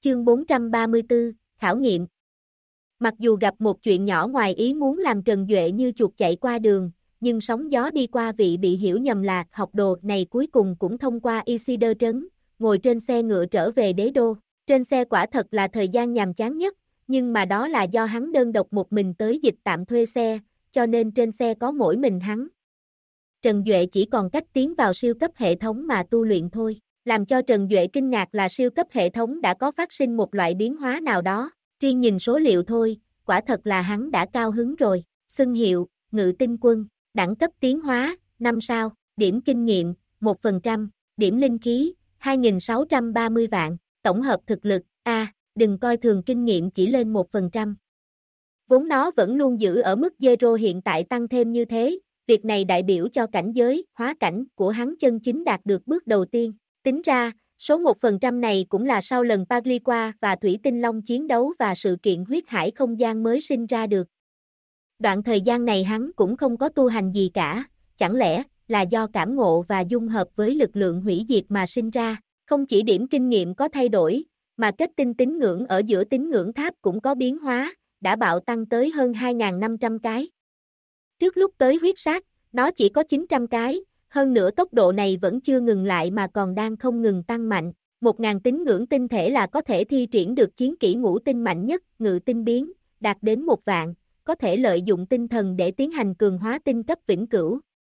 Chương 434, khảo nghiệm. Mặc dù gặp một chuyện nhỏ ngoài ý muốn làm Trần Duệ như chuột chạy qua đường, nhưng sóng gió đi qua vị bị hiểu nhầm là học đồ này cuối cùng cũng thông qua Isidơ trấn, ngồi trên xe ngựa trở về đế đô. Trên xe quả thật là thời gian nhàm chán nhất, nhưng mà đó là do hắn đơn độc một mình tới dịch tạm thuê xe, cho nên trên xe có mỗi mình hắn. Trần Duệ chỉ còn cách tiến vào siêu cấp hệ thống mà tu luyện thôi. Làm cho Trần Duệ kinh ngạc là siêu cấp hệ thống đã có phát sinh một loại biến hóa nào đó, riêng nhìn số liệu thôi, quả thật là hắn đã cao hứng rồi. Xưng hiệu, Ngự Tinh Quân, đẳng cấp tiến hóa, 5 sao, điểm kinh nghiệm, 1%, điểm linh khí, 2.630 vạn, tổng hợp thực lực, đừng coi thường kinh nghiệm chỉ lên 1%. Vốn nó vẫn luôn giữ ở mức zero hiện tại tăng thêm như thế, việc này đại biểu cho cảnh giới, hóa cảnh của hắn chân chính đạt được bước đầu tiên. Tính ra, số 1% này cũng là sau lần Pagliqua và Thủy Tinh Long chiến đấu và sự kiện huyết hải không gian mới sinh ra được. Đoạn thời gian này hắn cũng không có tu hành gì cả, chẳng lẽ là do cảm ngộ và dung hợp với lực lượng hủy diệt mà sinh ra. Không chỉ điểm kinh nghiệm có thay đổi, mà kết tinh tín ngưỡng ở giữa tín ngưỡng tháp cũng có biến hóa, đã bạo tăng tới hơn 2.500 cái. Trước lúc tới huyết sát, nó chỉ có 900 cái. Hơn nữa tốc độ này vẫn chưa ngừng lại mà còn đang không ngừng tăng mạnh. 1.000 tín ngưỡng tinh thể là có thể thi triển được chiến kỹ ngũ tinh mạnh nhất, ngự tinh biến, đạt đến 1 vạn, có thể lợi dụng tinh thần để tiến hành cường hóa tinh cấp vĩnh cửu.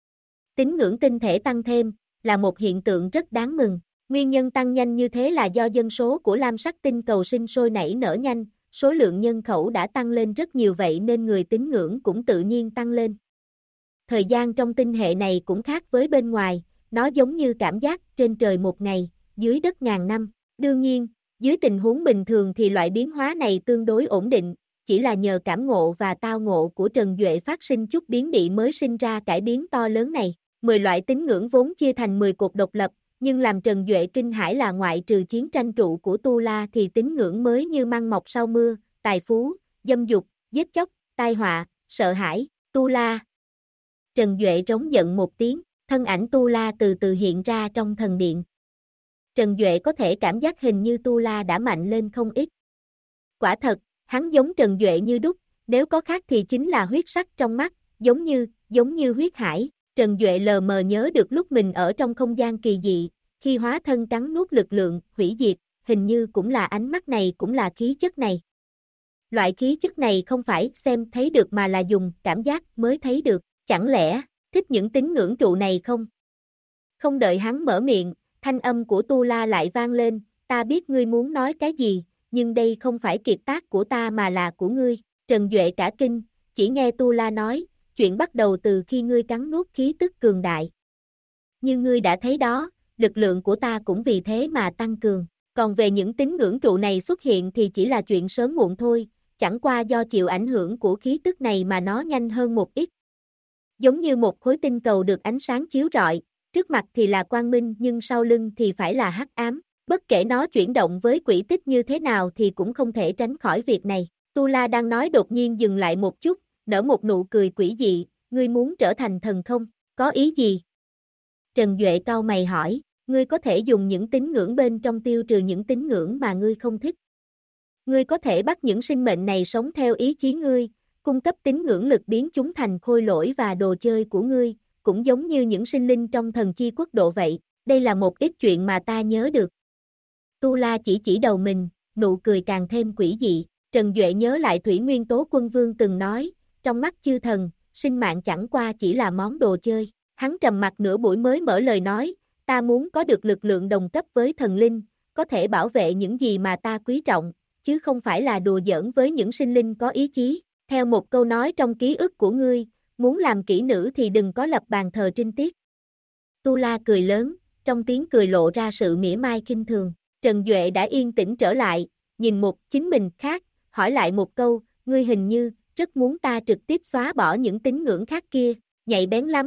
Tín ngưỡng tinh thể tăng thêm, là một hiện tượng rất đáng mừng. Nguyên nhân tăng nhanh như thế là do dân số của lam sắc tinh cầu sinh sôi nảy nở nhanh, số lượng nhân khẩu đã tăng lên rất nhiều vậy nên người tín ngưỡng cũng tự nhiên tăng lên. Thời gian trong tinh hệ này cũng khác với bên ngoài, nó giống như cảm giác trên trời một ngày, dưới đất ngàn năm. Đương nhiên, dưới tình huống bình thường thì loại biến hóa này tương đối ổn định, chỉ là nhờ cảm ngộ và tao ngộ của Trần Duệ phát sinh chút biến dị mới sinh ra cải biến to lớn này. 10 loại tín ngưỡng vốn chia thành 10 cột độc lập, nhưng làm Trần Duệ kinh hãi là ngoại trừ chiến tranh trụ của Tu La thì tín ngưỡng mới như măng mọc sau mưa, tài phú, dâm dục, giết chóc, tai họa, sợ hãi, Tu La. Trần Duệ rống giận một tiếng, thân ảnh Tu La từ từ hiện ra trong thần điện. Trần Duệ có thể cảm giác hình như Tu La đã mạnh lên không ít. Quả thật, hắn giống Trần Duệ như đúc, nếu có khác thì chính là huyết sắc trong mắt, giống như huyết hải. Trần Duệ lờ mờ nhớ được lúc mình ở trong không gian kỳ dị, khi hóa thân cắn nuốt lực lượng, hủy diệt, hình như cũng là ánh mắt này cũng là khí chất này. Loại khí chất này không phải xem thấy được mà là dùng cảm giác mới thấy được. Chẳng lẽ, thích những tín ngưỡng trụ này không? Không đợi hắn mở miệng, thanh âm của Tu La lại vang lên, ta biết ngươi muốn nói cái gì, nhưng đây không phải kiệt tác của ta mà là của ngươi. Trần Duệ cả kinh, chỉ nghe Tu La nói, chuyện bắt đầu từ khi ngươi cắn nuốt khí tức cường đại. Như ngươi đã thấy đó, lực lượng của ta cũng vì thế mà tăng cường. Còn về những tín ngưỡng trụ này xuất hiện thì chỉ là chuyện sớm muộn thôi, chẳng qua do chịu ảnh hưởng của khí tức này mà nó nhanh hơn một ít. Giống như một khối tinh cầu được ánh sáng chiếu rọi, trước mặt thì là quang minh nhưng sau lưng thì phải là hắc ám, bất kể nó chuyển động với quỹ tích như thế nào thì cũng không thể tránh khỏi việc này. Tu La đang nói đột nhiên dừng lại một chút, nở một nụ cười quỷ dị, ngươi muốn trở thành thần không? Có ý gì? Trần Duệ cau mày hỏi, ngươi có thể dùng những tín ngưỡng bên trong tiêu trừ những tín ngưỡng mà ngươi không thích. Ngươi có thể bắt những sinh mệnh này sống theo ý chí ngươi, cung cấp tín ngưỡng lực biến chúng thành khôi lỗi và đồ chơi của ngươi, cũng giống như những sinh linh trong thần chi quốc độ vậy, đây là một ít chuyện mà ta nhớ được. Tu La chỉ đầu mình, nụ cười càng thêm quỷ dị, Trần Duệ nhớ lại Thủy Nguyên Tố Quân Vương từng nói, trong mắt chư thần, sinh mạng chẳng qua chỉ là món đồ chơi. Hắn trầm mặc nửa buổi mới mở lời nói, ta muốn có được lực lượng đồng cấp với thần linh, có thể bảo vệ những gì mà ta quý trọng, chứ không phải là đùa giỡn với những sinh linh có ý chí. Theo một câu nói trong ký ức của ngươi, muốn làm kỹ nữ thì đừng có lập bàn thờ trinh tiết. Tu La cười lớn, trong tiếng cười lộ ra sự mỉa mai khinh thường. Trần Duệ đã yên tĩnh trở lại, nhìn một chính mình khác, hỏi lại một câu, ngươi hình như rất muốn ta trực tiếp xóa bỏ những tín ngưỡng khác kia, nhạy bén lắm.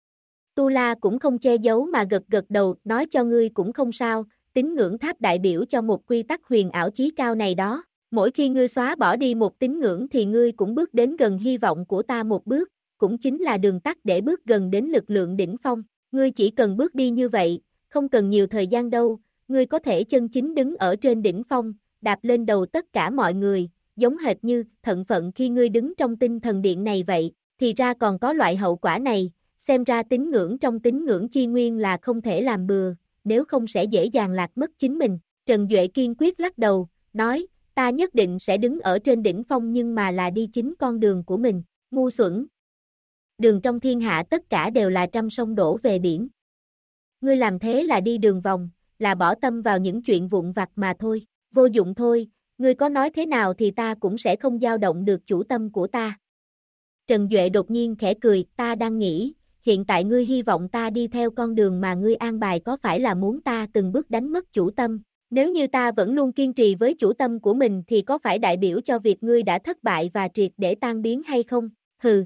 Tu La cũng không che giấu mà gật đầu, nói cho ngươi cũng không sao, tín ngưỡng tháp đại biểu cho một quy tắc huyền ảo chí cao này đó. Mỗi khi ngươi xóa bỏ đi một tín ngưỡng thì ngươi cũng bước đến gần hy vọng của ta một bước, cũng chính là đường tắt để bước gần đến lực lượng đỉnh phong. Ngươi chỉ cần bước đi như vậy, không cần nhiều thời gian đâu, ngươi có thể chân chính đứng ở trên đỉnh phong, đạp lên đầu tất cả mọi người, giống hệt như thận phận khi ngươi đứng trong tinh thần điện này vậy, thì ra còn có loại hậu quả này, xem ra tín ngưỡng trong tín ngưỡng chi nguyên là không thể làm bừa, nếu không sẽ dễ dàng lạc mất chính mình. Trần Duệ kiên quyết lắc đầu, nói, ta nhất định sẽ đứng ở trên đỉnh phong nhưng mà là đi chính con đường của mình, ngu xuẩn. Đường trong thiên hạ tất cả đều là trăm sông đổ về biển. Ngươi làm thế là đi đường vòng, là bỏ tâm vào những chuyện vụn vặt mà thôi, vô dụng thôi, ngươi có nói thế nào thì ta cũng sẽ không dao động được chủ tâm của ta. Trần Duệ đột nhiên khẽ cười, ta đang nghĩ, hiện tại ngươi hy vọng ta đi theo con đường mà ngươi an bài có phải là muốn ta từng bước đánh mất chủ tâm? Nếu như ta vẫn luôn kiên trì với chủ tâm của mình thì có phải đại biểu cho việc ngươi đã thất bại và triệt để tan biến hay không? Hừ.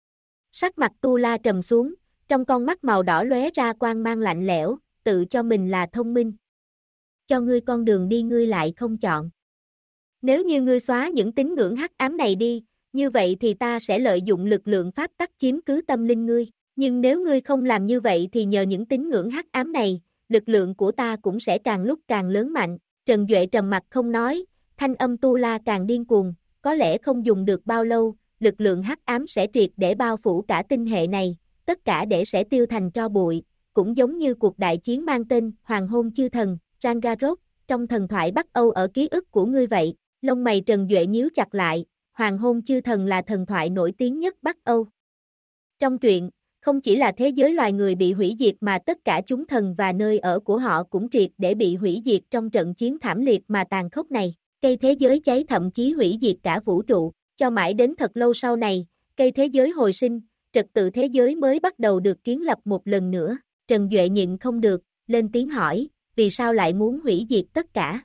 Sắc mặt Tu La trầm xuống, trong con mắt màu đỏ lóe ra quang mang lạnh lẽo, tự cho mình là thông minh. Cho ngươi con đường đi ngươi lại không chọn. Nếu như ngươi xóa những tín ngưỡng hắc ám này đi, như vậy thì ta sẽ lợi dụng lực lượng pháp tắc chiếm cứ tâm linh ngươi. Nhưng nếu ngươi không làm như vậy thì nhờ những tín ngưỡng hắc ám này, lực lượng của ta cũng sẽ càng lúc càng lớn mạnh. Trần Duệ trầm mặt không nói, thanh âm Tu La càng điên cuồng, có lẽ không dùng được bao lâu, lực lượng hắc ám sẽ triệt để bao phủ cả tinh hệ này, tất cả để sẽ tiêu thành tro bụi, cũng giống như cuộc đại chiến mang tên Hoàng hôn chư thần, Ragnarok, trong thần thoại Bắc Âu ở ký ức của ngươi vậy. Lông mày Trần Duệ nhíu chặt lại, Hoàng hôn chư thần là thần thoại nổi tiếng nhất Bắc Âu. Trong truyện, không chỉ là thế giới loài người bị hủy diệt mà tất cả chúng thần và nơi ở của họ cũng triệt để bị hủy diệt trong trận chiến thảm liệt mà tàn khốc này. Cây thế giới cháy thậm chí hủy diệt cả vũ trụ, cho mãi đến thật lâu sau này, cây thế giới hồi sinh, trật tự thế giới mới bắt đầu được kiến lập một lần nữa. Trần Duệ nhịn không được, lên tiếng hỏi, vì sao lại muốn hủy diệt tất cả?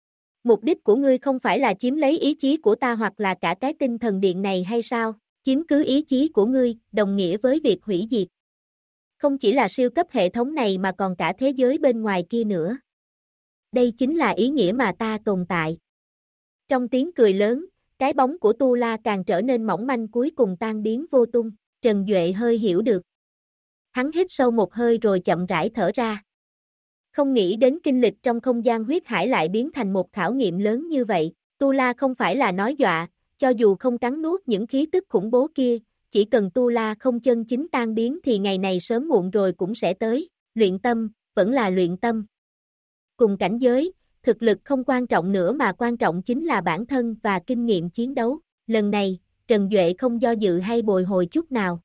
Mục đích của ngươi không phải là chiếm lấy ý chí của ta hoặc là cả cái tinh thần điện này hay sao? Chiếm cứ ý chí của ngươi, đồng nghĩa với việc hủy diệt. Không chỉ là siêu cấp hệ thống này mà còn cả thế giới bên ngoài kia nữa. Đây chính là ý nghĩa mà ta tồn tại. Trong tiếng cười lớn, cái bóng của Tu La càng trở nên mỏng manh cuối cùng tan biến vô tung. Trần Duệ hơi hiểu được. Hắn hít sâu một hơi rồi chậm rãi thở ra. Không nghĩ đến kinh lịch trong không gian huyết hải lại biến thành một khảo nghiệm lớn như vậy. Tu La không phải là nói dọa, cho dù không cắn nuốt những khí tức khủng bố kia, chỉ cần Tu La không chân chính tan biến thì ngày này sớm muộn rồi cũng sẽ tới. Luyện tâm, vẫn là luyện tâm. Cùng cảnh giới, thực lực không quan trọng nữa mà quan trọng chính là bản thân và kinh nghiệm chiến đấu. Lần này, Trần Duệ không do dự hay bồi hồi chút nào.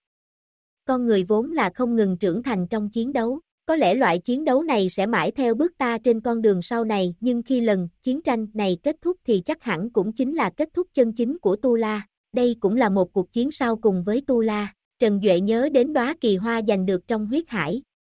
Con người vốn là không ngừng trưởng thành trong chiến đấu. Có lẽ loại chiến đấu này sẽ mãi theo bước ta trên con đường sau này, nhưng khi lần chiến tranh này kết thúc thì chắc hẳn cũng chính là kết thúc chân chính của Tu La. Đây cũng là một cuộc chiến sau cùng với Tu La. Trần Duệ nhớ đến đóa kỳ hoa giành được trong huyết hải.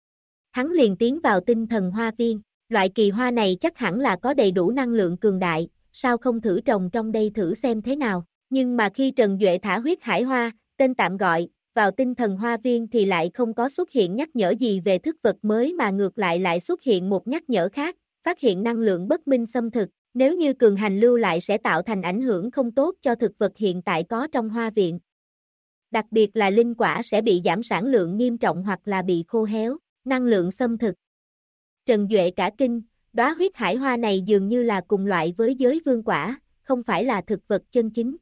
Hắn liền tiến vào tinh thần hoa viên. Loại kỳ hoa này chắc hẳn là có đầy đủ năng lượng cường đại, sao không thử trồng trong đây thử xem thế nào. Nhưng mà khi Trần Duệ thả huyết hải hoa, tên tạm gọi, vào tinh thần hoa viên thì lại không có xuất hiện nhắc nhở gì về thức vật mới mà ngược lại xuất hiện một nhắc nhở khác, phát hiện năng lượng bất minh xâm thực, nếu như cường hành lưu lại sẽ tạo thành ảnh hưởng không tốt cho thực vật hiện tại có trong hoa viện. Đặc biệt là linh quả sẽ bị giảm sản lượng nghiêm trọng hoặc là bị khô héo, năng lượng xâm thực. Trần Duệ cả kinh, đóa huyết hải hoa này dường như là cùng loại với giới vương quả, không phải là thực vật chân chính.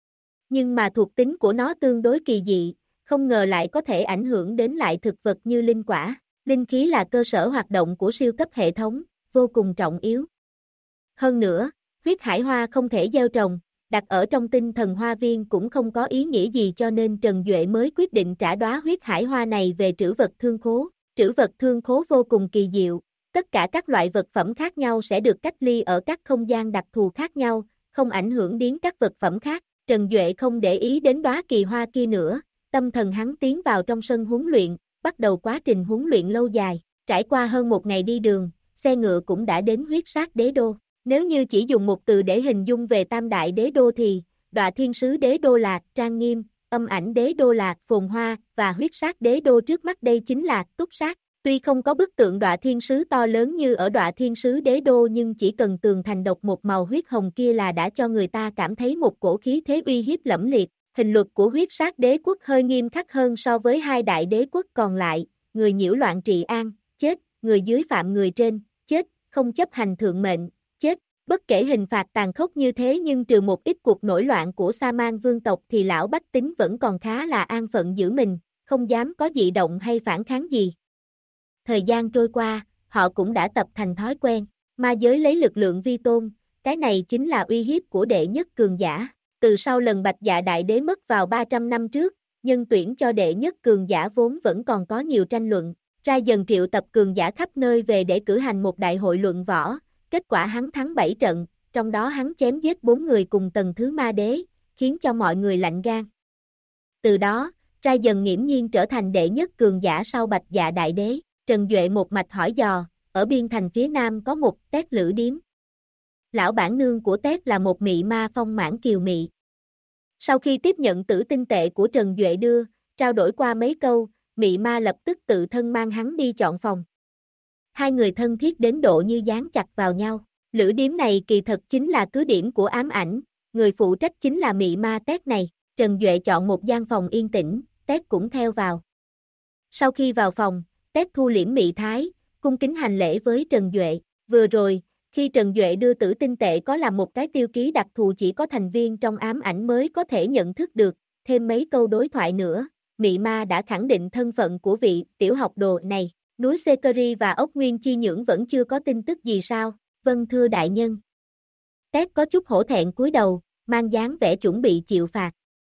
Nhưng mà thuộc tính của nó tương đối kỳ dị, không ngờ lại có thể ảnh hưởng đến lại thực vật như linh quả. Linh khí là cơ sở hoạt động của siêu cấp hệ thống, vô cùng trọng yếu. Hơn nữa, huyết hải hoa không thể gieo trồng, đặt ở trong tinh thần hoa viên cũng không có ý nghĩa gì cho nên Trần Duệ mới quyết định trả đóa huyết hải hoa này về trữ vật thương khố. Trữ vật thương khố vô cùng kỳ diệu, tất cả các loại vật phẩm khác nhau sẽ được cách ly ở các không gian đặc thù khác nhau, không ảnh hưởng đến các vật phẩm khác. Trần Duệ không để ý đến đóa kỳ hoa kia nữa, tâm thần hắn tiến vào trong sân huấn luyện, bắt đầu quá trình huấn luyện lâu dài. Trải qua hơn một ngày đi đường, xe ngựa cũng đã đến huyết sát đế đô. Nếu như chỉ dùng một từ để hình dung về tam đại đế đô thì, Đọa Thiên Sứ đế đô là trang nghiêm, Âm Ảnh đế đô là phồn hoa, và huyết sát đế đô trước mắt đây chính là túc sát. Tuy không có bức tượng Đọa Thiên Sứ to lớn như ở Đọa Thiên Sứ đế đô nhưng chỉ cần tường thành độc một màu huyết hồng kia là đã cho người ta cảm thấy một cổ khí thế uy hiếp lẫm liệt. Hình luật của huyết sát đế quốc hơi nghiêm khắc hơn so với hai đại đế quốc còn lại, người nhiễu loạn trị an, chết, người dưới phạm người trên, chết, không chấp hành thượng mệnh, chết, Bất kể hình phạt tàn khốc như thế nhưng trừ một ít cuộc nổi loạn của Sa Man vương tộc thì lão bách tính vẫn còn khá là an phận giữ mình, không dám có dị động hay phản kháng gì. Thời gian trôi qua, họ cũng đã tập thành thói quen, ma giới lấy lực lượng vi tôn, cái này chính là uy hiếp của đệ nhất cường giả. Từ sau lần Bạch Dạ Đại Đế mất vào 300 năm trước, nhân tuyển cho đệ nhất cường giả vốn vẫn còn có nhiều tranh luận, ra dần triệu tập cường giả khắp nơi về để cử hành một đại hội luận võ, kết quả hắn thắng 7 trận, trong đó hắn chém giết 4 người cùng tầng thứ ma đế, khiến cho mọi người lạnh gan. Từ đó, ra dần nghiễm nhiên trở thành đệ nhất cường giả sau Bạch Dạ Đại Đế. Trần Duệ một mạch hỏi dò, ở biên thành phía nam có một Tét Lữ Điếm. Lão bản nương của Tét là một mị ma phong mãn kiều mị. Sau khi tiếp nhận tử tinh tệ của Trần Duệ đưa, trao đổi qua mấy câu, mị ma lập tức tự thân mang hắn đi chọn phòng. Hai người thân thiết đến độ như dán chặt vào nhau. Lữ điếm này kỳ thật chính là cứ điểm của ám ảnh, người phụ trách chính là mị ma Tét này. Trần Duệ chọn một gian phòng yên tĩnh, Tét cũng theo vào. Sau khi vào phòng, Tét thu liễm mị thái, cung kính hành lễ với Trần Duệ. Vừa rồi, khi Trần Duệ đưa tử tinh tệ có làm một cái tiêu ký đặc thù chỉ có thành viên trong ám ảnh mới có thể nhận thức được, thêm mấy câu đối thoại nữa, mị ma đã khẳng định thân phận của vị tiểu học đồ này. Núi Sekeri và ốc Nguyên Chi Nhưỡng vẫn chưa có tin tức gì sao? Vâng thưa đại nhân. Tét có chút hổ thẹn cúi đầu, mang dáng vẻ chuẩn bị chịu phạt.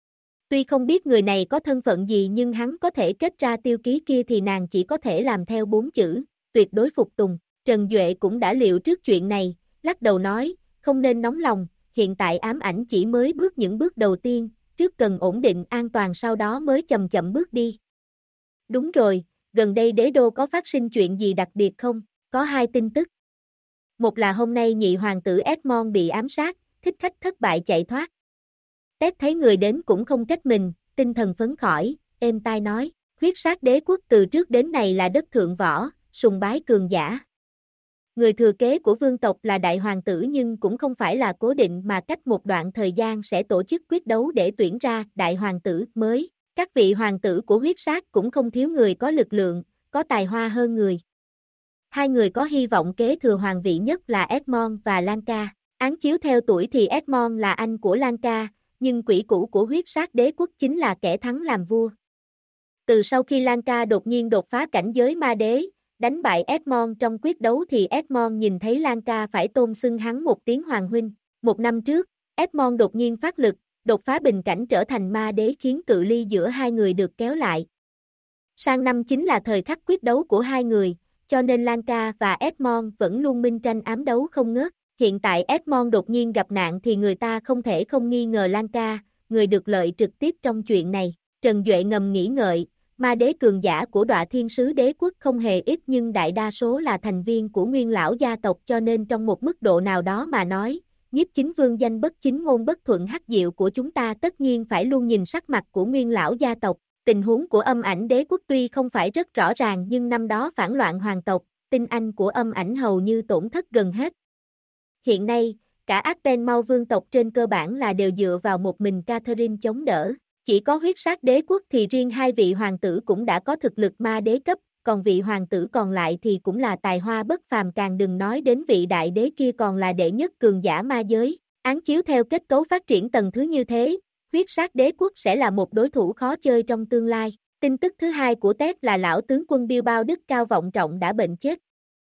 Tuy không biết người này có thân phận gì nhưng hắn có thể kết ra tiêu ký kia thì nàng chỉ có thể làm theo 4 chữ, tuyệt đối phục tùng. Trần Duệ cũng đã liệu trước chuyện này, lắc đầu nói, không nên nóng lòng, hiện tại ám ảnh chỉ mới bước những bước đầu tiên, trước cần ổn định an toàn sau đó mới chậm chậm bước đi. Đúng rồi, gần đây đế đô có phát sinh chuyện gì đặc biệt không? Có 2 tin tức. Một là hôm nay nhị hoàng tử Edmond bị ám sát, thích khách thất bại chạy thoát. Tét thấy người đến cũng không trách mình, tinh thần phấn khởi, êm tai nói, huyết sát đế quốc từ trước đến nay là đất thượng võ, sùng bái cường giả. Người thừa kế của vương tộc là đại hoàng tử nhưng cũng không phải là cố định mà cách một đoạn thời gian sẽ tổ chức quyết đấu để tuyển ra đại hoàng tử mới. Các vị hoàng tử của huyết sát cũng không thiếu người có lực lượng, có tài hoa hơn người. 2 người có hy vọng kế thừa hoàng vị nhất là Edmond và Lanka. Án chiếu theo tuổi thì Edmond là anh của Lanka, nhưng quỷ cũ của huyết sát đế quốc chính là kẻ thắng làm vua. Từ sau khi Lanka đột nhiên đột phá cảnh giới ma đế, đánh bại Edmond trong quyết đấu thì Edmond nhìn thấy Lanka phải tôn xưng hắn một tiếng hoàng huynh. 1 năm trước, Edmond đột nhiên phát lực, đột phá bình cảnh trở thành ma đế khiến cự ly giữa 2 người được kéo lại. Sang năm chính là thời khắc quyết đấu của 2 người, cho nên Lanka và Edmond vẫn luôn minh tranh ám đấu không ngớt. Hiện tại Edmond đột nhiên gặp nạn thì người ta không thể không nghi ngờ Lanka, người được lợi trực tiếp trong chuyện này. Trần Duệ ngầm nghĩ ngợi, ma đế cường giả của Đọa Thiên Sứ đế quốc không hề ít nhưng đại đa số là thành viên của nguyên lão gia tộc cho nên trong một mức độ nào đó mà nói, nhiếp chính vương danh bất chính ngôn bất thuận hắc diệu của chúng ta tất nhiên phải luôn nhìn sắc mặt của nguyên lão gia tộc. Tình huống của âm ảnh đế quốc tuy không phải rất rõ ràng nhưng năm đó phản loạn hoàng tộc, tinh anh của âm ảnh hầu như tổn thất gần hết. Hiện nay, cả Arpenmau vương tộc trên cơ bản là đều dựa vào một mình Catherine chống đỡ. Chỉ có huyết sát đế quốc thì riêng 2 vị hoàng tử cũng đã có thực lực ma đế cấp, còn vị hoàng tử còn lại thì cũng là tài hoa bất phàm càng đừng nói đến vị đại đế kia còn là đệ nhất cường giả ma giới. Án chiếu theo kết cấu phát triển tầng thứ như thế, huyết sát đế quốc sẽ là một đối thủ khó chơi trong tương lai. Tin tức thứ 2 của Tét là lão tướng quân Bilbao Đức Cao Vọng Trọng đã bệnh chết.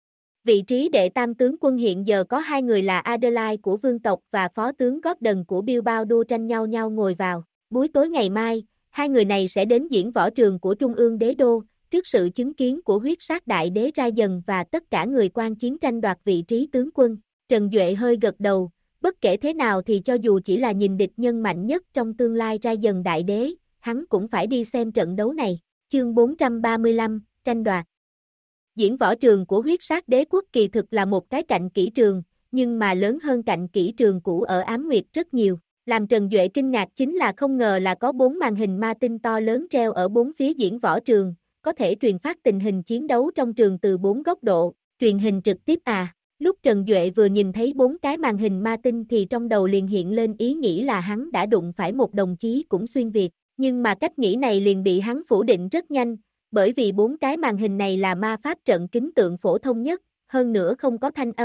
Vị trí đệ tam tướng quân hiện giờ có 2 người là Adelaide của vương tộc và phó tướng Gordon của Bilbao đua tranh nhau ngồi vào. Buổi tối ngày mai, 2 người này sẽ đến diễn võ trường của Trung ương Đế Đô, trước sự chứng kiến của huyết sát đại đế Ra Dần và tất cả người quan chiến tranh đoạt vị trí tướng quân. Trần Duệ hơi gật đầu, bất kể thế nào thì cho dù chỉ là nhìn địch nhân mạnh nhất trong tương lai Ra Dần đại đế, hắn cũng phải đi xem trận đấu này. Chương 435, tranh đoạt. Diễn võ trường của huyết sát đế quốc kỳ thực là một cái cạnh kỹ trường, nhưng mà lớn hơn cạnh kỹ trường cũ ở Ám Nguyệt rất nhiều. Làm Trần Duệ kinh ngạc chính là không ngờ là có 4 màn hình ma tinh to lớn treo ở 4 phía diễn võ trường, có thể truyền phát tình hình chiến đấu trong trường từ 4 góc độ, truyền hình trực tiếp à. Lúc Trần Duệ vừa nhìn thấy 4 cái màn hình ma tinh thì trong đầu liền hiện lên ý nghĩ là hắn đã đụng phải một đồng chí cũng xuyên Việt, nhưng mà cách nghĩ này liền bị hắn phủ định rất nhanh, bởi vì 4 cái màn hình này là ma pháp trận kính tượng phổ thông nhất, hơn nữa không có thanh âm,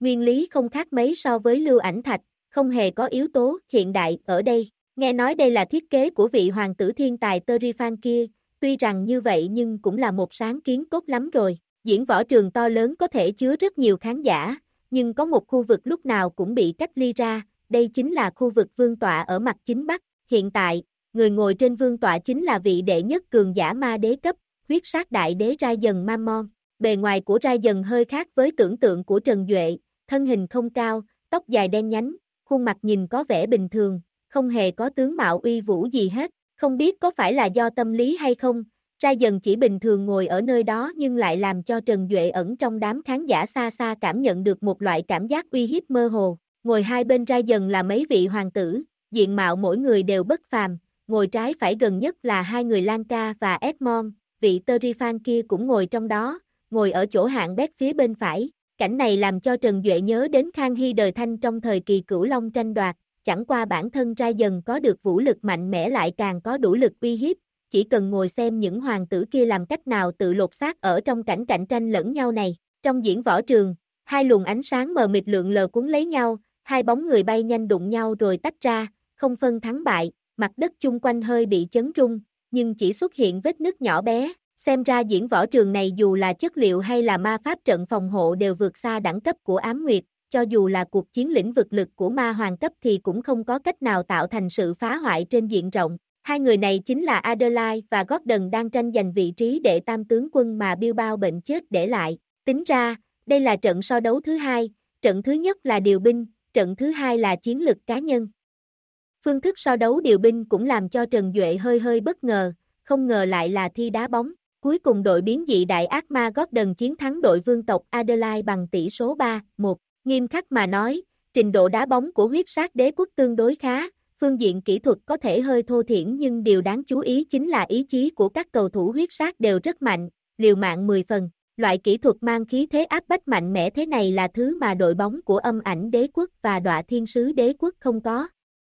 Nguyên lý không khác mấy so với lưu ảnh thạch, không hề có yếu tố hiện đại ở đây. Nghe nói đây là thiết kế của vị hoàng tử thiên tài Terifan kia, tuy rằng như vậy nhưng cũng là một sáng kiến tốt lắm rồi. Diễn võ trường to lớn có thể chứa rất nhiều khán giả, nhưng có một khu vực lúc nào cũng bị cách ly ra, đây chính là khu vực vương tọa ở mặt chính bắc. Hiện tại, người ngồi trên vương tọa chính là vị đệ nhất cường giả ma đế cấp, huyết sát đại đế Raiden Mammon. Bề ngoài của Raiden hơi khác với tưởng tượng của Trần Duệ, thân hình không cao, tóc dài đen nhánh, khuôn mặt nhìn có vẻ bình thường, không hề có tướng mạo uy vũ gì hết. Không biết có phải là do tâm lý hay không, Raiden chỉ bình thường ngồi ở nơi đó nhưng lại làm cho Trần Duệ ẩn trong đám khán giả xa xa cảm nhận được một loại cảm giác uy hiếp mơ hồ. Ngồi hai bên Raiden là mấy vị hoàng tử, diện mạo mỗi người đều bất phàm, ngồi trái phải gần nhất là hai người Lanka và Edmond, vị Terifan kia cũng ngồi trong đó, ngồi ở chỗ hạng bét phía bên phải. Cảnh này làm cho Trần Duệ nhớ đến Khang Hy đời Thanh trong thời kỳ Cửu Long tranh đoạt, chẳng qua bản thân Raiden có được vũ lực mạnh mẽ lại càng có đủ lực uy hiếp, chỉ cần ngồi xem những hoàng tử kia làm cách nào tự lột xác ở trong cảnh cạnh tranh lẫn nhau này. Trong diễn võ trường, hai luồng ánh sáng mờ mịt lượn lờ cuốn lấy nhau, hai bóng người bay nhanh đụng nhau rồi tách ra, không phân thắng bại, mặt đất chung quanh hơi bị chấn rung, nhưng chỉ xuất hiện vết nứt nhỏ bé. Xem ra diễn võ trường này dù là chất liệu hay là ma pháp trận phòng hộ đều vượt xa đẳng cấp của Ám Nguyệt, cho dù là cuộc chiến lĩnh vực lực của ma hoàng cấp thì cũng không có cách nào tạo thành sự phá hoại trên diện rộng. Hai người này chính là Adelaide và Gordon đang tranh giành vị trí đệ tam tướng quân mà Bilbao bệnh chết để lại. Tính ra, đây là trận so đấu thứ hai, trận thứ nhất là điều binh, trận thứ hai là chiến lực cá nhân. Phương thức so đấu điều binh cũng làm cho Trần Duệ hơi bất ngờ, không ngờ lại là thi đá bóng. Cuối cùng đội biến dị đại ác ma Gordon chiến thắng đội vương tộc Adelaide bằng tỷ số 3-1. Nghiêm khắc mà nói, trình độ đá bóng của huyết sát đế quốc tương đối khá, phương diện kỹ thuật có thể hơi thô thiển nhưng điều đáng chú ý chính là ý chí của các cầu thủ huyết sát đều rất mạnh, liều mạng 10 phần. Loại kỹ thuật mang khí thế áp bách mạnh mẽ thế này là thứ mà đội bóng của Âm Ảnh Đế quốc và Đọa Thiên Sứ Đế quốc không có.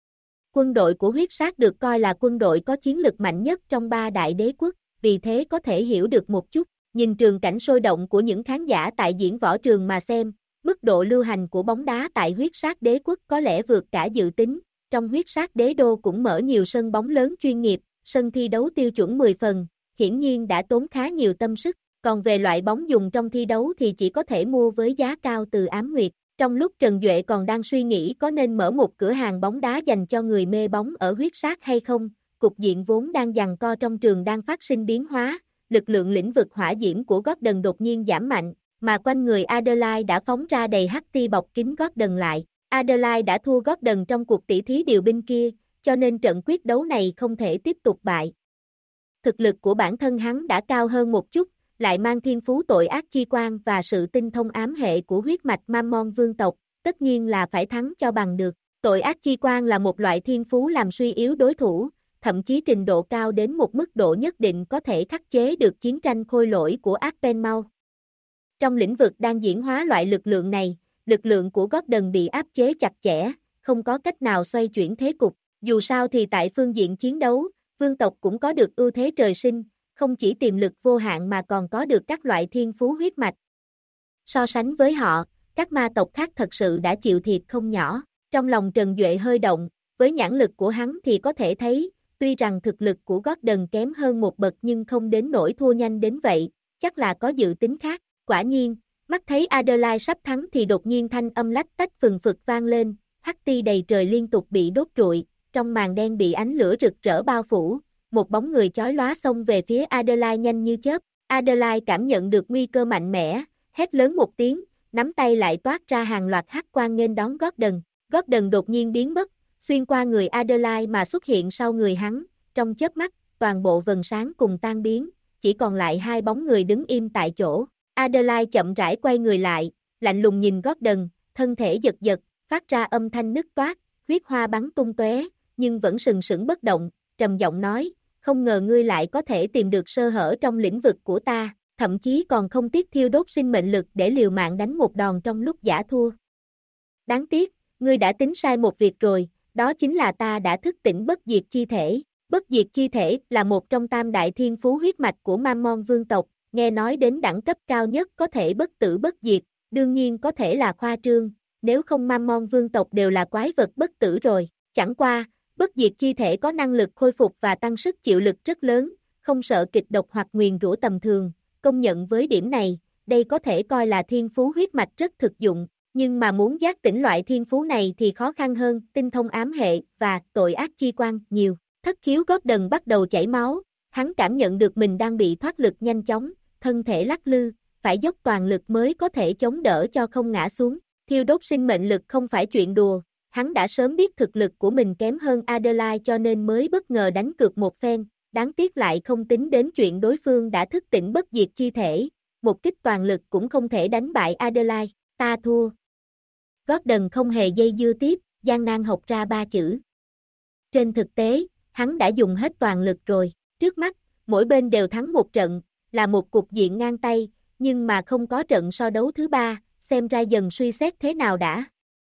Quân đội của huyết sát được coi là quân đội có chiến lực mạnh nhất trong ba đại đế quốc, vì thế có thể hiểu được một chút, nhìn trường cảnh sôi động của những khán giả tại diễn võ trường mà xem, mức độ lưu hành của bóng đá tại huyết sát đế quốc có lẽ vượt cả dự tính. Trong huyết sát đế đô cũng mở nhiều sân bóng lớn chuyên nghiệp, sân thi đấu tiêu chuẩn 10 phần, hiển nhiên đã tốn khá nhiều tâm sức, còn về loại bóng dùng trong thi đấu thì chỉ có thể mua với giá cao từ Ám Nguyệt. Trong lúc Trần Duệ còn đang suy nghĩ có nên mở một cửa hàng bóng đá dành cho người mê bóng ở huyết sát hay không, cục diện vốn đang giằng co trong trường đang phát sinh biến hóa, lực lượng lĩnh vực hỏa diễm của Gordon đột nhiên giảm mạnh, mà quanh người Adelaide đã phóng ra đầy hắc ti bọc kín Gordon lại. Adelaide đã thua Gordon trong cuộc tỷ thí điều binh kia, cho nên trận quyết đấu này không thể tiếp tục bại. Thực lực của bản thân hắn đã cao hơn một chút, lại mang thiên phú tội ác chi quan và sự tinh thông ám hệ của huyết mạch Mammon vương tộc, tất nhiên là phải thắng cho bằng được. Tội ác chi quan là một loại thiên phú làm suy yếu đối thủ, thậm chí trình độ cao đến một mức độ nhất định có thể khắc chế được chiến tranh khôi lỗi của Arpenmau. Trong lĩnh vực đang diễn hóa loại lực lượng này, lực lượng của Gordon bị áp chế chặt chẽ, không có cách nào xoay chuyển thế cục. Dù sao thì tại phương diện chiến đấu, vương tộc cũng có được ưu thế trời sinh, không chỉ tiềm lực vô hạn mà còn có được các loại thiên phú huyết mạch. So sánh với họ, các ma tộc khác thật sự đã chịu thiệt không nhỏ. Trong lòng Trần Duệ hơi động, với nhãn lực của hắn thì có thể thấy, tuy rằng thực lực của Gordon kém hơn một bậc nhưng không đến nỗi thua nhanh đến vậy, chắc là có dự tính khác. Quả nhiên, mắt thấy Adelaide sắp thắng thì đột nhiên thanh âm lách tách phừng phực vang lên, hắc ti đầy trời liên tục bị đốt trụi, trong màn đen bị ánh lửa rực rỡ bao phủ, một bóng người chói lóa xông về phía Adelaide nhanh như chớp. Adelaide cảm nhận được nguy cơ mạnh mẽ, hét lớn một tiếng, nắm tay lại toát ra hàng loạt hắc quang nghênh đón Gordon. Gordon đột nhiên biến mất, xuyên qua người Adelaide mà xuất hiện sau người hắn, trong chớp mắt, toàn bộ vầng sáng cùng tan biến, chỉ còn lại hai bóng người đứng im tại chỗ. Adelaide chậm rãi quay người lại, lạnh lùng nhìn Gordon, thân thể giật giật, phát ra âm thanh nứt toát, huyết hoa bắn tung tóe, nhưng vẫn sừng sững bất động, trầm giọng nói, không ngờ ngươi lại có thể tìm được sơ hở trong lĩnh vực của ta, thậm chí còn không tiếc thiêu đốt sinh mệnh lực để liều mạng đánh một đòn trong lúc giả thua. Đáng tiếc, ngươi đã tính sai một việc rồi, đó chính là ta đã thức tỉnh bất diệt chi thể. Bất diệt chi thể là một trong tam đại thiên phú huyết mạch của Mammon vương tộc, nghe nói đến đẳng cấp cao nhất có thể bất tử bất diệt, đương nhiên có thể là khoa trương, nếu không Mammon vương tộc đều là quái vật bất tử rồi, chẳng qua, bất diệt chi thể có năng lực khôi phục và tăng sức chịu lực rất lớn, không sợ kịch độc hoặc nguyền rủa tầm thường, công nhận với điểm này, đây có thể coi là thiên phú huyết mạch rất thực dụng, nhưng mà muốn giác tỉnh loại thiên phú này thì khó khăn hơn, tinh thông ám hệ và tội ác chi quan nhiều. Thất khiếu Gordon bắt đầu chảy máu, hắn cảm nhận được mình đang bị thoát lực nhanh chóng, thân thể lắc lư, phải dốc toàn lực mới có thể chống đỡ cho không ngã xuống. Thiêu đốt sinh mệnh lực không phải chuyện đùa, hắn đã sớm biết thực lực của mình kém hơn Adelaide cho nên mới bất ngờ đánh cược một phen, đáng tiếc lại không tính đến chuyện đối phương đã thức tỉnh bất diệt chi thể, một kích toàn lực cũng không thể đánh bại Adelaide, ta thua. Gordon không hề dây dưa tiếp, gian nan học ra 3 chữ. Trên thực tế, hắn đã dùng hết toàn lực rồi, trước mắt, mỗi bên đều thắng một trận, là một cục diện ngang tay, nhưng mà không có trận so đấu thứ 3, xem ra dần suy xét thế nào đã.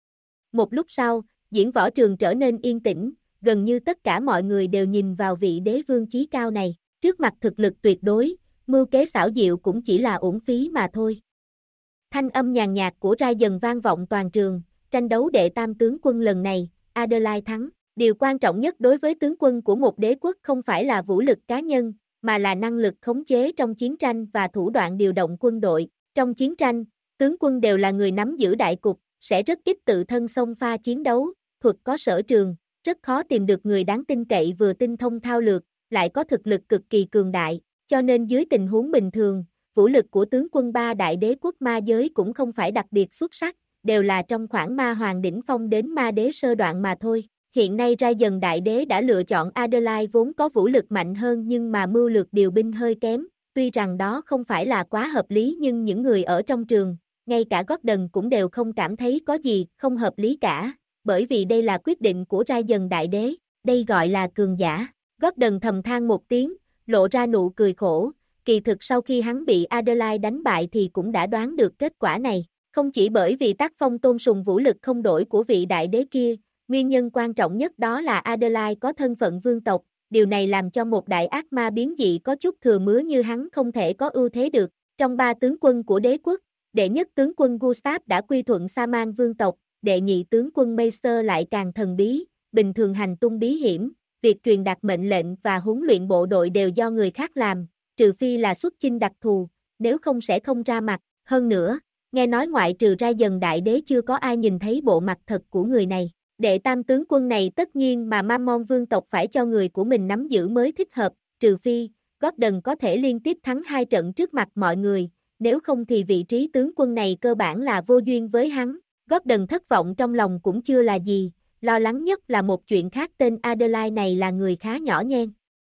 Một lúc sau, diễn võ trường trở nên yên tĩnh, gần như tất cả mọi người đều nhìn vào vị đế vương chí cao này, trước mặt thực lực tuyệt đối, mưu kế xảo diệu cũng chỉ là uổng phí mà thôi. Thanh âm nhàn nhạt của Ra dần vang vọng toàn trường, tranh đấu đệ tam tướng quân lần này, Adelaide thắng. Điều quan trọng nhất đối với tướng quân của một đế quốc không phải là vũ lực cá nhân, mà là năng lực khống chế trong chiến tranh và thủ đoạn điều động quân đội. Trong chiến tranh, tướng quân đều là người nắm giữ đại cục, sẽ rất ít tự thân xông pha chiến đấu, thuật có sở trường, rất khó tìm được người đáng tin cậy vừa tinh thông thao lược, lại có thực lực cực kỳ cường đại, cho nên dưới tình huống bình thường, vũ lực của tướng quân 3 đại đế quốc ma giới cũng không phải đặc biệt xuất sắc, đều là trong khoảng ma hoàng đỉnh phong đến ma đế sơ đoạn mà thôi. Hiện nay Ra dần đại đế đã lựa chọn Adelaide vốn có vũ lực mạnh hơn nhưng mà mưu lược điều binh hơi kém, tuy rằng đó không phải là quá hợp lý nhưng những người ở trong trường, ngay cả Gordon cũng đều không cảm thấy có gì không hợp lý cả, bởi vì đây là quyết định của Ra dần đại đế, đây gọi là cường giả. Gordon thầm than một tiếng, lộ ra nụ cười khổ, kỳ thực sau khi hắn bị Adelaide đánh bại thì cũng đã đoán được kết quả này, không chỉ bởi vì tác phong tôn sùng vũ lực không đổi của vị đại đế kia, nguyên nhân quan trọng nhất đó là Adelaide có thân phận vương tộc, điều này làm cho một đại ác ma biến dị có chút thừa mứa như hắn không thể có ưu thế được. Trong 3 tướng quân của đế quốc, đệ nhất tướng quân Gustav đã quy thuận Saman vương tộc, đệ nhị tướng quân Meister lại càng thần bí, bình thường hành tung bí hiểm, việc truyền đạt mệnh lệnh và huấn luyện bộ đội đều do người khác làm, trừ phi là xuất chinh đặc thù, nếu không sẽ không ra mặt. Hơn nữa, nghe nói ngoại trừ Ra dần đại đế chưa có ai nhìn thấy bộ mặt thật của người này. Đệ tam tướng quân này tất nhiên mà Mammon vương tộc phải cho người của mình nắm giữ mới thích hợp, trừ phi, Gordon có thể liên tiếp thắng 2 trận trước mặt mọi người, nếu không thì vị trí tướng quân này cơ bản là vô duyên với hắn. Gordon thất vọng trong lòng cũng chưa là gì, lo lắng nhất là một chuyện khác, tên Adelaide này là người khá nhỏ nhen.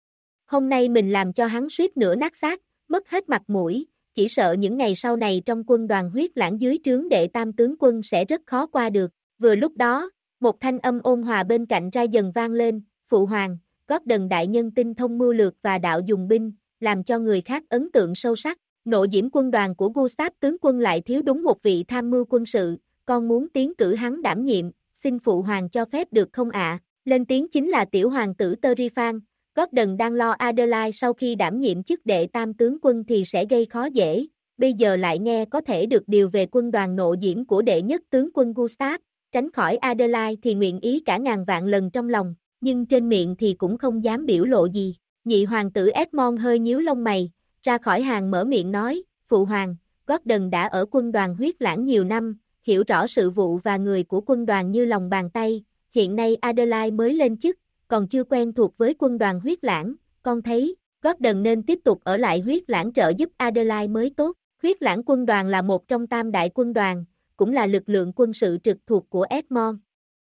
Hôm nay mình làm cho hắn suýt nữa nát xác, mất hết mặt mũi, chỉ sợ những ngày sau này trong quân đoàn huyết lãng dưới trướng đệ tam tướng quân sẽ rất khó qua được. Vừa lúc đó, một thanh âm ôn hòa bên cạnh Ra dần vang lên, phụ hoàng, Gordon đại nhân tinh thông mưu lược và đạo dùng binh, làm cho người khác ấn tượng sâu sắc. Nộ diễm quân đoàn của Gustav tướng quân lại thiếu đúng một vị tham mưu quân sự, con muốn tiến cử hắn đảm nhiệm, xin phụ hoàng cho phép được không ạ? Lên tiếng chính là tiểu hoàng tử Terifan. Gordon đang lo Adelaide sau khi đảm nhiệm chức đệ tam tướng quân thì sẽ gây khó dễ, bây giờ lại nghe có thể được điều về quân đoàn nộ diễm của đệ nhất tướng quân Gustav, tránh khỏi Adelaide thì nguyện ý cả ngàn vạn lần trong lòng, nhưng trên miệng thì cũng không dám biểu lộ gì. Nhị hoàng tử Edmond hơi nhíu lông mày, ra khỏi hàng mở miệng nói, phụ hoàng, Gordon đã ở quân đoàn huyết lãng nhiều năm, hiểu rõ sự vụ và người của quân đoàn như lòng bàn tay, hiện nay Adelaide mới lên chức, còn chưa quen thuộc với quân đoàn huyết lãng, con thấy, Gordon nên tiếp tục ở lại huyết lãng trợ giúp Adelaide mới tốt. Huyết lãng quân đoàn là một trong 3 đại quân đoàn, cũng là lực lượng quân sự trực thuộc của Edmond.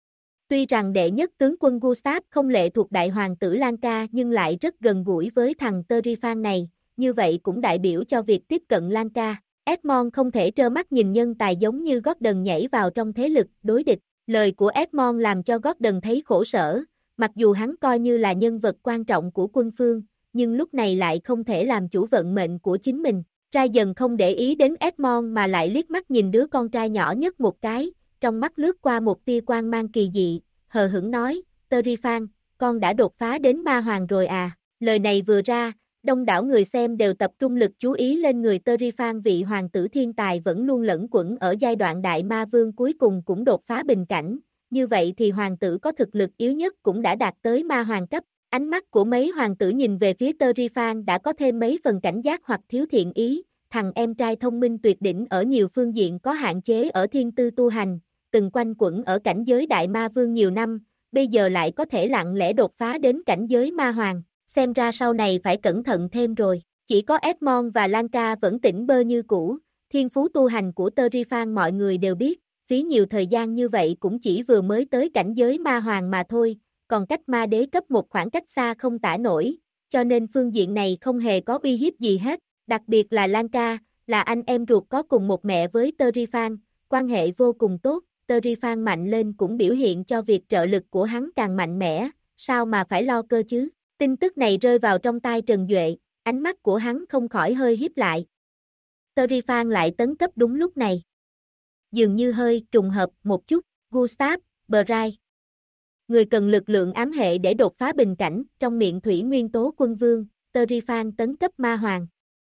Tuy rằng đệ nhất tướng quân Gustav không lệ thuộc đại hoàng tử Lanka nhưng lại rất gần gũi với thằng Terifan này, như vậy cũng đại biểu cho việc tiếp cận Lanka. Edmond không thể trơ mắt nhìn nhân tài giống như Gordon nhảy vào trong thế lực đối địch. Lời của Edmond làm cho Gordon thấy khổ sở, mặc dù hắn coi như là nhân vật quan trọng của quân phương, nhưng lúc này lại không thể làm chủ vận mệnh của chính mình. Ra dần không để ý đến Edmond mà lại liếc mắt nhìn đứa con trai nhỏ nhất một cái, trong mắt lướt qua một tia quang mang kỳ dị, hờ hững nói, Terifan, con đã đột phá đến ma hoàng rồi à? Lời này vừa ra, Đông đảo người xem đều tập trung lực chú ý lên người Terrifan, vị hoàng tử thiên tài vẫn luôn lẫn quẩn ở giai đoạn đại ma vương cuối cùng cũng đột phá bình cảnh, như vậy thì hoàng tử có thực lực yếu nhất cũng đã đạt tới ma hoàng cấp. Ánh mắt của mấy hoàng tử nhìn về phía Terrifan đã có thêm mấy phần cảnh giác hoặc thiếu thiện ý, thằng em trai thông minh tuyệt đỉnh ở nhiều phương diện có hạn chế ở thiên tư tu hành, từng quanh quẩn ở cảnh giới đại ma vương nhiều năm, bây giờ lại có thể lặng lẽ đột phá đến cảnh giới ma hoàng, xem ra sau này phải cẩn thận thêm rồi. Chỉ có Edmond và Lanka vẫn tỉnh bơ như cũ, thiên phú tu hành của Terrifan mọi người đều biết, phí nhiều thời gian như vậy cũng chỉ vừa mới tới cảnh giới ma hoàng mà thôi, còn cách ma đế cấp một khoảng cách xa không tả nổi, cho nên phương diện này không hề có uy hiếp gì hết, đặc biệt là Lanka, là anh em ruột có cùng một mẹ với Terrifan, quan hệ vô cùng tốt, Terrifan mạnh lên cũng biểu hiện cho việc trợ lực của hắn càng mạnh mẽ, sao mà phải lo cơ chứ. Tin tức này rơi vào trong tai Trần Duệ, ánh mắt của hắn không khỏi hơi híp lại. Terrifan lại tấn cấp đúng lúc này. Dường như hơi trùng hợp một chút, Gustav, Bright. Người cần lực lượng ám hệ để đột phá bình cảnh, trong miệng Thủy Nguyên Tố Quân Vương, Terrifan tấn cấp ma hoàng.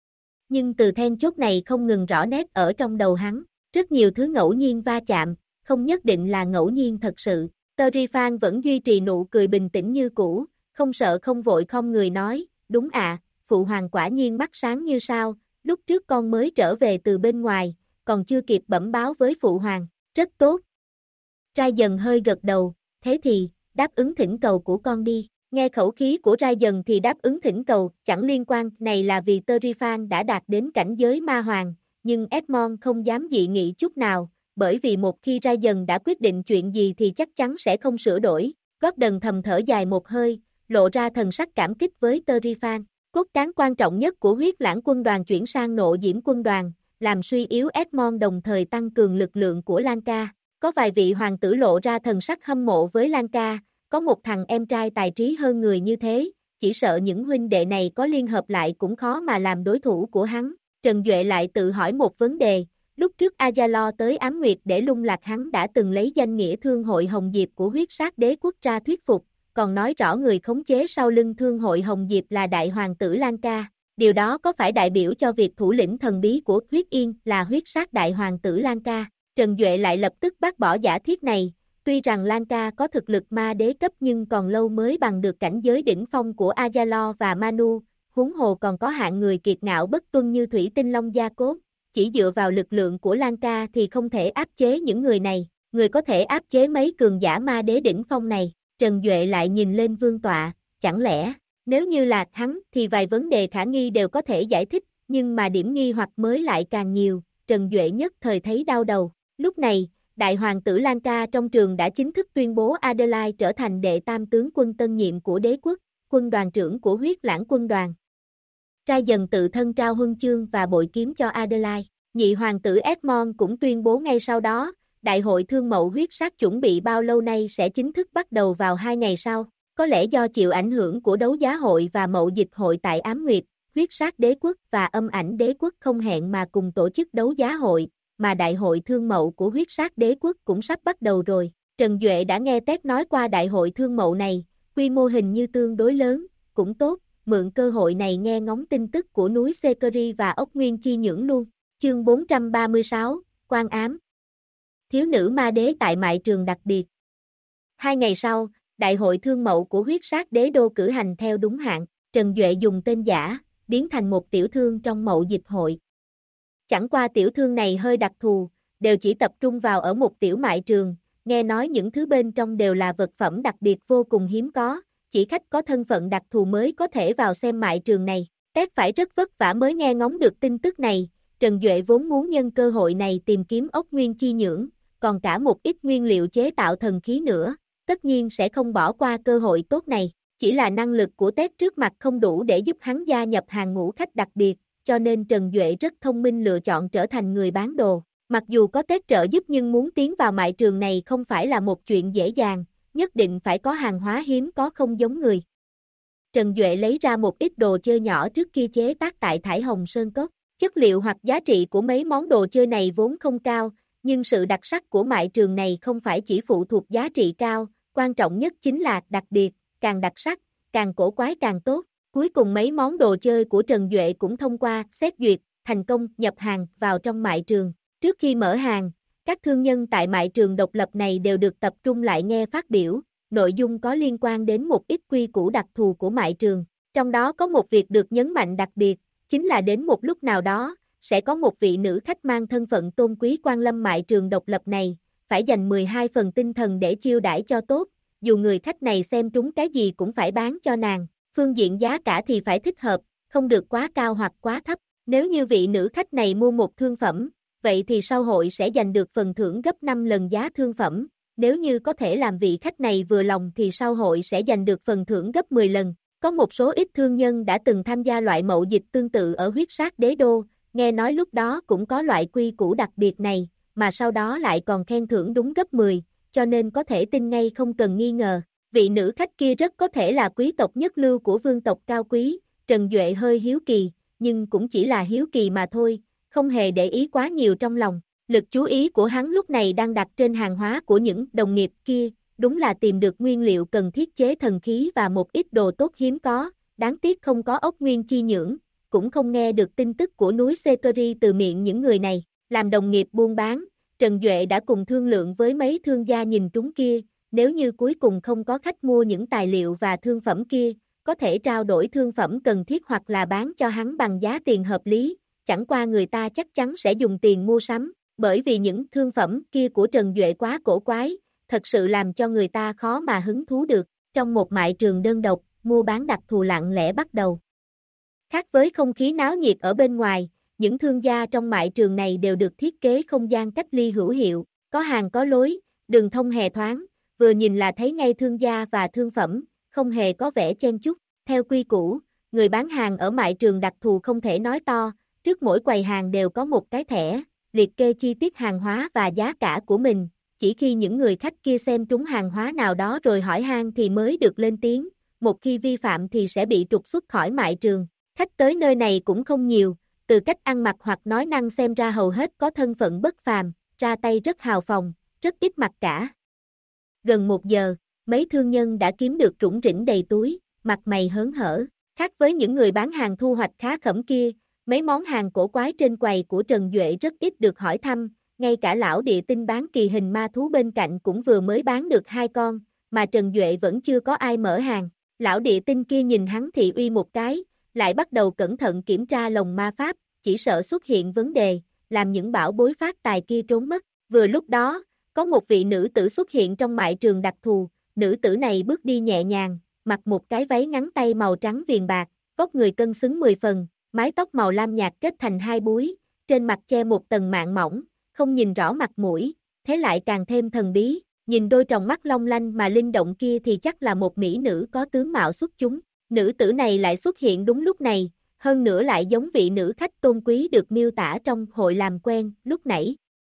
Nhưng từ then chốt này không ngừng rõ nét ở trong đầu hắn, rất nhiều thứ ngẫu nhiên va chạm, không nhất định là ngẫu nhiên thật sự. Terrifan vẫn duy trì nụ cười bình tĩnh như cũ, không sợ không vội không người nói, đúng ạ, phụ hoàng quả nhiên mắt sáng như sao, lúc trước con mới trở về từ bên ngoài, còn chưa kịp bẩm báo với phụ hoàng, rất tốt. Rai dần hơi gật đầu, thế thì, đáp ứng thỉnh cầu của con đi. Nghe khẩu khí của Rai dần thì đáp ứng thỉnh cầu, chẳng liên quan, này là vì Terrifan đã đạt đến cảnh giới ma hoàng, nhưng Edmond không dám dị nghị chút nào, bởi vì một khi Rai dần đã quyết định chuyện gì thì chắc chắn sẽ không sửa đổi. Gordon thầm thở dài một hơi, lộ ra thần sắc cảm kích với Terrifan. Cốt cán quan trọng nhất của huyết lãng quân đoàn chuyển sang nộ diễm quân đoàn, làm suy yếu Edmond đồng thời tăng cường lực lượng của Lanka. Có vài vị hoàng tử lộ ra thần sắc hâm mộ với Lanka, có một thằng em trai tài trí hơn người như thế, chỉ sợ những huynh đệ này có liên hợp lại cũng khó mà làm đối thủ của hắn. Trần Duệ lại tự hỏi một vấn đề, lúc trước Azalo tới Ám Nguyệt để lung lạc hắn đã từng lấy danh nghĩa Thương hội Hồng Diệp của huyết sát đế quốc ra thuyết phục, còn nói rõ người khống chế sau lưng Thương hội Hồng Diệp là đại hoàng tử Lanka. Điều đó có phải đại biểu cho việc thủ lĩnh thần bí của Huyết Yên là huyết sát đại hoàng tử Lanka? Trần Duệ lại lập tức bác bỏ giả thiết này, tuy rằng Lanka có thực lực ma đế cấp nhưng còn lâu mới bằng được cảnh giới đỉnh phong của Azalo và Manu, huống hồ còn có hạng người kiệt ngạo bất tuân như Thủy Tinh Long Gia Cốt, chỉ dựa vào lực lượng của Lanka thì không thể áp chế những người này, người có thể áp chế mấy cường giả ma đế đỉnh phong này. Trần Duệ lại nhìn lên vương tọa, chẳng lẽ, nếu như là hắn thì vài vấn đề khả nghi đều có thể giải thích, nhưng mà điểm nghi hoặc mới lại càng nhiều, Trần Duệ nhất thời thấy đau đầu. Lúc này, đại hoàng tử Lanka trong trường đã chính thức tuyên bố Adelaide trở thành đệ tam tướng quân tân nhiệm của đế quốc, quân đoàn trưởng của huyết lãng quân đoàn. Rai dần tự thân trao huân chương và bội kiếm cho Adelaide. Nhị hoàng tử Edmond cũng tuyên bố ngay sau đó, đại hội thương mậu huyết sát chuẩn bị bao lâu nay sẽ chính thức bắt đầu vào 2 ngày sau. Có lẽ do chịu ảnh hưởng của đấu giá hội và mậu dịch hội tại Ám Nguyệt, huyết sát đế quốc và âm ảnh đế quốc không hẹn mà cùng tổ chức đấu giá hội, mà đại hội thương mậu của huyết sát đế quốc cũng sắp bắt đầu rồi. Trần Duệ đã nghe Tét nói qua đại hội thương mậu này, quy mô hình như tương đối lớn, cũng tốt, mượn cơ hội này nghe ngóng tin tức của núi Sekeri và ốc Nguyên Chi Nhưỡng luôn. Chương 436, Quan Ám. Thiếu nữ ma đế tại mại trường đặc biệt. 2 ngày sau, đại hội thương mậu của huyết sát đế đô cử hành theo đúng hạn, Trần Duệ dùng tên giả, biến thành một tiểu thương trong mậu dịch hội. Chẳng qua tiểu thương này hơi đặc thù, đều chỉ tập trung vào ở một tiểu mại trường, nghe nói những thứ bên trong đều là vật phẩm đặc biệt vô cùng hiếm có, chỉ khách có thân phận đặc thù mới có thể vào xem mại trường này. Tét phải rất vất vả mới nghe ngóng được tin tức này, Trần Duệ vốn muốn nhân cơ hội này tìm kiếm ốc nguyên chi nhưỡng, còn cả một ít nguyên liệu chế tạo thần khí nữa, tất nhiên sẽ không bỏ qua cơ hội tốt này, chỉ là năng lực của Tét trước mặt không đủ để giúp hắn gia nhập hàng ngũ khách đặc biệt, cho nên Trần Duệ rất thông minh lựa chọn trở thành người bán đồ. Mặc dù có Tét trợ giúp nhưng muốn tiến vào mại trường này không phải là một chuyện dễ dàng, nhất định phải có hàng hóa hiếm có không giống người. Trần Duệ lấy ra một ít đồ chơi nhỏ trước kia chế tác tại Thải Hồng Sơn Cốc. Chất liệu hoặc giá trị của mấy món đồ chơi này vốn không cao, nhưng sự đặc sắc của mại trường này không phải chỉ phụ thuộc giá trị cao, quan trọng nhất chính là đặc biệt, càng đặc sắc, càng cổ quái càng tốt. Cuối cùng mấy món đồ chơi của Trần Duệ cũng thông qua xét duyệt, thành công nhập hàng vào trong mại trường. Trước khi mở hàng, các thương nhân tại mại trường độc lập này đều được tập trung lại nghe phát biểu, nội dung có liên quan đến một ít quy củ đặc thù của mại trường. Trong đó có một việc được nhấn mạnh đặc biệt, chính là đến một lúc nào đó, sẽ có một vị nữ khách mang thân phận tôn quý quan lâm mại trường độc lập này, phải dành 12 phần tinh thần để chiêu đãi cho tốt, dù người khách này xem trúng cái gì cũng phải bán cho nàng, phương diện giá cả thì phải thích hợp, không được quá cao hoặc quá thấp. Nếu như vị nữ khách này mua một thương phẩm, vậy thì sau hội sẽ giành được phần thưởng gấp 5 lần giá thương phẩm, nếu như có thể làm vị khách này vừa lòng thì sau hội sẽ giành được phần thưởng gấp 10 lần. Có một số ít thương nhân đã từng tham gia loại mậu dịch tương tự ở huyết sát đế đô, nghe nói lúc đó cũng có loại quy củ đặc biệt này, mà sau đó lại còn khen thưởng đúng gấp 10, cho nên có thể tin ngay không cần nghi ngờ. Vị nữ khách kia rất có thể là quý tộc nhất lưu của vương tộc cao quý, Trần Duệ hơi hiếu kỳ, nhưng cũng chỉ là hiếu kỳ mà thôi, không hề để ý quá nhiều trong lòng. Lực chú ý của hắn lúc này đang đặt trên hàng hóa của những đồng nghiệp kia, đúng là tìm được nguyên liệu cần thiết chế thần khí và một ít đồ tốt hiếm có, đáng tiếc không có ốc nguyên chi nhưỡng, cũng không nghe được tin tức của núi Sekeri từ miệng những người này. Làm đồng nghiệp buôn bán, Trần Duệ đã cùng thương lượng với mấy thương gia nhìn trúng kia, nếu như cuối cùng không có khách mua những tài liệu và thương phẩm kia, có thể trao đổi thương phẩm cần thiết hoặc là bán cho hắn bằng giá tiền hợp lý, chẳng qua người ta chắc chắn sẽ dùng tiền mua sắm, bởi vì những thương phẩm kia của Trần Duệ quá cổ quái, thật sự làm cho người ta khó mà hứng thú được. Trong một mại trường đơn độc, mua bán đặc thù lặng lẽ bắt đầu. Khác với không khí náo nhiệt ở bên ngoài, những thương gia trong mại trường này đều được thiết kế không gian cách ly hữu hiệu, có hàng có lối, đường thông hề thoáng, vừa nhìn là thấy ngay thương gia và thương phẩm, không hề có vẻ chen chúc. Theo quy củ, người bán hàng ở mại trường đặc thù không thể nói to, trước mỗi quầy hàng đều có một cái thẻ, liệt kê chi tiết hàng hóa và giá cả của mình, chỉ khi những người khách kia xem trúng hàng hóa nào đó rồi hỏi han thì mới được lên tiếng, một khi vi phạm thì sẽ bị trục xuất khỏi mại trường. Khách tới nơi này cũng không nhiều, từ cách ăn mặc hoặc nói năng xem ra hầu hết có thân phận bất phàm, ra tay rất hào phóng, rất ít mặc cả. Gần 1 giờ, mấy thương nhân đã kiếm được rủng rỉnh đầy túi, mặt mày hớn hở. Khác với những người bán hàng thu hoạch khá khẩm kia, mấy món hàng cổ quái trên quầy của Trần Duệ rất ít được hỏi thăm, ngay cả lão địa tinh bán kỳ hình ma thú bên cạnh cũng vừa mới bán được 2 con, mà Trần Duệ vẫn chưa có ai mở hàng. Lão địa tinh kia nhìn hắn thị uy một cái, lại bắt đầu cẩn thận kiểm tra lồng ma pháp, chỉ sợ xuất hiện vấn đề, làm những bảo bối phát tài kia trốn mất. Vừa lúc đó, có một vị nữ tử xuất hiện trong mại trường đặc thù, nữ tử này bước đi nhẹ nhàng, mặc một cái váy ngắn tay màu trắng viền bạc, vóc người cân xứng 10 phần, mái tóc màu lam nhạt kết thành 2 búi, trên mặt che một tầng mạn mỏng, không nhìn rõ mặt mũi, thế lại càng thêm thần bí, nhìn đôi tròng mắt long lanh mà linh động kia thì chắc là một mỹ nữ có tướng mạo xuất chúng. Nữ tử này lại xuất hiện đúng lúc này, hơn nữa lại giống vị nữ khách tôn quý được miêu tả trong hội làm quen lúc nãy.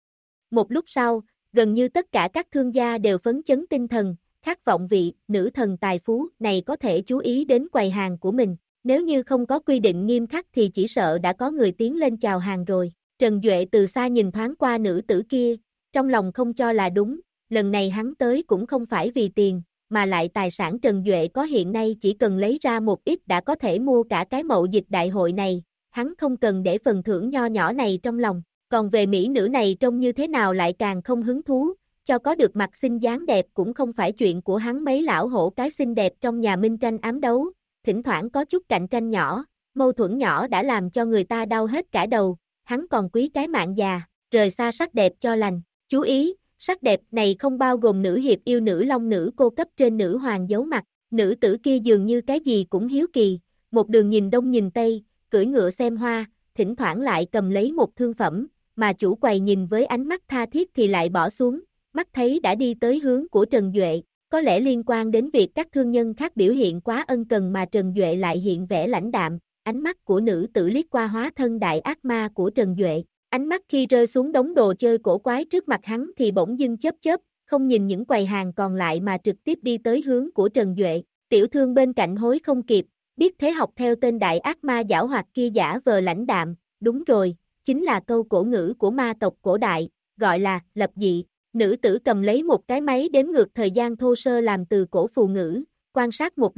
Một lúc sau, gần như tất cả các thương gia đều phấn chấn tinh thần, khát vọng vị nữ thần tài phú này có thể chú ý đến quầy hàng của mình. Nếu như không có quy định nghiêm khắc thì chỉ sợ đã có người tiến lên chào hàng rồi. Trần Duệ từ xa nhìn thoáng qua nữ tử kia, trong lòng không cho là đúng, lần này hắn tới cũng không phải vì tiền, mà lại tài sản Trần Duệ có hiện nay chỉ cần lấy ra một ít đã có thể mua cả cái mậu dịch đại hội này, hắn không cần để phần thưởng nho nhỏ này trong lòng. Còn về mỹ nữ này trông như thế nào lại càng không hứng thú, cho có được mặt xinh dáng đẹp cũng không phải chuyện của hắn. Mấy lão hổ cái xinh đẹp trong nhà minh tranh ám đấu, thỉnh thoảng có chút cạnh tranh nhỏ, mâu thuẫn nhỏ đã làm cho người ta đau hết cả đầu, hắn còn quý cái mạng già, rời xa sắc đẹp cho lành. Chú ý, sắc đẹp này không bao gồm nữ hiệp yêu nữ long nữ cô cấp trên nữ hoàng giấu mặt. Nữ tử kia dường như cái gì cũng hiếu kỳ, một đường nhìn đông nhìn tây, cưỡi ngựa xem hoa, thỉnh thoảng lại cầm lấy một thương phẩm, mà chủ quầy nhìn với ánh mắt tha thiết thì lại bỏ xuống, mắt thấy đã đi tới hướng của Trần Duệ. Có lẽ liên quan đến việc các thương nhân khác biểu hiện quá ân cần mà Trần Duệ lại hiện vẻ lãnh đạm, ánh mắt của nữ tử liếc qua hóa thân đại ác ma của Trần Duệ, ánh mắt khi rơi xuống đống đồ chơi cổ quái trước mặt hắn thì bỗng dưng chớp chớp, không nhìn những quầy hàng còn lại mà trực tiếp đi tới hướng của Trần Duệ. Tiểu thương bên cạnh hối không kịp, biết thế học theo tên đại ác ma giảo hoạt kia giả vờ lãnh đạm, đúng rồi, chính là câu cổ ngữ của ma tộc cổ đại, gọi là lập dị. Nữ tử cầm lấy một cái máy đếm ngược thời gian thô sơ làm từ cổ phù ngữ, quan sát một lúc,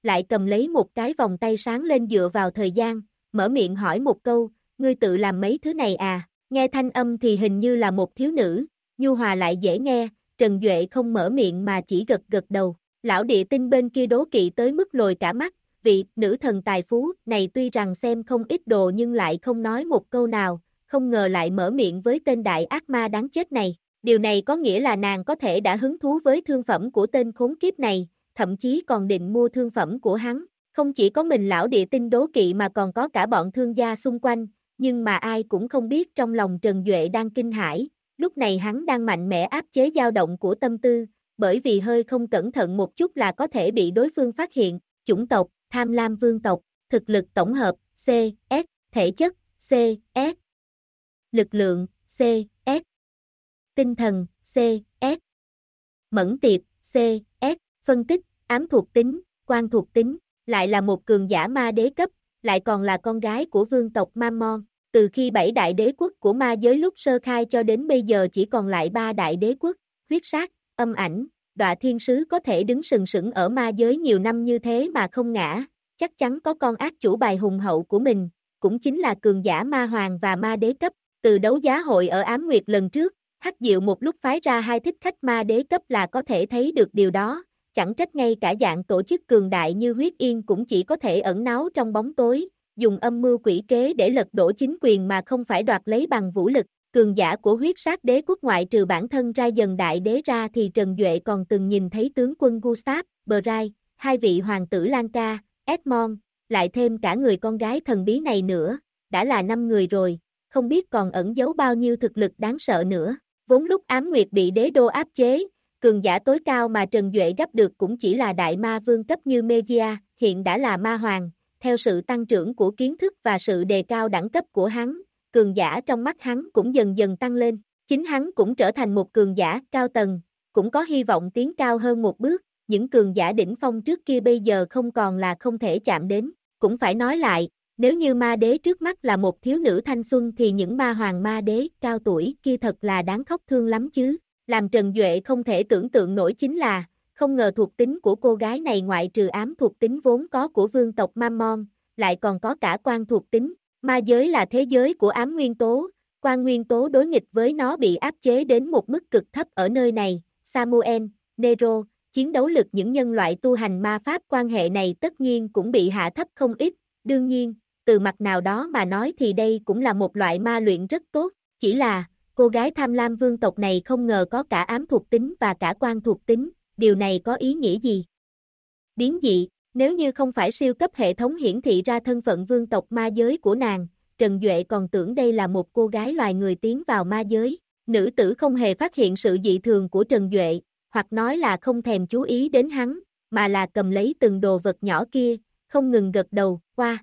lại cầm lấy một cái vòng tay sáng lên dựa vào thời gian, mở miệng hỏi một câu, ngươi tự làm mấy thứ này à, nghe thanh âm thì hình như là một thiếu nữ, nhu hòa lại dễ nghe, Trần Duệ không mở miệng mà chỉ gật gật đầu, lão địa tinh bên kia đố kỵ tới mức lồi cả mắt, vị nữ thần tài phú này tuy rằng xem không ít đồ nhưng lại không nói một câu nào, không ngờ lại mở miệng với tên đại ác ma đáng chết này. Điều này có nghĩa là nàng có thể đã hứng thú với thương phẩm của tên khốn kiếp này, thậm chí còn định mua thương phẩm của hắn. Không chỉ có mình lão địa tinh đố kỵ mà còn có cả bọn thương gia xung quanh, nhưng mà ai cũng không biết trong lòng Trần Duệ đang kinh hãi. Lúc này hắn đang mạnh mẽ áp chế dao động của tâm tư, bởi vì hơi không cẩn thận một chút là có thể bị đối phương phát hiện. Chủng tộc, tham lam vương tộc, thực lực tổng hợp, C, S, thể chất, C, S, lực lượng, C, S, tinh thần, C, S, mẫn tiệp, C, S, phân tích, ám thuộc tính, quan thuộc tính, lại là một cường giả ma đế cấp, lại còn là con gái của vương tộc Mammon. Từ khi 7 đại đế quốc của ma giới lúc sơ khai cho đến bây giờ chỉ còn lại 3 đại đế quốc, huyết sát, âm ảnh, Đọa Thiên Sứ có thể đứng sừng sững ở ma giới nhiều năm như thế mà không ngã, chắc chắn có con ác chủ bài hùng hậu của mình, cũng chính là cường giả ma hoàng và ma đế cấp. Từ đấu giá hội ở Ám Nguyệt lần trước, Hắc Diệu một lúc phái ra 2 thích khách ma đế cấp là có thể thấy được điều đó, chẳng trách ngay cả dạng tổ chức cường đại như Huyết Yên cũng chỉ có thể ẩn náu trong bóng tối, dùng âm mưu quỷ kế để lật đổ chính quyền mà không phải đoạt lấy bằng vũ lực. Cường giả của huyết sát đế quốc ngoại trừ bản thân ra dần đại đế ra thì Trần Duệ còn từng nhìn thấy tướng quân Gustav, Bright, 2 vị hoàng tử Lanka, Edmond, lại thêm cả người con gái thần bí này nữa, đã là 5 người rồi, không biết còn ẩn giấu bao nhiêu thực lực đáng sợ nữa. Vốn lúc Ám Nguyệt bị đế đô áp chế, cường giả tối cao mà Trần Duệ gấp được cũng chỉ là đại ma vương cấp như Mejia, hiện đã là ma hoàng, theo sự tăng trưởng của kiến thức và sự đề cao đẳng cấp của hắn, cường giả trong mắt hắn cũng dần dần tăng lên, chính hắn cũng trở thành một cường giả cao tầng, cũng có hy vọng tiến cao hơn một bước, những cường giả đỉnh phong trước kia bây giờ không còn là không thể chạm đến, cũng phải nói lại, nếu như ma đế trước mắt là một thiếu nữ thanh xuân thì những ma hoàng ma đế cao tuổi kia thật là đáng khóc thương lắm chứ, làm Trần Duệ không thể tưởng tượng nổi chính là, không ngờ thuộc tính của cô gái này ngoại trừ ám thuộc tính vốn có của vương tộc Mammon, lại còn có cả quan thuộc tính. Ma giới là thế giới của ám nguyên tố, quan nguyên tố đối nghịch với nó bị áp chế đến một mức cực thấp ở nơi này. Samuel, Nero, chiến đấu lực những nhân loại tu hành ma pháp quan hệ này tất nhiên cũng bị hạ thấp không ít. Đương nhiên, từ mặt nào đó mà nói thì đây cũng là một loại ma luyện rất tốt, chỉ là cô gái tham lam vương tộc này không ngờ có cả ám thuộc tính và cả quan thuộc tính, điều này có ý nghĩa gì? Biến dị. Nếu như không phải siêu cấp hệ thống hiển thị ra thân phận vương tộc ma giới của nàng, Trần Duệ còn tưởng đây là một cô gái loài người tiến vào ma giới. Nữ tử không hề phát hiện sự dị thường của Trần Duệ, hoặc nói là không thèm chú ý đến hắn, mà là cầm lấy từng đồ vật nhỏ kia, không ngừng gật đầu, qua.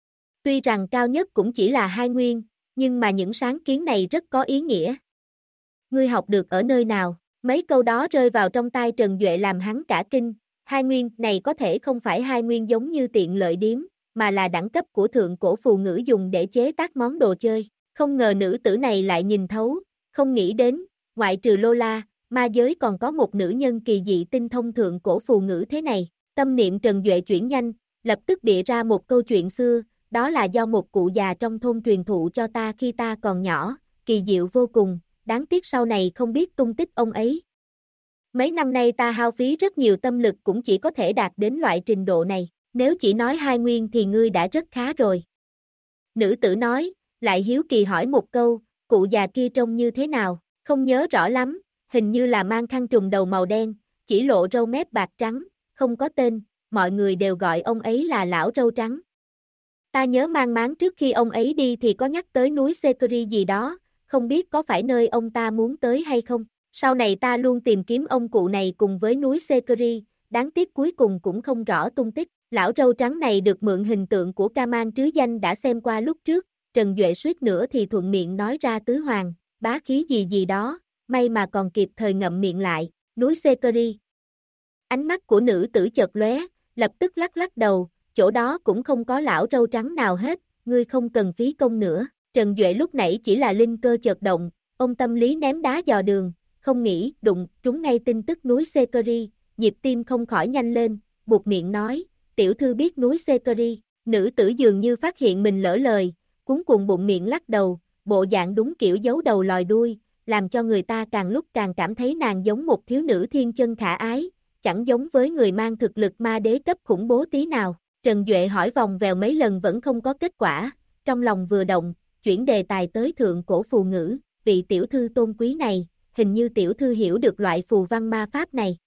Tuy rằng cao nhất cũng chỉ là 2 nguyên, nhưng mà những sáng kiến này rất có ý nghĩa. Ngươi học được ở nơi nào? Mấy câu đó rơi vào trong tai Trần Duệ làm hắn cả kinh. 2 nguyên này có thể không phải 2 nguyên giống như tiện lợi điếm, mà là đẳng cấp của thượng cổ phù ngữ dùng để chế tác món đồ chơi. Không ngờ nữ tử này lại nhìn thấu, không nghĩ đến, ngoại trừ Lola, ma giới còn có một nữ nhân kỳ dị tinh thông thượng cổ phù ngữ thế này. Tâm niệm Trần Duệ chuyển nhanh, lập tức bịa ra một câu chuyện xưa, đó là do một cụ già trong thôn truyền thụ cho ta khi ta còn nhỏ, kỳ diệu vô cùng, đáng tiếc sau này không biết tung tích ông ấy. Mấy năm nay ta hao phí rất nhiều tâm lực cũng chỉ có thể đạt đến loại trình độ này, nếu chỉ nói 2 nguyên thì ngươi đã rất khá rồi. Nữ tử nói, lại hiếu kỳ hỏi một câu, cụ già kia trông như thế nào, không nhớ rõ lắm, hình như là mang khăn trùm đầu màu đen, chỉ lộ râu mép bạc trắng, không có tên, mọi người đều gọi ông ấy là lão râu trắng. Ta nhớ mang máng trước khi ông ấy đi thì có nhắc tới núi Sekiri gì đó, không biết có phải nơi ông ta muốn tới hay không. Sau này ta luôn tìm kiếm ông cụ này cùng với núi Sekiri, đáng tiếc cuối cùng cũng không rõ tung tích. Lão râu trắng này được mượn hình tượng của Kaman trứ danh đã xem qua lúc trước, Trần Duệ suýt nữa thì thuận miệng nói ra tứ hoàng, bá khí gì gì đó, may mà còn kịp thời ngậm miệng lại, núi Sekiri. Ánh mắt của nữ tử chợt lóe, lập tức lắc lắc đầu, chỗ đó cũng không có lão râu trắng nào hết, ngươi không cần phí công nữa. Trần Duệ lúc nãy chỉ là linh cơ chợt động, ông tâm lý ném đá dò đường, không nghĩ, đụng, trúng ngay tin tức núi Sekiri, nhịp tim không khỏi nhanh lên, buột miệng nói, tiểu thư biết núi Sekeri, nữ tử dường như phát hiện mình lỡ lời, cuống cuồng bụng miệng lắc đầu, bộ dạng đúng kiểu giấu đầu lòi đuôi, làm cho người ta càng lúc càng cảm thấy nàng giống một thiếu nữ thiên chân khả ái, chẳng giống với người mang thực lực ma đế cấp khủng bố tí nào. Trần Duệ hỏi vòng vèo mấy lần vẫn không có kết quả, trong lòng vừa động, chuyển đề tài tới thượng cổ phù ngữ, vị tiểu thư tôn quý này, hình như tiểu thư hiểu được loại phù văn ma pháp này.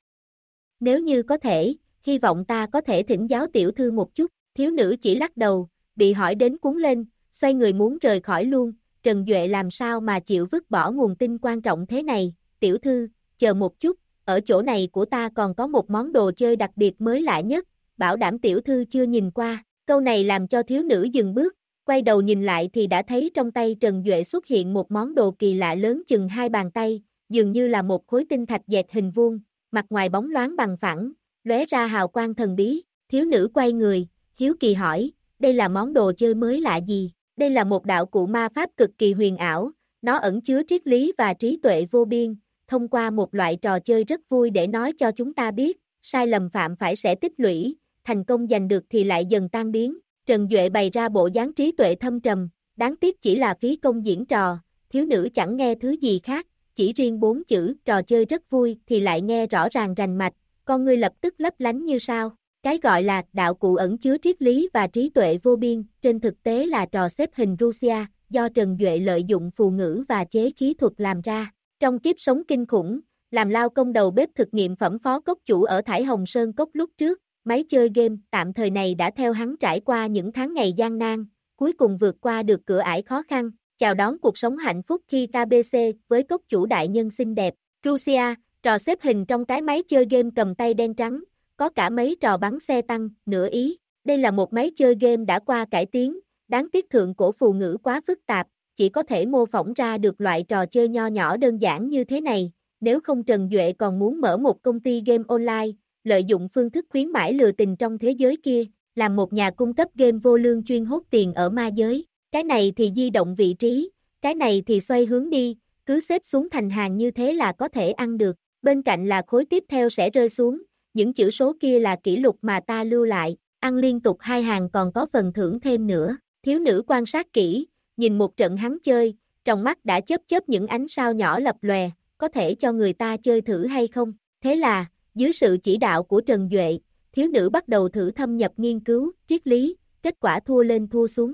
Nếu như có thể, hy vọng ta có thể thỉnh giáo tiểu thư một chút, thiếu nữ chỉ lắc đầu, bị hỏi đến cuốn lên, xoay người muốn rời khỏi luôn, Trần Duệ làm sao mà chịu vứt bỏ nguồn tin quan trọng thế này, tiểu thư, chờ một chút, ở chỗ này của ta còn có một món đồ chơi đặc biệt mới lạ nhất, bảo đảm tiểu thư chưa nhìn qua, câu này làm cho thiếu nữ dừng bước, quay đầu nhìn lại thì đã thấy trong tay Trần Duệ xuất hiện một món đồ kỳ lạ lớn chừng 2 bàn tay, dường như là một khối tinh thạch dẹt hình vuông, mặt ngoài bóng loáng bằng phẳng, lóe ra hào quang thần bí, thiếu nữ quay người, hiếu kỳ hỏi, đây là món đồ chơi mới lạ gì? Đây là một đạo cụ ma pháp cực kỳ huyền ảo, nó ẩn chứa triết lý và trí tuệ vô biên, thông qua một loại trò chơi rất vui để nói cho chúng ta biết, sai lầm phạm phải sẽ tích lũy, thành công giành được thì lại dần tan biến. Trần Duệ bày ra bộ dáng trí tuệ thâm trầm, đáng tiếc chỉ là phí công diễn trò, thiếu nữ chẳng nghe thứ gì khác, chỉ riêng 4 chữ trò chơi rất vui thì lại nghe rõ ràng rành mạch, con ngươi lập tức lấp lánh như sao. Cái gọi là đạo cụ ẩn chứa triết lý và trí tuệ vô biên, trên thực tế là trò xếp hình Russia, do Trần Duệ lợi dụng phù ngữ và chế khí thuật làm ra. Trong kiếp sống kinh khủng, làm lao công đầu bếp thực nghiệm phẩm phó cốc chủ ở Thải Hồng Sơn Cốc lúc trước, máy chơi game tạm thời này đã theo hắn trải qua những tháng ngày gian nan, cuối cùng vượt qua được cửa ải khó khăn, chào đón cuộc sống hạnh phúc khi KBC với cốc chủ đại nhân xinh đẹp. Russia, trò xếp hình trong cái máy chơi game cầm tay đen trắng, có cả mấy trò bắn xe tăng, nửa ý. Đây là một máy chơi game đã qua cải tiến, đáng tiếc thượng cổ phù ngữ quá phức tạp, chỉ có thể mô phỏng ra được loại trò chơi nho nhỏ đơn giản như thế này, nếu không Trần Duệ còn muốn mở một công ty game online, lợi dụng phương thức khuyến mãi lừa tình trong thế giới kia, làm một nhà cung cấp game vô lương chuyên hốt tiền ở ma giới. Cái này thì di động vị trí, cái này thì xoay hướng đi, cứ xếp xuống thành hàng như thế là có thể ăn được, bên cạnh là khối tiếp theo sẽ rơi xuống. Những chữ số kia là kỷ lục mà ta lưu lại, ăn liên tục 2 hàng còn có phần thưởng thêm nữa. Thiếu nữ quan sát kỹ, nhìn một trận hắn chơi, trong mắt đã chớp chớp những ánh sao nhỏ lập lòe, có thể cho người ta chơi thử hay không? Thế là, dưới sự chỉ đạo của Trần Duệ, thiếu nữ bắt đầu thử thâm nhập nghiên cứu, triết lý, kết quả thua lên thua xuống.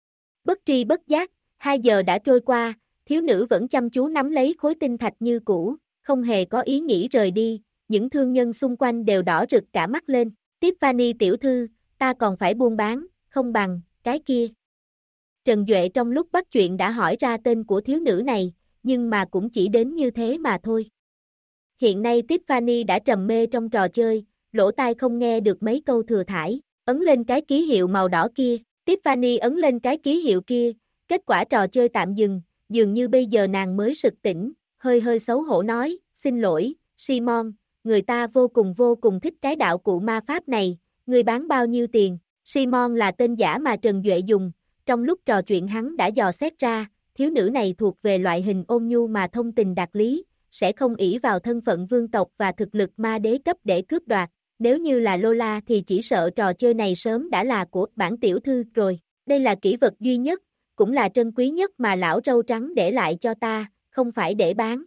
Bất tri bất giác, 2 giờ đã trôi qua, thiếu nữ vẫn chăm chú nắm lấy khối tinh thạch như cũ, không hề có ý nghĩ rời đi. Những thương nhân xung quanh đều đỏ rực cả mắt lên, Tiffany tiểu thư, ta còn phải buôn bán, không bằng, cái kia. Trần Duệ trong lúc bắt chuyện đã hỏi ra tên của thiếu nữ này, nhưng mà cũng chỉ đến như thế mà thôi. Hiện nay Tiffany đã trầm mê trong trò chơi, lỗ tai không nghe được mấy câu thừa thãi, ấn lên cái ký hiệu màu đỏ kia, Tiffany ấn lên cái ký hiệu kia, kết quả trò chơi tạm dừng, dường như bây giờ nàng mới sực tỉnh, hơi hơi xấu hổ nói, xin lỗi, Simon. Người ta vô cùng thích cái đạo cụ ma pháp này, người bán bao nhiêu tiền? Simon là tên giả mà Trần Duệ dùng, trong lúc trò chuyện hắn đã dò xét ra, thiếu nữ này thuộc về loại hình ôn nhu mà thông tình đạt lý, sẽ không ỷ vào thân phận vương tộc và thực lực ma đế cấp để cướp đoạt, nếu như là Lola thì chỉ sợ trò chơi này sớm đã là của bản tiểu thư rồi, đây là kỷ vật duy nhất, cũng là trân quý nhất mà lão râu trắng để lại cho ta, không phải để bán.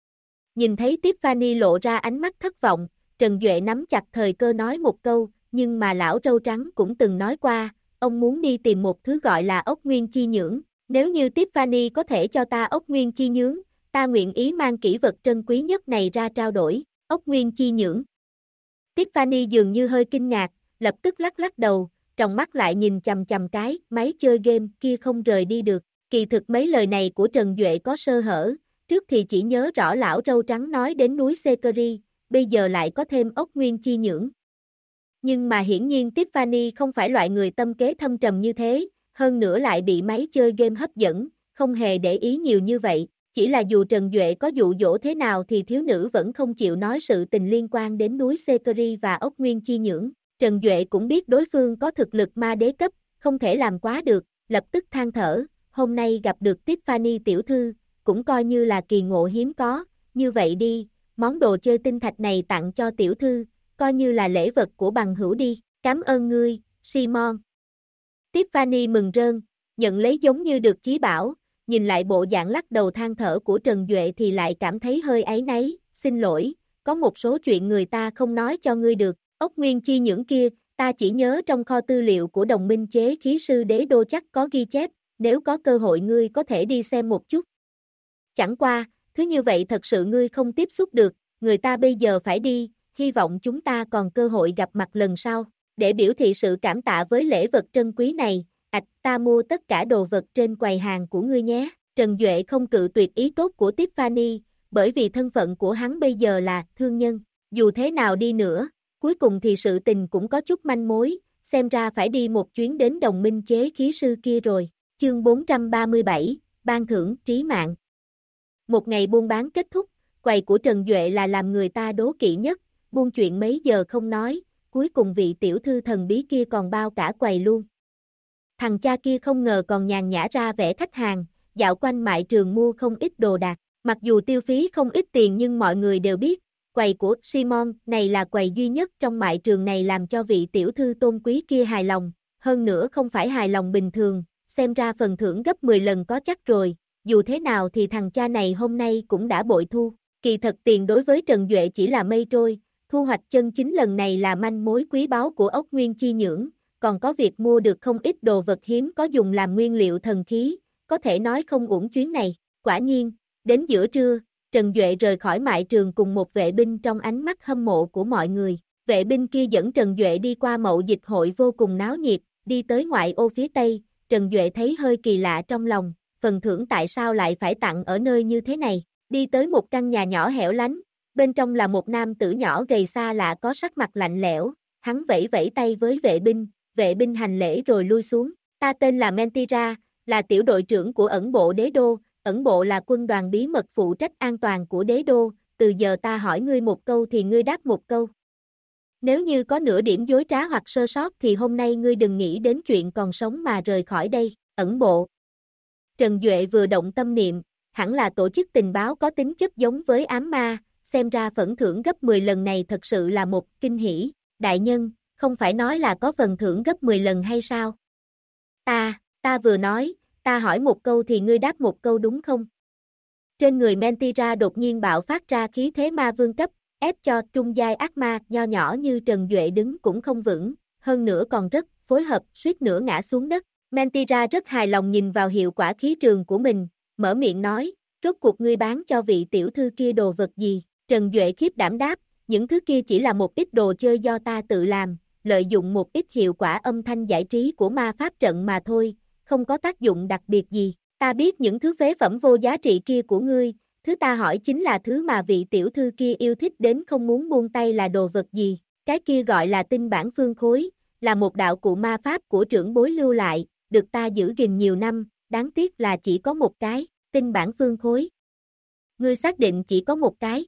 Nhìn thấy Tiffany lộ ra ánh mắt thất vọng, Trần Duệ nắm chặt thời cơ nói một câu, nhưng mà lão râu trắng cũng từng nói qua, ông muốn đi tìm một thứ gọi là ốc nguyên chi nhưỡng, nếu như Tiffany có thể cho ta ốc nguyên chi nhưỡng, ta nguyện ý mang kỷ vật trân quý nhất này ra trao đổi, ốc nguyên chi nhưỡng. Tiffany dường như hơi kinh ngạc, lập tức lắc lắc đầu, trong mắt lại nhìn chằm chằm cái máy chơi game kia không rời đi được, kỳ thực mấy lời này của Trần Duệ có sơ hở. Trước thì chỉ nhớ rõ lão râu trắng nói đến núi Sekeri, bây giờ lại có thêm ốc nguyên chi nhưỡng. Nhưng mà hiển nhiên Tiffany không phải loại người tâm kế thâm trầm như thế, hơn nữa lại bị máy chơi game hấp dẫn, không hề để ý nhiều như vậy. Chỉ là dù Trần Duệ có dụ dỗ thế nào thì thiếu nữ vẫn không chịu nói sự tình liên quan đến núi Sekeri và ốc nguyên chi nhưỡng. Trần Duệ cũng biết đối phương có thực lực ma đế cấp, không thể làm quá được, lập tức than thở, hôm nay gặp được Tiffany tiểu thư, cũng coi như là kỳ ngộ hiếm có, như vậy đi, món đồ chơi tinh thạch này tặng cho tiểu thư, coi như là lễ vật của bằng hữu đi. Cảm ơn ngươi, Simon. Tiffany mừng rơn, nhận lấy giống như được chí bảo, nhìn lại bộ dạng lắc đầu than thở của Trần Duệ thì lại cảm thấy hơi áy náy, xin lỗi, có một số chuyện người ta không nói cho ngươi được, ốc nguyên chi những kia, ta chỉ nhớ trong kho tư liệu của đồng minh chế khí sư đế đô chắc có ghi chép, nếu có cơ hội ngươi có thể đi xem một chút. Chẳng qua, thứ như vậy thật sự ngươi không tiếp xúc được, người ta bây giờ phải đi, hy vọng chúng ta còn cơ hội gặp mặt lần sau. Để biểu thị sự cảm tạ với lễ vật trân quý này, ta mua tất cả đồ vật trên quầy hàng của ngươi nhé. Trần Duệ không cự tuyệt ý tốt của Tiffany, bởi vì thân phận của hắn bây giờ là thương nhân. Dù thế nào đi nữa, cuối cùng thì sự tình cũng có chút manh mối, xem ra phải đi một chuyến đến đồng minh chế khí sư kia rồi. Chương 437, ban thưởng trí mạng. Một ngày buôn bán kết thúc, quầy của Trần Duệ là làm người ta đố kỵ nhất, buôn chuyện mấy giờ không nói, cuối cùng vị tiểu thư thần bí kia còn bao cả quầy luôn. Thằng cha kia không ngờ còn nhàn nhã ra vẻ khách hàng, dạo quanh mại trường mua không ít đồ đạc, mặc dù tiêu phí không ít tiền nhưng mọi người đều biết, quầy của Simon này là quầy duy nhất trong mại trường này làm cho vị tiểu thư tôn quý kia hài lòng, hơn nữa không phải hài lòng bình thường, xem ra phần thưởng gấp 10 lần có chắc rồi, dù thế nào thì thằng cha này hôm nay cũng đã bội thu, kỳ thật tiền đối với Trần Duệ chỉ là mây trôi, thu hoạch chân chính lần này là manh mối quý báu của ốc nguyên chi nhưỡng, còn có việc mua được không ít đồ vật hiếm có dùng làm nguyên liệu thần khí, có thể nói không uổng chuyến này. Quả nhiên, đến giữa trưa, Trần Duệ rời khỏi mại trường cùng một vệ binh trong ánh mắt hâm mộ của mọi người. Vệ binh kia dẫn Trần Duệ đi qua mậu dịch hội vô cùng náo nhiệt, đi tới ngoại ô phía Tây, Trần Duệ thấy hơi kỳ lạ trong lòng, phần thưởng tại sao lại phải tặng ở nơi như thế này, đi tới một căn nhà nhỏ hẻo lánh, bên trong là một nam tử nhỏ gầy xa lạ có sắc mặt lạnh lẽo, hắn vẫy vẫy tay với vệ binh hành lễ rồi lui xuống, ta tên là Mentira, là tiểu đội trưởng của ẩn bộ đế đô, ẩn bộ là quân đoàn bí mật phụ trách an toàn của đế đô, từ giờ ta hỏi ngươi một câu thì ngươi đáp một câu. Nếu như có nửa điểm dối trá hoặc sơ sót thì hôm nay ngươi đừng nghĩ đến chuyện còn sống mà rời khỏi đây, ẩn bộ. Trần Duệ vừa động tâm niệm, hẳn là tổ chức tình báo có tính chất giống với ám ma, xem ra phần thưởng gấp 10 lần này thật sự là một kinh hỉ, đại nhân, không phải nói là có phần thưởng gấp 10 lần hay sao? Ta vừa nói, ta hỏi một câu thì ngươi đáp một câu đúng không? Trên người Mentira đột nhiên bạo phát ra khí thế ma vương cấp, ép cho trung giai ác ma nho nhỏ như Trần Duệ đứng cũng không vững, hơn nữa còn rất phối hợp, suýt nữa ngã xuống đất. Mentira rất hài lòng nhìn vào hiệu quả khí trường của mình, mở miệng nói, rốt cuộc ngươi bán cho vị tiểu thư kia đồ vật gì? Trần Duệ khiếp đảm đáp, những thứ kia chỉ là một ít đồ chơi do ta tự làm, lợi dụng một ít hiệu quả âm thanh giải trí của ma pháp trận mà thôi, không có tác dụng đặc biệt gì. Ta biết những thứ phế phẩm vô giá trị kia của ngươi, thứ ta hỏi chính là thứ mà vị tiểu thư kia yêu thích đến không muốn buông tay là đồ vật gì. Cái kia gọi là tinh bản phương khối, là một đạo cụ ma pháp của trưởng bối lưu lại, được ta giữ gìn nhiều năm, đáng tiếc là chỉ có một cái, tinh bản phương khối. Ngươi xác định chỉ có một cái.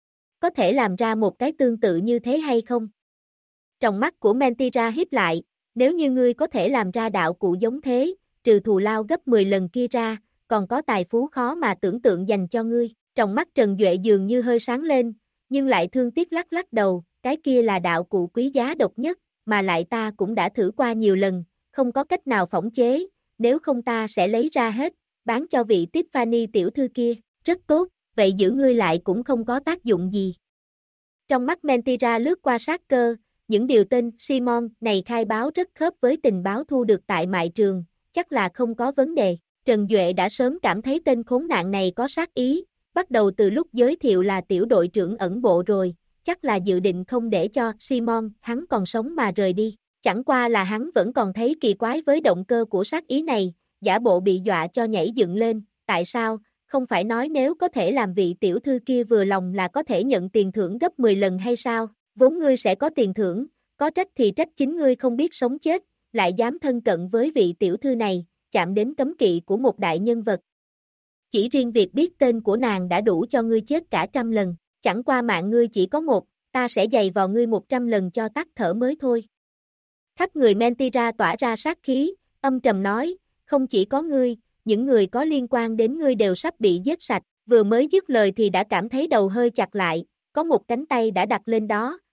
Có thể làm ra một cái tương tự như thế hay không? Trong mắt của Mentira híp lại, nếu như ngươi có thể làm ra đạo cụ giống thế, trừ thù lao gấp 10 lần kia ra, còn có tài phú khó mà tưởng tượng dành cho ngươi. Trong mắt Trần Duệ dường như hơi sáng lên, nhưng lại thương tiếc lắc lắc đầu, cái kia là đạo cụ quý giá độc nhất, mà lại ta cũng đã thử qua nhiều lần, không có cách nào phỏng chế, nếu không ta sẽ lấy ra hết, bán cho vị Tiffany tiểu thư kia, rất tốt, vậy giữ ngươi lại cũng không có tác dụng gì. Trong mắt Mentira lướt qua sát cơ, những điều tên Simon này khai báo rất khớp với tình báo thu được tại mại trường, chắc là không có vấn đề. Trần Duệ đã sớm cảm thấy tên khốn nạn này có sát ý, bắt đầu từ lúc giới thiệu là tiểu đội trưởng ẩn bộ rồi, chắc là dự định không để cho Simon hắn còn sống mà rời đi. Chẳng qua là hắn vẫn còn thấy kỳ quái với động cơ của sát ý này, giả bộ bị dọa cho nhảy dựng lên, tại sao, không phải nói nếu có thể làm vị tiểu thư kia vừa lòng là có thể nhận tiền thưởng gấp 10 lần hay sao, vốn ngươi sẽ có tiền thưởng, có trách thì trách chính ngươi không biết sống chết, lại dám thân cận với vị tiểu thư này, chạm đến cấm kỵ của một đại nhân vật. Chỉ riêng việc biết tên của nàng đã đủ cho ngươi chết cả 100 lần, chẳng qua mạng ngươi chỉ có một, ta sẽ giày vào ngươi 100 lần cho tắt thở mới thôi. Khắp người Mentira tỏa ra sát khí, âm trầm nói, không chỉ có ngươi, những người có liên quan đến ngươi đều sắp bị giết sạch, vừa mới dứt lời thì đã cảm thấy đầu hơi chặt lại, có một cánh tay đã đặt lên đó,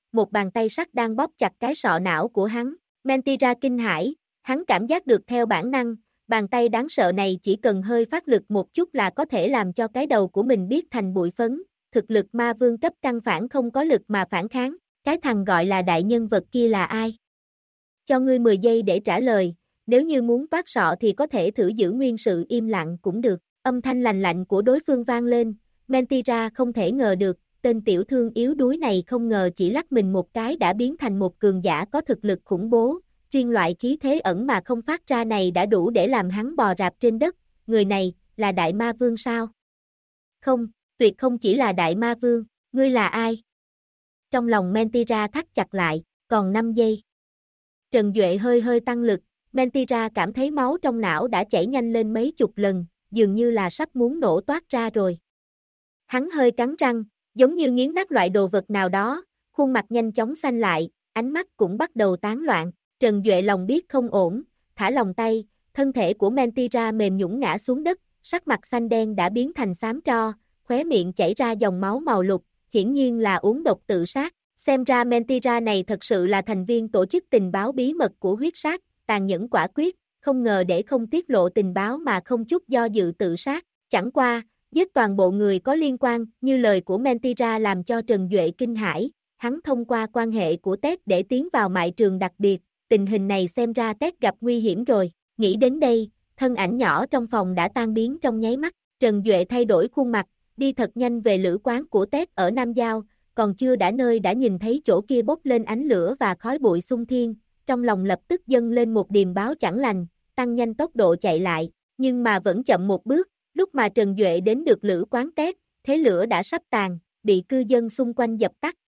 một bàn tay sắt đang bóp chặt cái sọ não của hắn. Mentira kinh hãi, hắn cảm giác được theo bản năng, bàn tay đáng sợ này chỉ cần hơi phát lực một chút là có thể làm cho cái đầu của mình biết thành bụi phấn, thực lực ma vương cấp căn phản không có lực mà phản kháng, cái thằng gọi là đại nhân vật kia là ai? Cho ngươi 10 giây để trả lời, nếu như muốn toát sọ thì có thể thử giữ nguyên sự im lặng cũng được, âm thanh lành lạnh của đối phương vang lên, Mentira không thể ngờ được, tên tiểu thương yếu đuối này không ngờ chỉ lắc mình một cái đã biến thành một cường giả có thực lực khủng bố, riêng loại khí thế ẩn mà không phát ra này đã đủ để làm hắn bò rạp trên đất, người này, là đại ma vương sao? Không, tuyệt không chỉ là đại ma vương, ngươi là ai? Trong lòng Mentira thắt chặt lại, còn 5 giây. Trần Duệ hơi hơi tăng lực, Mentira cảm thấy máu trong não đã chảy nhanh lên mấy chục lần, dường như là sắp muốn nổ toát ra rồi. Hắn hơi cắn răng, giống như nghiến nát loại đồ vật nào đó, khuôn mặt nhanh chóng xanh lại, ánh mắt cũng bắt đầu tán loạn. Trần Duệ lòng biết không ổn, thả lòng tay, thân thể của Mentira mềm nhũn ngã xuống đất, sắc mặt xanh đen đã biến thành xám tro, khóe miệng chảy ra dòng máu màu lục, hiển nhiên là uống độc tự sát. Xem ra Mentira này thật sự là thành viên tổ chức tình báo bí mật của huyết sát, tàn nhẫn quả quyết, không ngờ để không tiết lộ tình báo mà không chút do dự tự sát. Chẳng qua, giết toàn bộ người có liên quan, như lời của Mentira làm cho Trần Duệ kinh hãi, hắn thông qua quan hệ của Ted để tiến vào mại trường đặc biệt, tình hình này xem ra Ted gặp nguy hiểm rồi, nghĩ đến đây, thân ảnh nhỏ trong phòng đã tan biến trong nháy mắt, Trần Duệ thay đổi khuôn mặt, đi thật nhanh về lữ quán của Ted ở Nam Giao, còn chưa đã nơi đã nhìn thấy chỗ kia bốc lên ánh lửa và khói bụi xung thiên, trong lòng lập tức dâng lên một điềm báo chẳng lành, tăng nhanh tốc độ chạy lại, nhưng mà vẫn chậm một bước, lúc mà Trần Duệ đến được lữ quán Ted, thế lửa đã sắp tàn, bị cư dân xung quanh dập tắt.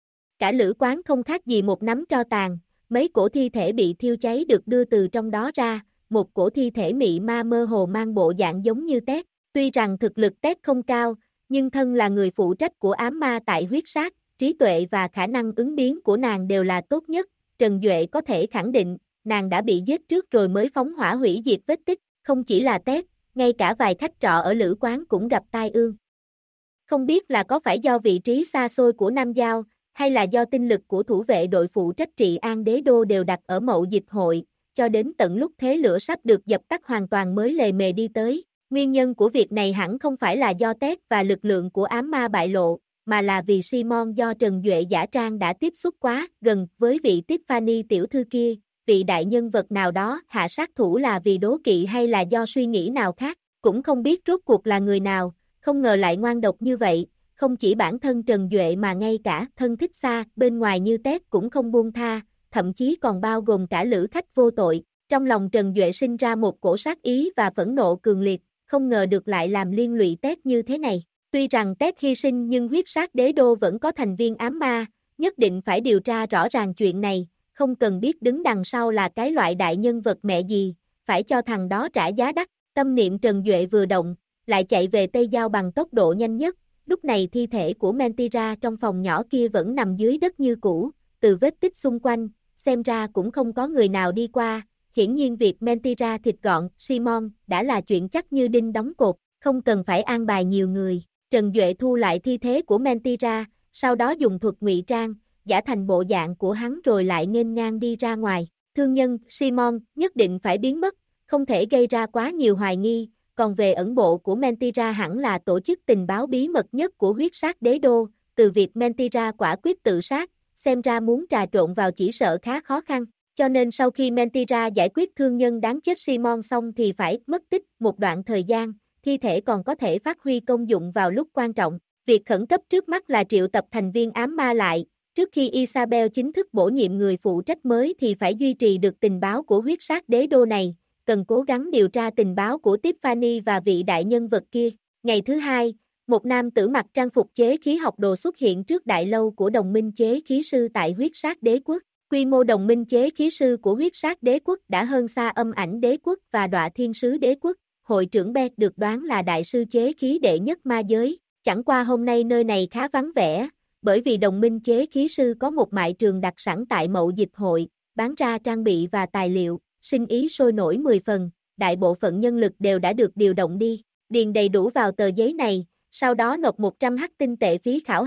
Cả lữ quán không khác gì một nắm tro tàn, mấy cổ thi thể bị thiêu cháy được đưa từ trong đó ra, một cổ thi thể mị ma mơ hồ mang bộ dạng giống như Ted, tuy rằng thực lực Ted không cao, nhưng thân là người phụ trách của ám ma tại huyết sát, trí tuệ và khả năng ứng biến của nàng đều là tốt nhất, Trần Duệ có thể khẳng định, nàng đã bị giết trước rồi mới phóng hỏa hủy diệt vết tích, không chỉ là Ted, ngay cả vài khách trọ ở lữ quán cũng gặp tai ương. Không biết là có phải do vị trí xa xôi của Nam Giao, hay là do tinh lực của thủ vệ đội phụ trách trị an đế đô đều đặt ở Mậu Dịch hội, cho đến tận lúc thế lửa sắp được dập tắt hoàn toàn mới lề mề đi tới. Nguyên nhân của việc này hẳn không phải là do Ted và lực lượng của ám ma bại lộ, mà là vì Simon do Trần Duệ giả trang đã tiếp xúc quá gần với vị Tiffany tiểu thư kia, vị đại nhân vật nào đó hạ sát thủ là vì đố kỵ hay là do suy nghĩ nào khác, cũng không biết rốt cuộc là người nào, không ngờ lại ngoan độc như vậy, không chỉ bản thân Trần Duệ mà ngay cả thân thích xa bên ngoài như Ted cũng không buông tha, thậm chí còn bao gồm cả lữ khách vô tội, trong lòng Trần Duệ sinh ra một cổ sát ý và phẫn nộ cường liệt, không ngờ được lại làm liên lụy Ted như thế này. Tuy rằng Ted hy sinh nhưng huyết sát đế đô vẫn có thành viên ám ma, nhất định phải điều tra rõ ràng chuyện này, không cần biết đứng đằng sau là cái loại đại nhân vật mẹ gì, phải cho thằng đó trả giá đắt. Tâm niệm Trần Duệ vừa động, lại chạy về Tây Giao bằng tốc độ nhanh nhất, lúc này thi thể của Mentira trong phòng nhỏ kia vẫn nằm dưới đất như cũ, từ vết tích xung quanh, xem ra cũng không có người nào đi qua. Hiển nhiên việc Mentira thịt gọn Simon đã là chuyện chắc như đinh đóng cột, không cần phải an bài nhiều người. Trần Duệ thu lại thi thế của Mentira, sau đó dùng thuật ngụy trang, giả thành bộ dạng của hắn rồi lại nghênh ngang đi ra ngoài. Thương nhân Simon nhất định phải biến mất, không thể gây ra quá nhiều hoài nghi, còn về ẩn bộ của Mentira hẳn là tổ chức tình báo bí mật nhất của huyết sát đế đô, từ việc Mentira quả quyết tự sát, xem ra muốn trà trộn vào chỉ sợ khá khó khăn. Cho nên sau khi Mentira giải quyết thương nhân đáng chết Simon xong thì phải mất tích một đoạn thời gian, thi thể còn có thể phát huy công dụng vào lúc quan trọng. Việc khẩn cấp trước mắt là triệu tập thành viên ám ma lại, trước khi Isabel chính thức bổ nhiệm người phụ trách mới thì phải duy trì được tình báo của huyết sát đế đô này, cần cố gắng điều tra tình báo của Tiffany và vị đại nhân vật kia. Ngày thứ hai, một nam tử mặc trang phục chế khí học đồ xuất hiện trước đại lâu của đồng minh chế khí sư tại huyết sát đế quốc. Quy mô đồng minh chế khí sư của huyết sát đế quốc đã hơn xa âm ảnh đế quốc và đọa thiên sứ đế quốc. Hội trưởng Beck được đoán là đại sư chế khí đệ nhất ma giới. Chẳng qua hôm nay nơi này khá vắng vẻ, bởi vì đồng minh chế khí sư có một mại trường đặt sẵn tại Mậu Dịch hội, bán ra trang bị và tài liệu, sinh ý sôi nổi 10 phần, đại bộ phận nhân lực đều đã được điều động đi, điền đầy đủ vào tờ giấy này, sau đó nộp 100 hắc tinh tệ phí khảo hạch,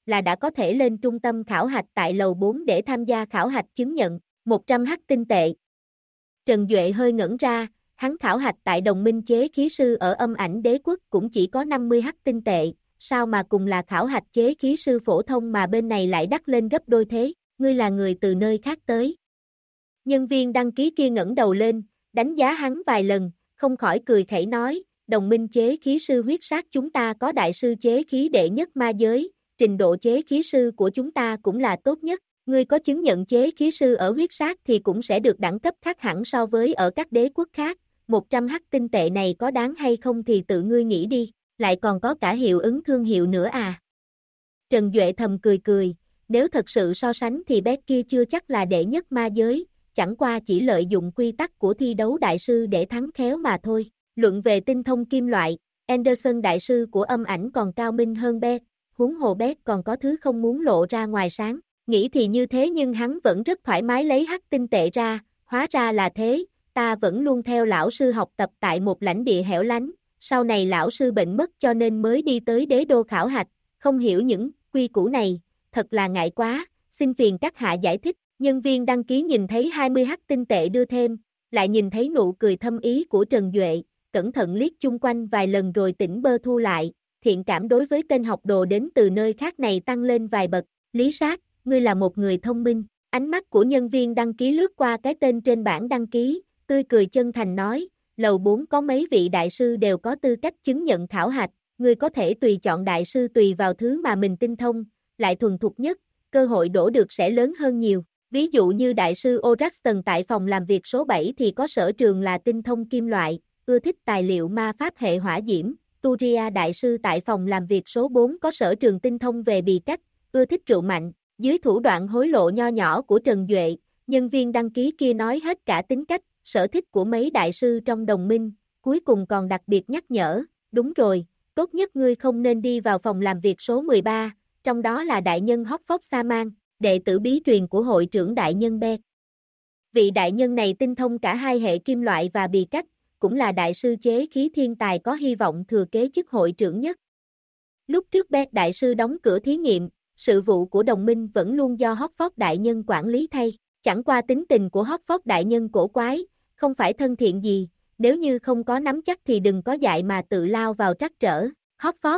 là đã có thể lên trung tâm khảo hạch tại lầu 4 để tham gia khảo hạch chứng nhận, 100 hắc tinh tệ. Trần Duệ hơi ngẩn ra, hắn khảo hạch tại đồng minh chế khí sư ở Âm Ảnh Đế Quốc cũng chỉ có 50 hắc tinh tệ, sao mà cùng là khảo hạch chế khí sư phổ thông mà bên này lại đắt lên gấp đôi thế, ngươi là người từ nơi khác tới. Nhân viên đăng ký kia ngẩng đầu lên, đánh giá hắn vài lần, không khỏi cười khẩy nói, đồng minh chế khí sư huyết sát chúng ta có đại sư chế khí đệ nhất ma giới, trình độ chế khí sư của chúng ta cũng là tốt nhất, ngươi có chứng nhận chế khí sư ở huyết sát thì cũng sẽ được đẳng cấp khác hẳn so với ở các đế quốc khác, 100 hắc tinh tệ này có đáng hay không thì tự ngươi nghĩ đi, lại còn có cả hiệu ứng thương hiệu nữa à. Trần Duệ thầm cười cười, nếu thật sự so sánh thì Becky chưa chắc là đệ nhất ma giới, chẳng qua chỉ lợi dụng quy tắc của thi đấu đại sư để thắng khéo mà thôi. Luận về tinh thông kim loại, Anderson đại sư của Âm Ảnh còn cao minh hơn Beck, huống hồ Beck còn có thứ không muốn lộ ra ngoài sáng. Nghĩ thì như thế nhưng hắn vẫn rất thoải mái lấy hắc tinh tệ ra, hóa ra là thế, ta vẫn luôn theo lão sư học tập tại một lãnh địa hẻo lánh, sau này lão sư bệnh mất cho nên mới đi tới đế đô khảo hạch, không hiểu những quy củ này, thật là ngại quá, xin phiền các hạ giải thích. Nhân viên đăng ký nhìn thấy 20 hắc tinh tệ đưa thêm, lại nhìn thấy nụ cười thâm ý của Trần Duệ, cẩn thận liếc chung quanh vài lần rồi tỉnh bơ thu lại, thiện cảm đối với tên học đồ đến từ nơi khác này tăng lên vài bậc. Lý Sát, ngươi là một người thông minh. Ánh mắt của nhân viên đăng ký lướt qua cái tên trên bảng đăng ký, tươi cười chân thành nói, lầu 4 có mấy vị đại sư đều có tư cách chứng nhận khảo hạch, ngươi có thể tùy chọn đại sư tùy vào thứ mà mình tinh thông, lại thuần thục nhất, cơ hội đổ được sẽ lớn hơn nhiều. Ví dụ như đại sư O'Jackson tại phòng làm việc số 7 thì có sở trường là tinh thông kim loại, ưa thích tài liệu ma pháp hệ hỏa diễm, Turia đại sư tại phòng làm việc số 4 có sở trường tinh thông về bì cách, ưa thích rượu mạnh. Dưới thủ đoạn hối lộ nho nhỏ của Trần Duệ, nhân viên đăng ký kia nói hết cả tính cách, sở thích của mấy đại sư trong đồng minh, cuối cùng còn đặc biệt nhắc nhở, đúng rồi, tốt nhất ngươi không nên đi vào phòng làm việc số 13, trong đó là đại nhân Hotford Saman, đệ tử bí truyền của hội trưởng đại nhân Beck. Vị đại nhân này tinh thông cả hai hệ kim loại và bì cách, cũng là đại sư chế khí thiên tài có hy vọng thừa kế chức hội trưởng nhất. Lúc trước Beck đại sư đóng cửa thí nghiệm, sự vụ của đồng minh vẫn luôn do Hotford đại nhân quản lý thay, chẳng qua tính tình của Hotford đại nhân cổ quái, không phải thân thiện gì, nếu như không có nắm chắc thì đừng có dại mà tự lao vào trắc trở. Hotford.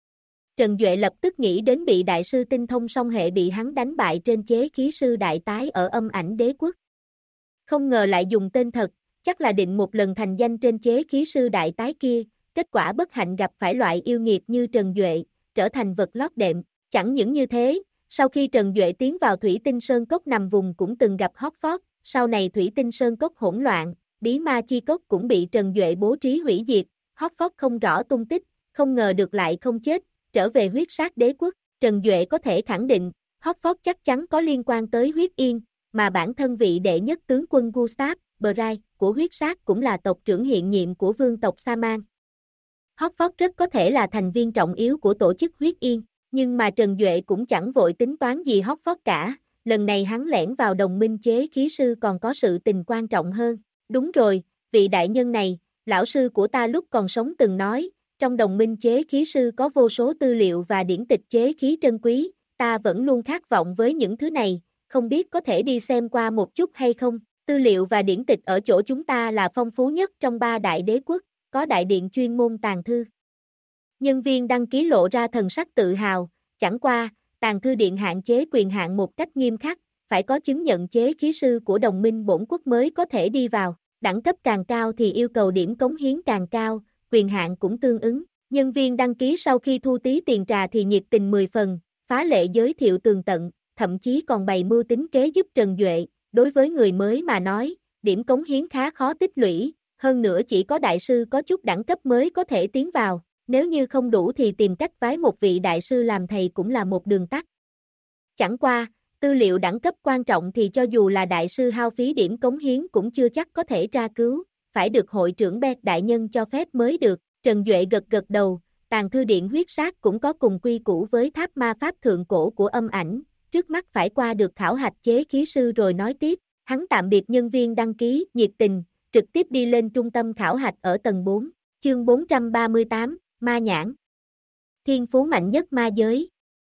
Trần Duệ lập tức nghĩ đến bị đại sư tinh thông song hệ bị hắn đánh bại trên chế khí sư đại tái ở Âm Ảnh Đế Quốc. Không ngờ lại dùng tên thật, chắc là định một lần thành danh trên chế khí sư đại tái kia, kết quả bất hạnh gặp phải loại yêu nghiệt như Trần Duệ, trở thành vật lót đệm. Chẳng những như thế, sau khi Trần Duệ tiến vào Thủy Tinh Sơn Cốc nằm vùng cũng từng gặp Hotford, sau này Thủy Tinh Sơn Cốc hỗn loạn, bí ma chi cốc cũng bị Trần Duệ bố trí hủy diệt, Hotford không rõ tung tích, không ngờ được lại không chết, trở về huyết sát đế quốc, Trần Duệ có thể khẳng định, Hotford chắc chắn có liên quan tới huyết yên, mà bản thân vị đệ nhất tướng quân Gustav Bright của huyết sát cũng là tộc trưởng hiện nhiệm của vương tộc Saman. Hotford rất có thể là thành viên trọng yếu của tổ chức huyết yên. Nhưng mà Trần Duệ cũng chẳng vội tính toán gì Hotford cả, lần này hắn lẻn vào đồng minh chế khí sư còn có sự tình quan trọng hơn. Đúng rồi, vị đại nhân này, lão sư của ta lúc còn sống từng nói, trong đồng minh chế khí sư có vô số tư liệu và điển tịch chế khí trân quý, ta vẫn luôn khát vọng với những thứ này, không biết có thể đi xem qua một chút hay không. Tư liệu và điển tịch ở chỗ chúng ta là phong phú nhất trong 3 đại đế quốc, có đại điện chuyên môn tàng thư. Nhân viên đăng ký lộ ra thần sắc tự hào, chẳng qua, tàng thư điện hạn chế quyền hạn một cách nghiêm khắc, phải có chứng nhận chế khí sư của đồng minh bổn quốc mới có thể đi vào, đẳng cấp càng cao thì yêu cầu điểm cống hiến càng cao, quyền hạn cũng tương ứng. Nhân viên đăng ký sau khi thu tí tiền trà thì nhiệt tình 10 phần, phá lệ giới thiệu tường tận, thậm chí còn bày mưu tính kế giúp Trần Duệ, đối với người mới mà nói, điểm cống hiến khá khó tích lũy, hơn nữa chỉ có đại sư có chút đẳng cấp mới có thể tiến vào. Nếu như không đủ thì tìm cách phái một vị đại sư làm thầy cũng là một đường tắt. Chẳng qua, tư liệu đẳng cấp quan trọng thì cho dù là đại sư hao phí điểm cống hiến cũng chưa chắc có thể tra cứu, phải được hội trưởng Beck đại nhân cho phép mới được. Trần Duệ gật gật đầu, tàng thư điện huyết sát cũng có cùng quy củ với tháp ma pháp thượng cổ của Âm Ảnh, trước mắt phải qua được khảo hạch chế khí sư rồi nói tiếp. Hắn tạm biệt nhân viên đăng ký, nhiệt tình, trực tiếp đi lên trung tâm khảo hạch ở tầng 4, chương 438. Ma nhãn. Thiên phú mạnh nhất ma giới.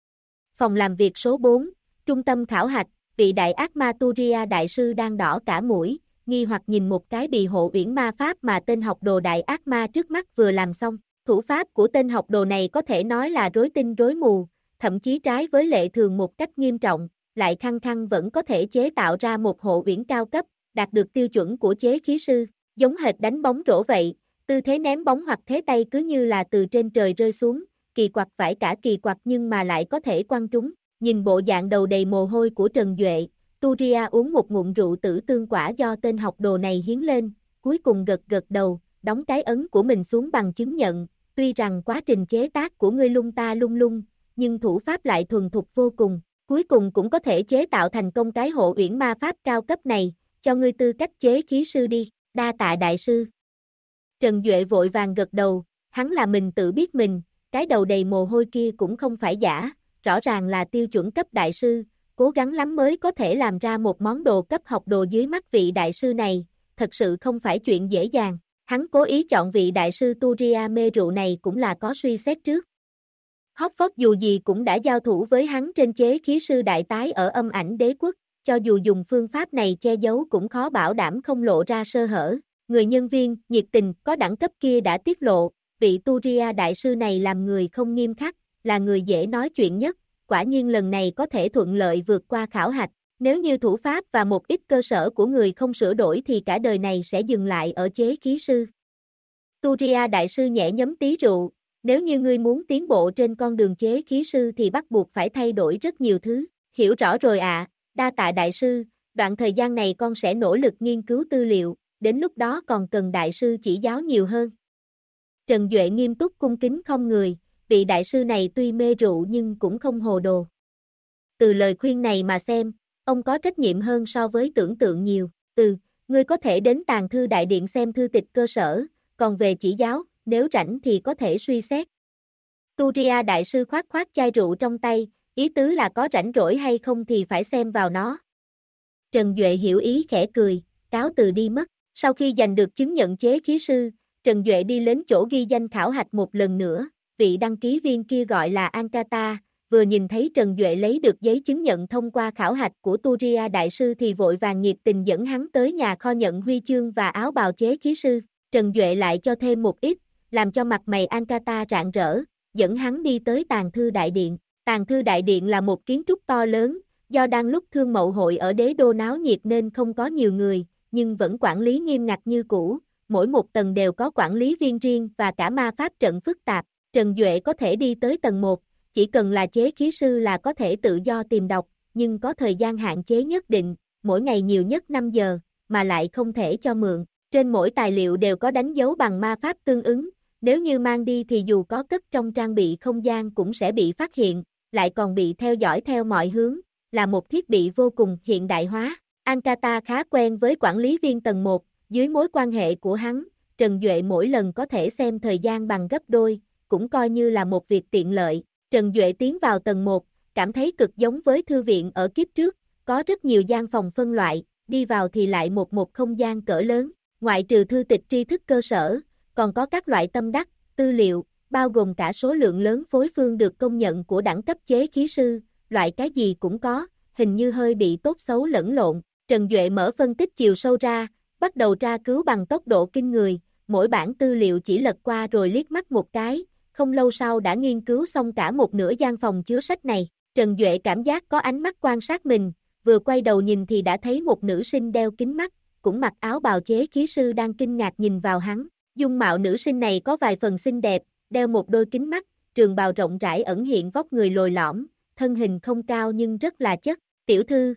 Phòng làm việc số 4, trung tâm khảo hạch, vị đại ác ma Turia đại sư đang đỏ cả mũi, nghi hoặc nhìn một cái bì hộ uyển ma pháp mà tên học đồ đại ác ma trước mắt vừa làm xong. Thủ pháp của tên học đồ này có thể nói là rối tinh rối mù, thậm chí trái với lệ thường một cách nghiêm trọng, lại khăng khăng vẫn có thể chế tạo ra một hộ uyển cao cấp, đạt được tiêu chuẩn của chế khí sư, giống hệt đánh bóng rổ vậy, tư thế ném bóng hoặc thế tay cứ như là từ trên trời rơi xuống, kỳ quặc phải cả kỳ quặc nhưng mà lại có thể quăng trúng. Nhìn bộ dạng đầu đầy mồ hôi của Trần Duệ, Turia uống một ngụm rượu tử tương quả do tên học đồ này hiến lên, cuối cùng gật gật đầu, đóng cái ấn của mình xuống bằng chứng nhận, tuy rằng quá trình chế tác của ngươi lung ta lung lung, nhưng thủ pháp lại thuần thục vô cùng, cuối cùng cũng có thể chế tạo thành công cái hộ uyển ma pháp cao cấp này, cho ngươi tư cách chế khí sư đi, đa tạ đại sư. Trần Duệ vội vàng gật đầu, hắn là mình tự biết mình, cái đầu đầy mồ hôi kia cũng không phải giả, rõ ràng là tiêu chuẩn cấp đại sư, cố gắng lắm mới có thể làm ra một món đồ cấp học đồ dưới mắt vị đại sư này, thật sự không phải chuyện dễ dàng. Hắn cố ý chọn vị đại sư Turia mê rượu này cũng là có suy xét trước. Hogwarts dù gì cũng đã giao thủ với hắn trên chế khí sư đại tái ở âm ảnh đế quốc, cho dù dùng phương pháp này che giấu cũng khó bảo đảm không lộ ra sơ hở. Người nhân viên, nhiệt tình, có đẳng cấp kia đã tiết lộ, vị Turia đại sư này làm người không nghiêm khắc, là người dễ nói chuyện nhất, quả nhiên lần này có thể thuận lợi vượt qua khảo hạch. Nếu như thủ pháp và một ít cơ sở của người không sửa đổi thì cả đời này sẽ dừng lại ở chế khí sư. Turia đại sư nhẹ nhấm tí rượu, nếu như ngươi muốn tiến bộ trên con đường chế khí sư thì bắt buộc phải thay đổi rất nhiều thứ. Hiểu rõ rồi ạ, đa tạ đại sư, đoạn thời gian này con sẽ nỗ lực nghiên cứu tư liệu, đến lúc đó còn cần đại sư chỉ giáo nhiều hơn. Trần Duệ nghiêm túc cung kính không người, vị đại sư này tuy mê rượu nhưng cũng không hồ đồ. Từ lời khuyên này mà xem, ông có trách nhiệm hơn so với tưởng tượng nhiều. Ngươi có thể đến tàng thư đại điện xem thư tịch cơ sở, còn về chỉ giáo, nếu rảnh thì có thể suy xét. Turia đại sư khoát khoát chai rượu trong tay, ý tứ là có rảnh rỗi hay không thì phải xem vào nó. Trần Duệ hiểu ý khẽ cười, cáo từ đi mất. Sau khi giành được chứng nhận chế khí sư, Trần Duệ đi đến chỗ ghi danh khảo hạch một lần nữa, vị đăng ký viên kia gọi là Ankata, vừa nhìn thấy Trần Duệ lấy được giấy chứng nhận thông qua khảo hạch của Turia đại sư thì vội vàng nhiệt tình dẫn hắn tới nhà kho nhận huy chương và áo bào chế khí sư. Trần Duệ lại cho thêm một ít, làm cho mặt mày Ankata rạng rỡ, dẫn hắn đi tới tàng thư đại điện. Tàng thư đại điện là một kiến trúc to lớn, do đang lúc thương mậu hội ở đế đô náo nhiệt nên không có nhiều người, nhưng vẫn quản lý nghiêm ngặt như cũ, mỗi một tầng đều có quản lý viên riêng và cả ma pháp trận phức tạp. Trần Duệ có thể đi tới tầng 1, chỉ cần là chế khí sư là có thể tự do tìm đọc, nhưng có thời gian hạn chế nhất định, mỗi ngày nhiều nhất 5 giờ, mà lại không thể cho mượn. Trên mỗi tài liệu đều có đánh dấu bằng ma pháp tương ứng, nếu như mang đi thì dù có cất trong trang bị không gian cũng sẽ bị phát hiện, lại còn bị theo dõi theo mọi hướng, là một thiết bị vô cùng hiện đại hóa. Ankata khá quen với quản lý viên tầng 1, dưới mối quan hệ của hắn, Trần Duệ mỗi lần có thể xem thời gian bằng gấp đôi, cũng coi như là một việc tiện lợi. Trần Duệ tiến vào tầng 1, cảm thấy cực giống với thư viện ở kiếp trước, có rất nhiều gian phòng phân loại, đi vào thì lại một không gian cỡ lớn, ngoại trừ thư tịch tri thức cơ sở, còn có các loại tâm đắc, tư liệu, bao gồm cả số lượng lớn phối phương được công nhận của đẳng cấp chế khí sư, loại cái gì cũng có, hình như hơi bị tốt xấu lẫn lộn. Trần Duệ mở phân tích chiều sâu ra, bắt đầu tra cứu bằng tốc độ kinh người, mỗi bản tư liệu chỉ lật qua rồi liếc mắt một cái, không lâu sau đã nghiên cứu xong cả một nửa gian phòng chứa sách này. Trần Duệ cảm giác có ánh mắt quan sát mình, vừa quay đầu nhìn thì đã thấy một nữ sinh đeo kính mắt, cũng mặc áo bào chế khí sư đang kinh ngạc nhìn vào hắn. Dung mạo nữ sinh này có vài phần xinh đẹp, đeo một đôi kính mắt, trường bào rộng rãi ẩn hiện vóc người lồi lõm, thân hình không cao nhưng rất là chất. Tiểu thư,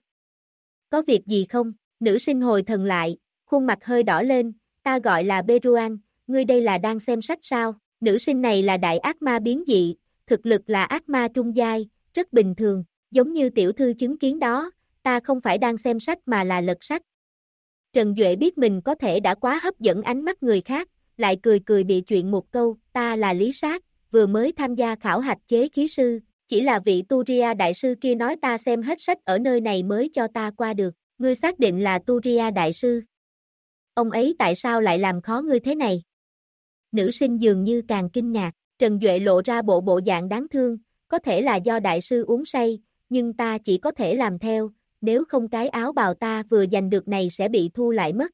có việc gì không? Nữ sinh hồi thần lại, khuôn mặt hơi đỏ lên, ta gọi là Beruan, ngươi đây là đang xem sách sao? Nữ sinh này là đại ác ma biến dị, thực lực là ác ma trung giai, rất bình thường, giống như tiểu thư chứng kiến đó, ta không phải đang xem sách mà là lật sách. Trần Duệ biết mình có thể đã quá hấp dẫn ánh mắt người khác, lại cười cười bị chuyện một câu, ta là Lý Sát, vừa mới tham gia khảo hạch chế khí sư, chỉ là vị Turia đại sư kia nói ta xem hết sách ở nơi này mới cho ta qua được, ngươi xác định là Turia đại sư. Ông ấy tại sao lại làm khó ngươi thế này? Nữ sinh dường như càng kinh ngạc, Trần Duệ lộ ra bộ dạng đáng thương, có thể là do đại sư uống say, nhưng ta chỉ có thể làm theo, nếu không cái áo bào ta vừa giành được này sẽ bị thu lại mất.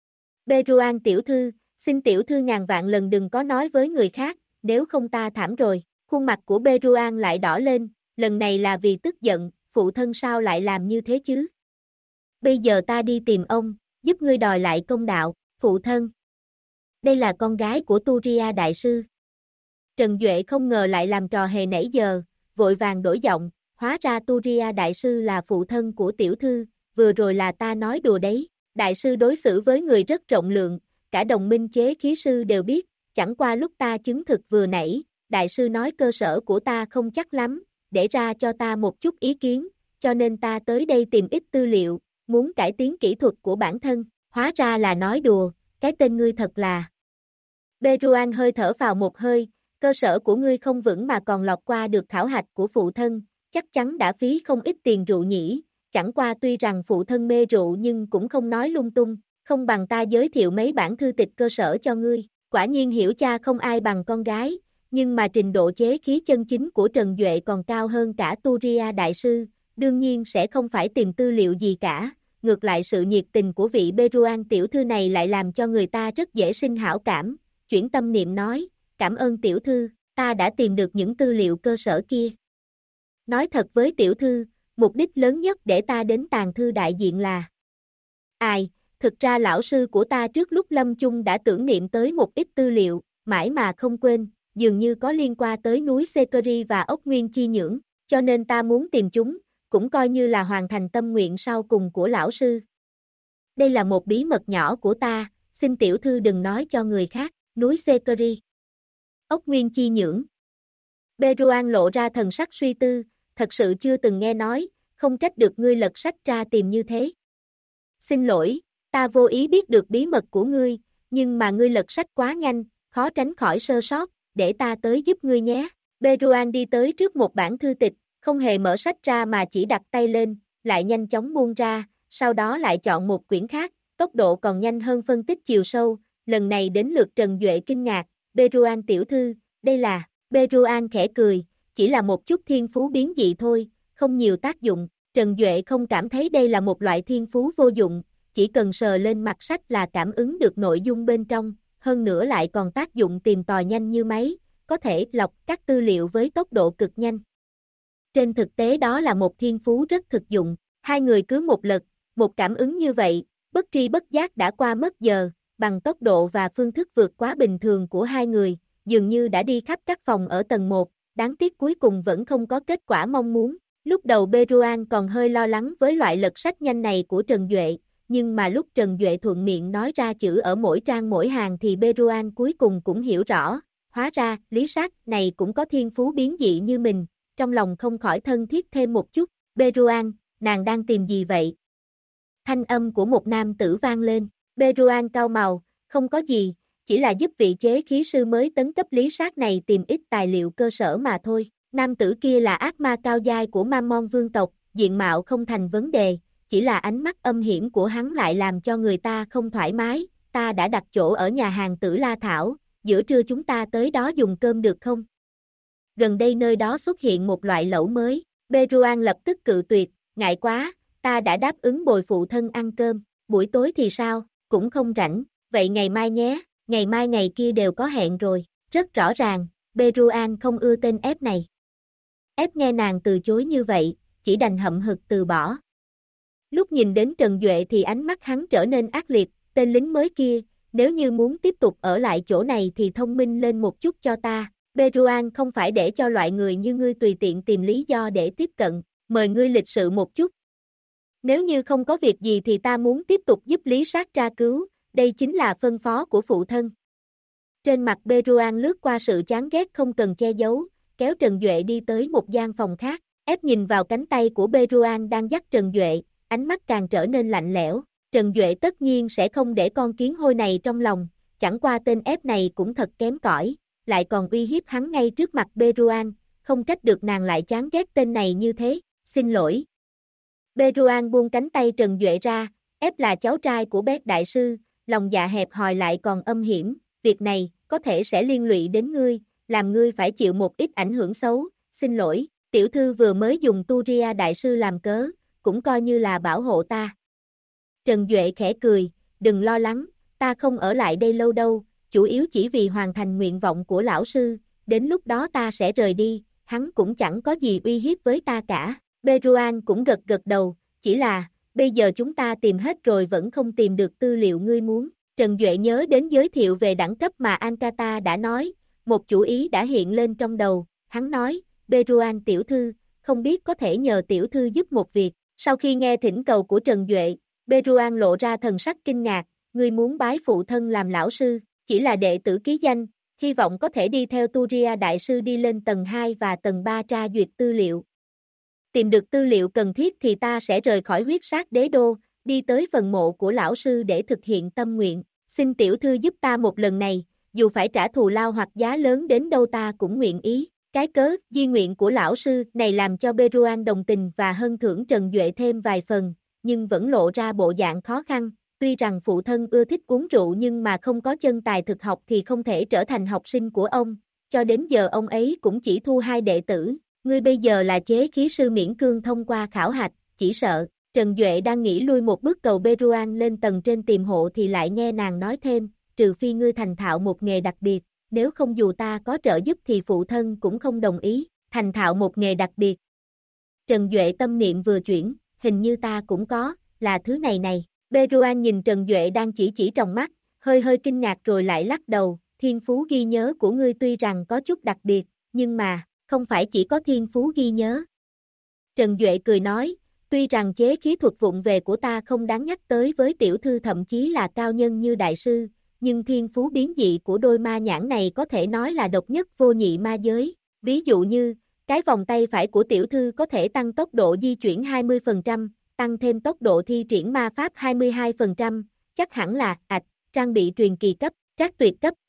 Beruan tiểu thư, xin tiểu thư ngàn vạn lần đừng có nói với người khác, nếu không ta thảm rồi. Khuôn mặt của Beruan lại đỏ lên, lần này là vì tức giận, phụ thân sao lại làm như thế chứ? Bây giờ ta đi tìm ông, giúp ngươi đòi lại công đạo, phụ thân. Đây là con gái của Turia đại sư. Trần Duệ không ngờ lại làm trò hề nãy giờ, vội vàng đổi giọng, hóa ra Turia đại sư là phụ thân của tiểu thư, vừa rồi là ta nói đùa đấy. Đại sư đối xử với người rất rộng lượng, cả đồng minh chế khí sư đều biết, chẳng qua lúc ta chứng thực vừa nãy, đại sư nói cơ sở của ta không chắc lắm, để ra cho ta một chút ý kiến, cho nên ta tới đây tìm ít tư liệu, muốn cải tiến kỹ thuật của bản thân, hóa ra là nói đùa, cái tên ngươi thật là. Beruan hơi thở vào một hơi, cơ sở của ngươi không vững mà còn lọt qua được khảo hạch của phụ thân, chắc chắn đã phí không ít tiền rượu nhỉ, chẳng qua tuy rằng phụ thân mê rượu nhưng cũng không nói lung tung, không bằng ta giới thiệu mấy bản thư tịch cơ sở cho ngươi, quả nhiên hiểu cha không ai bằng con gái, nhưng mà trình độ chế khí chân chính của Trần Duệ còn cao hơn cả Turia đại sư, đương nhiên sẽ không phải tìm tư liệu gì cả, ngược lại sự nhiệt tình của vị Beruan tiểu thư này lại làm cho người ta rất dễ sinh hảo cảm, chuyển tâm niệm nói, cảm ơn tiểu thư, ta đã tìm được những tư liệu cơ sở kia. Nói thật với tiểu thư, mục đích lớn nhất để ta đến tàng thư đại diện là ai, thực ra lão sư của ta trước lúc lâm chung đã tưởng niệm tới một ít tư liệu, mãi mà không quên, dường như có liên quan tới núi Sekeri và ốc nguyên chi nhưỡng, cho nên ta muốn tìm chúng, cũng coi như là hoàn thành tâm nguyện sau cùng của lão sư. Đây là một bí mật nhỏ của ta, xin tiểu thư đừng nói cho người khác, núi Sekeri. Ốc nguyên chi nhưỡng. Beruan lộ ra thần sắc suy tư, thật sự chưa từng nghe nói, không trách được ngươi lật sách ra tìm như thế. Xin lỗi, ta vô ý biết được bí mật của ngươi, nhưng mà ngươi lật sách quá nhanh, khó tránh khỏi sơ sót, để ta tới giúp ngươi nhé. Beruan đi tới trước một bản thư tịch, không hề mở sách ra mà chỉ đặt tay lên, lại nhanh chóng buông ra, sau đó lại chọn một quyển khác, tốc độ còn nhanh hơn phân tích chiều sâu, lần này đến lượt Trần Duệ kinh ngạc, Beruan tiểu thư, đây là, Beruan khẽ cười, chỉ là một chút thiên phú biến dị thôi, không nhiều tác dụng, Trần Duệ không cảm thấy đây là một loại thiên phú vô dụng, chỉ cần sờ lên mặt sách là cảm ứng được nội dung bên trong, hơn nữa lại còn tác dụng tìm tòi nhanh như máy, có thể lọc các tư liệu với tốc độ cực nhanh. Trên thực tế đó là một thiên phú rất thực dụng, hai người cứ một lượt, một cảm ứng như vậy, bất tri bất giác đã qua mất giờ, bằng tốc độ và phương thức vượt quá bình thường của hai người, dường như đã đi khắp các phòng ở tầng 1, đáng tiếc cuối cùng vẫn không có kết quả mong muốn. Lúc đầu Beruan còn hơi lo lắng với loại lật sách nhanh này của Trần Duệ, nhưng mà lúc Trần Duệ thuận miệng nói ra chữ ở mỗi trang mỗi hàng thì Beruan cuối cùng cũng hiểu rõ, hóa ra Lý Sát này cũng có thiên phú biến dị như mình, trong lòng không khỏi thân thiết thêm một chút. Beruan, nàng đang tìm gì vậy? Thanh âm của một nam tử vang lên, Beruan cau màu, không có gì, chỉ là giúp vị chế khí sư mới tấn cấp Lý Sát này tìm ít tài liệu cơ sở mà thôi. Nam tử kia là ác ma cao giai của Mammon vương tộc, diện mạo không thành vấn đề, chỉ là ánh mắt âm hiểm của hắn lại làm cho người ta không thoải mái, ta đã đặt chỗ ở nhà hàng Tử La Thảo, giữa trưa chúng ta tới đó dùng cơm được không? Gần đây nơi đó xuất hiện một loại lẩu mới, Beruan lập tức cự tuyệt, ngại quá, ta đã đáp ứng bồi phụ thân ăn cơm, buổi tối thì sao, cũng không rảnh, vậy ngày mai nhé, ngày mai ngày kia đều có hẹn rồi, rất rõ ràng, Beruan không ưa tên ép này. Ép nghe nàng từ chối như vậy, chỉ đành hậm hực từ bỏ. Lúc nhìn đến Trần Duệ thì ánh mắt hắn trở nên ác liệt, tên lính mới kia, nếu như muốn tiếp tục ở lại chỗ này thì thông minh lên một chút cho ta, Beruan không phải để cho loại người như ngươi tùy tiện tìm lý do để tiếp cận, mời ngươi lịch sự một chút. Nếu như không có việc gì thì ta muốn tiếp tục giúp Lý Sát tra cứu, đây chính là phân phó của phụ thân. Trên mặt Beruan lướt qua sự chán ghét không cần che giấu, kéo Trần Duệ đi tới một gian phòng khác, ép nhìn vào cánh tay của Beruan đang dắt Trần Duệ, ánh mắt càng trở nên lạnh lẽo. Trần Duệ tất nhiên sẽ không để con kiến hôi này trong lòng, chẳng qua tên ép này cũng thật kém cỏi, lại còn uy hiếp hắn ngay trước mặt Beruan, không trách được nàng lại chán ghét tên này như thế, xin lỗi. Beruan buông cánh tay Trần Duệ ra, ép là cháu trai của Bét đại sư, lòng dạ hẹp hòi lại còn âm hiểm, việc này có thể sẽ liên lụy đến ngươi, làm ngươi phải chịu một ít ảnh hưởng xấu, xin lỗi, tiểu thư vừa mới dùng Turia đại sư làm cớ, cũng coi như là bảo hộ ta. Trần Duệ khẽ cười, đừng lo lắng, ta không ở lại đây lâu đâu, chủ yếu chỉ vì hoàn thành nguyện vọng của lão sư, đến lúc đó ta sẽ rời đi, hắn cũng chẳng có gì uy hiếp với ta cả. Beruan cũng gật gật đầu, chỉ là, bây giờ chúng ta tìm hết rồi vẫn không tìm được tư liệu ngươi muốn. Trần Duệ nhớ đến giới thiệu về đẳng cấp mà Ankata đã nói, một chủ ý đã hiện lên trong đầu, hắn nói, Beruan tiểu thư, không biết có thể nhờ tiểu thư giúp một việc. Sau khi nghe thỉnh cầu của Trần Duệ, Beruan lộ ra thần sắc kinh ngạc, ngươi muốn bái phụ thân làm lão sư, chỉ là đệ tử ký danh, hy vọng có thể đi theo Turia đại sư đi lên tầng 2 và tầng 3 tra duyệt tư liệu. Tìm được tư liệu cần thiết thì ta sẽ rời khỏi huyết sát đế đô, đi tới phần mộ của lão sư để thực hiện tâm nguyện, xin tiểu thư giúp ta một lần này, dù phải trả thù lao hoặc giá lớn đến đâu ta cũng nguyện ý. Cái cớ, di nguyện của lão sư này làm cho Beruan đồng tình và hân thưởng Trần Duệ thêm vài phần, nhưng vẫn lộ ra bộ dạng khó khăn, tuy rằng phụ thân ưa thích uống rượu nhưng mà không có chân tài thực học thì không thể trở thành học sinh của ông, cho đến giờ ông ấy cũng chỉ thu 2 đệ tử, ngươi bây giờ là chế khí sư miễn cương thông qua khảo hạch, chỉ sợ. Trần Duệ đang nghĩ lui một bước cầu Beruan lên tầng trên tìm hộ thì lại nghe nàng nói thêm, trừ phi ngươi thành thạo một nghề đặc biệt, nếu không dù ta có trợ giúp thì phụ thân cũng không đồng ý, thành thạo một nghề đặc biệt. Trần Duệ tâm niệm vừa chuyển, hình như ta cũng có, là thứ này này. Beruan nhìn Trần Duệ đang chỉ trong mắt, hơi hơi kinh ngạc rồi lại lắc đầu, thiên phú ghi nhớ của ngươi tuy rằng có chút đặc biệt, nhưng mà, không phải chỉ có thiên phú ghi nhớ. Trần Duệ cười nói, tuy rằng chế khí thuật vụng về của ta không đáng nhắc tới với tiểu thư thậm chí là cao nhân như đại sư, nhưng thiên phú biến dị của đôi ma nhãn này có thể nói là độc nhất vô nhị ma giới. Ví dụ như, cái vòng tay phải của tiểu thư có thể tăng tốc độ di chuyển 20%, tăng thêm tốc độ thi triển ma pháp 22%, chắc hẳn là, trang bị truyền kỳ cấp, trác tuyệt cấp.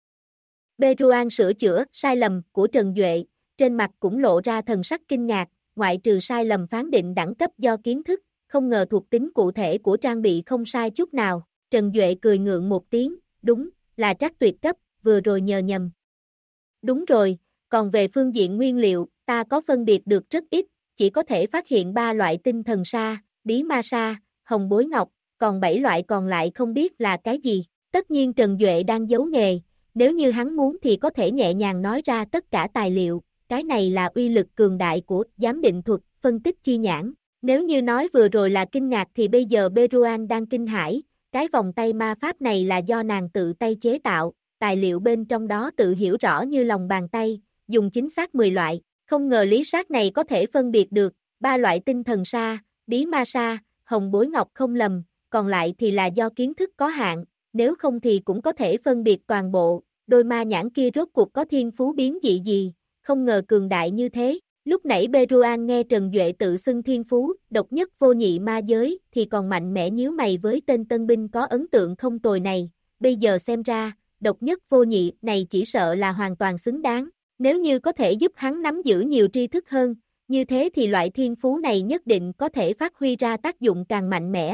Beruan sửa chữa sai lầm của Trần Duệ, trên mặt cũng lộ ra thần sắc kinh ngạc, ngoại trừ sai lầm phán định đẳng cấp do kiến thức, không ngờ thuộc tính cụ thể của trang bị không sai chút nào. Trần Duệ cười ngượng một tiếng, đúng, là trác tuyệt cấp, vừa rồi nhờ nhầm. Đúng rồi, còn về phương diện nguyên liệu, ta có phân biệt được rất ít, chỉ có thể phát hiện 3 loại tinh thần sa, bí ma sa, hồng bối ngọc, còn 7 loại còn lại không biết là cái gì. Tất nhiên Trần Duệ đang giấu nghề, nếu như hắn muốn thì có thể nhẹ nhàng nói ra tất cả tài liệu, cái này là uy lực cường đại của giám định thuật, phân tích chi nhãn. Nếu như nói vừa rồi là kinh ngạc thì bây giờ Beruan đang kinh hãi, cái vòng tay ma pháp này là do nàng tự tay chế tạo, tài liệu bên trong đó tự hiểu rõ như lòng bàn tay, dùng chính xác 10 loại, không ngờ lý sát này có thể phân biệt được, 3 loại tinh thần sa, bí ma sa, hồng bối ngọc không lầm, còn lại thì là do kiến thức có hạn, nếu không thì cũng có thể phân biệt toàn bộ, đôi ma nhãn kia rốt cuộc có thiên phú biến dị gì, không ngờ cường đại như thế. Lúc nãy Beruan nghe Trần Duệ tự xưng thiên phú, độc nhất vô nhị ma giới, thì còn mạnh mẽ nhíu mày với tên tân binh có ấn tượng không tồi này, bây giờ xem ra, độc nhất vô nhị này chỉ sợ là hoàn toàn xứng đáng, nếu như có thể giúp hắn nắm giữ nhiều tri thức hơn, như thế thì loại thiên phú này nhất định có thể phát huy ra tác dụng càng mạnh mẽ.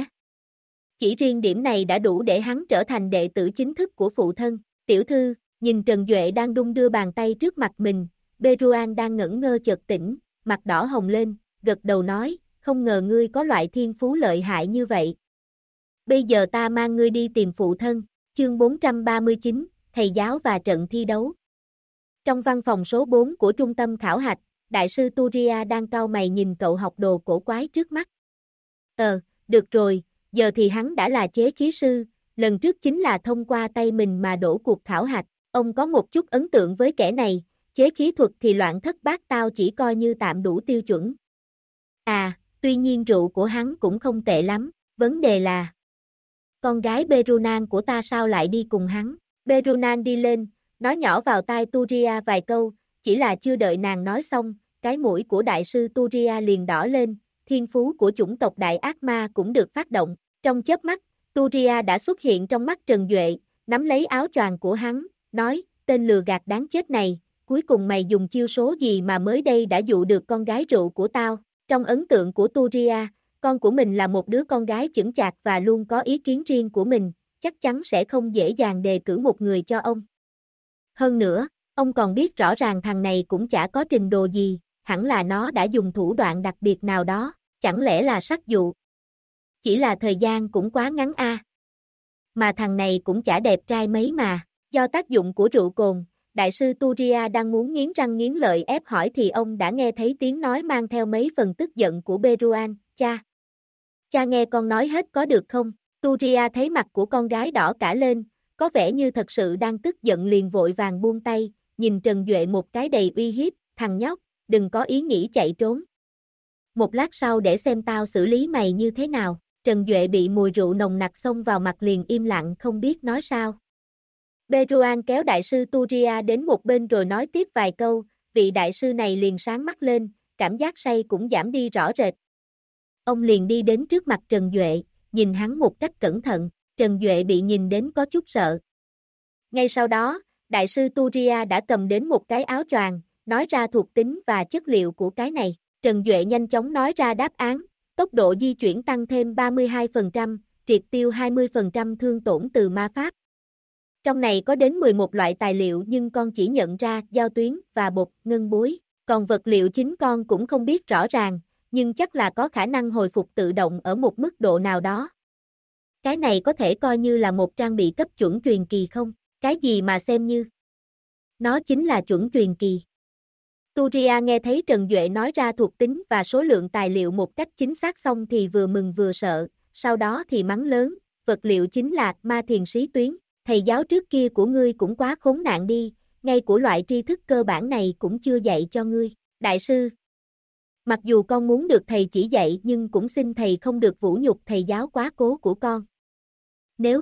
Chỉ riêng điểm này đã đủ để hắn trở thành đệ tử chính thức của phụ thân. Tiểu thư, nhìn Trần Duệ đang đung đưa bàn tay trước mặt mình, Beruan đang ngẩn ngơ chợt tỉnh, mặt đỏ hồng lên, gật đầu nói, không ngờ ngươi có loại thiên phú lợi hại như vậy. Bây giờ ta mang ngươi đi tìm phụ thân, chương 439, thầy giáo và trận thi đấu. Trong văn phòng số 4 của trung tâm khảo hạch, đại sư Turia đang cau mày nhìn cậu học đồ cổ quái trước mắt. Được rồi, giờ thì hắn đã là chế khí sư, lần trước chính là thông qua tay mình mà đổ cuộc khảo hạch, ông có một chút ấn tượng với kẻ này, chế khí thuật thì loạn thất bát tao chỉ coi như tạm đủ tiêu chuẩn. Tuy nhiên rượu của hắn cũng không tệ lắm, vấn đề là con gái Berunan của ta sao lại đi cùng hắn. Berunan đi lên, nói nhỏ vào tai Turia vài câu, chỉ là chưa đợi nàng nói xong, cái mũi của đại sư Turia liền đỏ lên, thiên phú của chủng tộc đại ác ma cũng được phát động, trong chớp mắt, Turia đã xuất hiện trong mắt Trần Duệ, nắm lấy áo choàng của hắn, nói, tên lừa gạt đáng chết này, cuối cùng mày dùng chiêu số gì mà mới đây đã dụ được con gái rượu của tao. Trong ấn tượng của Turia, con của mình là một đứa con gái chững chạc và luôn có ý kiến riêng của mình, chắc chắn sẽ không dễ dàng đề cử một người cho ông. Hơn nữa, ông còn biết rõ ràng thằng này cũng chả có trình độ gì, hẳn là nó đã dùng thủ đoạn đặc biệt nào đó, chẳng lẽ là sắc dụ. Chỉ là thời gian cũng quá ngắn a. Mà thằng này cũng chả đẹp trai mấy mà, do tác dụng của rượu cồn, đại sư Turia đang muốn nghiến răng nghiến lợi ép hỏi thì ông đã nghe thấy tiếng nói mang theo mấy phần tức giận của Beruan, cha nghe con nói hết có được không? Turia thấy mặt của con gái đỏ cả lên, có vẻ như thật sự đang tức giận liền vội vàng buông tay, nhìn Trần Duệ một cái đầy uy hiếp, thằng nhóc, đừng có ý nghĩ chạy trốn. Một lát sau để xem tao xử lý mày như thế nào. Trần Duệ bị mùi rượu nồng nặc xông vào mặt liền im lặng không biết nói sao. Beruan kéo đại sư Turia đến một bên rồi nói tiếp vài câu, vị đại sư này liền sáng mắt lên, cảm giác say cũng giảm đi rõ rệt. Ông liền đi đến trước mặt Trần Duệ, nhìn hắn một cách cẩn thận, Trần Duệ bị nhìn đến có chút sợ. Ngay sau đó, đại sư Turia đã cầm đến một cái áo choàng, nói ra thuộc tính và chất liệu của cái này. Trần Duệ nhanh chóng nói ra đáp án, tốc độ di chuyển tăng thêm 32%, triệt tiêu 20% thương tổn từ ma pháp. Trong này có đến 11 loại tài liệu nhưng con chỉ nhận ra giao tuyến và bột, ngân bối, còn vật liệu chính con cũng không biết rõ ràng, nhưng chắc là có khả năng hồi phục tự động ở một mức độ nào đó. Cái này có thể coi như là một trang bị cấp chuẩn truyền kỳ không? Cái gì mà xem như? Nó chính là chuẩn truyền kỳ. Turia nghe thấy Trần Duệ nói ra thuộc tính và số lượng tài liệu một cách chính xác xong thì vừa mừng vừa sợ, sau đó thì mắng lớn, vật liệu chính là ma thiền sĩ tuyến, thầy giáo trước kia của ngươi cũng quá khốn nạn đi, ngay của loại tri thức cơ bản này cũng chưa dạy cho ngươi, đại sư. Mặc dù con muốn được thầy chỉ dạy nhưng cũng xin thầy không được vũ nhục thầy giáo quá cố của con. Nếu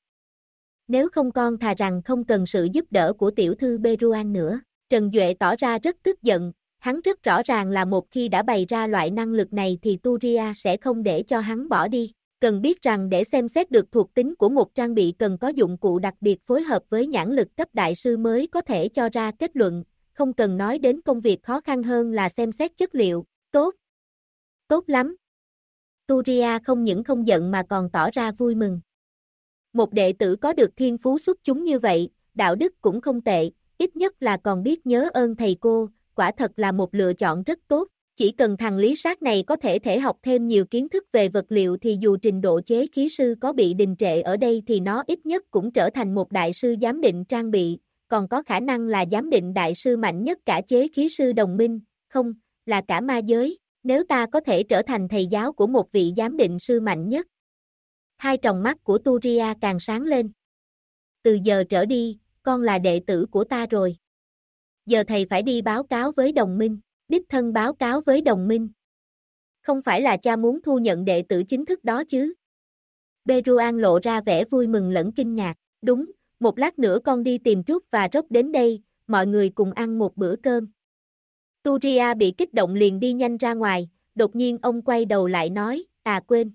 không con thà rằng không cần sự giúp đỡ của tiểu thư Beruan nữa. Trần Duệ tỏ ra rất tức giận, hắn rất rõ ràng là một khi đã bày ra loại năng lực này thì Turia sẽ không để cho hắn bỏ đi. Cần biết rằng để xem xét được thuộc tính của một trang bị cần có dụng cụ đặc biệt phối hợp với nhãn lực cấp đại sư mới có thể cho ra kết luận, không cần nói đến công việc khó khăn hơn là xem xét chất liệu. Tốt lắm. Turia không những không giận mà còn tỏ ra vui mừng. Một đệ tử có được thiên phú xuất chúng như vậy, đạo đức cũng không tệ, ít nhất là còn biết nhớ ơn thầy cô, quả thật là một lựa chọn rất tốt. Chỉ cần thằng Lý Sát này có thể học thêm nhiều kiến thức về vật liệu thì dù trình độ chế khí sư có bị đình trệ ở đây thì nó ít nhất cũng trở thành một đại sư giám định trang bị, còn có khả năng là giám định đại sư mạnh nhất cả chế khí sư đồng minh, không, là cả ma giới, nếu ta có thể trở thành thầy giáo của một vị giám định sư mạnh nhất. Hai tròng mắt của Turia càng sáng lên. Từ giờ trở đi, con là đệ tử của ta rồi. Giờ thầy phải đi báo cáo với đồng minh, đích thân báo cáo với đồng minh. Không phải là cha muốn thu nhận đệ tử chính thức đó chứ? Beruan lộ ra vẻ vui mừng lẫn kinh ngạc. Đúng, một lát nữa con đi tìm Trúc và Rốc đến đây, mọi người cùng ăn một bữa cơm. Turia bị kích động liền đi nhanh ra ngoài, đột nhiên ông quay đầu lại nói, quên.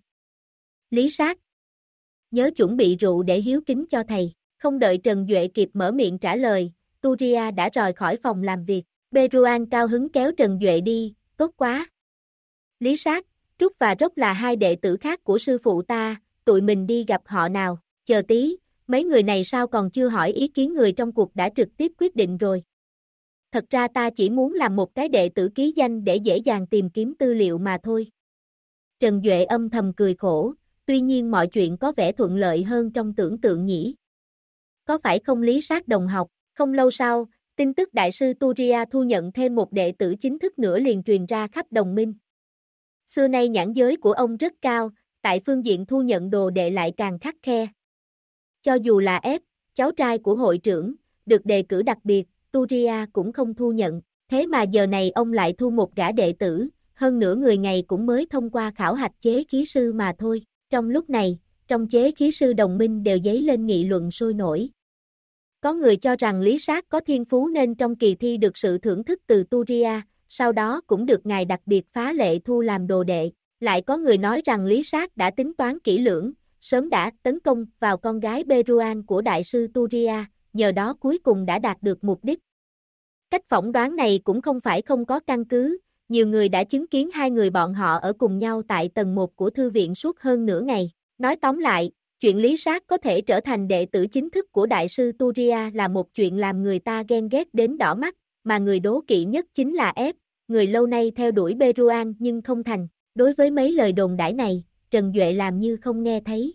Lý Sát. Nhớ chuẩn bị rượu để hiếu kính cho thầy. Không đợi Trần Duệ kịp mở miệng trả lời, Turia đã rời khỏi phòng làm việc. Beruan cao hứng kéo Trần Duệ đi, tốt quá. Lý Sát, Trúc và Rốc là hai đệ tử khác của sư phụ ta, tụi mình đi gặp họ nào, chờ tí, mấy người này sao còn chưa hỏi ý kiến người trong cuộc đã trực tiếp quyết định rồi. Thật ra ta chỉ muốn làm một cái đệ tử ký danh để dễ dàng tìm kiếm tư liệu mà thôi. Trần Duệ âm thầm cười khổ, tuy nhiên mọi chuyện có vẻ thuận lợi hơn trong tưởng tượng nhỉ. Có phải không Lý Sát đồng học? Không lâu sau, tin tức đại sư Turia thu nhận thêm một đệ tử chính thức nữa liền truyền ra khắp đồng minh. Xưa nay nhãn giới của ông rất cao, tại phương diện thu nhận đồ đệ lại càng khắt khe. Cho dù là cháu trai của hội trưởng, được đề cử đặc biệt, Turia cũng không thu nhận. Thế mà giờ này ông lại thu một gã đệ tử, hơn nữa người này cũng mới thông qua khảo hạch chế khí sư mà thôi. Trong lúc này, trong chế khí sư đồng minh đều dấy lên nghị luận sôi nổi. Có người cho rằng Lý Sát có thiên phú nên trong kỳ thi được sự thưởng thức từ Turia, sau đó cũng được ngài đặc biệt phá lệ thu làm đồ đệ. Lại có người nói rằng Lý Sát đã tính toán kỹ lưỡng, sớm đã tấn công vào con gái Beruan của đại sư Turia, nhờ đó cuối cùng đã đạt được mục đích. Cách phỏng đoán này cũng không phải không có căn cứ, nhiều người đã chứng kiến hai người bọn họ ở cùng nhau tại tầng 1 của thư viện suốt hơn nửa ngày. Nói tóm lại, chuyện Lý Sát có thể trở thành đệ tử chính thức của đại sư Turia là một chuyện làm người ta ghen ghét đến đỏ mắt, mà người đố kỵ nhất chính là người lâu nay theo đuổi Beruan nhưng không thành. Đối với mấy lời đồn đãi này, Trần Duệ làm như không nghe thấy.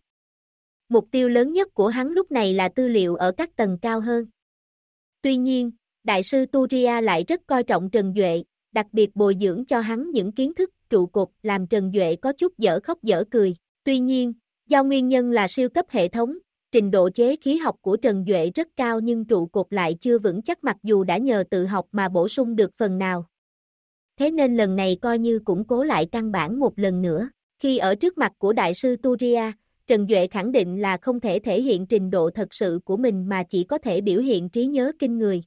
Mục tiêu lớn nhất của hắn lúc này là tư liệu ở các tầng cao hơn. Tuy nhiên, Đại sư Turia lại rất coi trọng Trần Duệ, đặc biệt bồi dưỡng cho hắn những kiến thức trụ cột làm Trần Duệ có chút dở khóc dở cười. Tuy nhiên, do nguyên nhân là siêu cấp hệ thống, trình độ chế khí học của Trần Duệ rất cao nhưng trụ cột lại chưa vững chắc mặc dù đã nhờ tự học mà bổ sung được phần nào. Thế nên lần này coi như củng cố lại căn bản một lần nữa. Khi ở trước mặt của Đại sư Turia, Trần Duệ khẳng định là không thể thể hiện trình độ thật sự của mình mà chỉ có thể biểu hiện trí nhớ kinh người.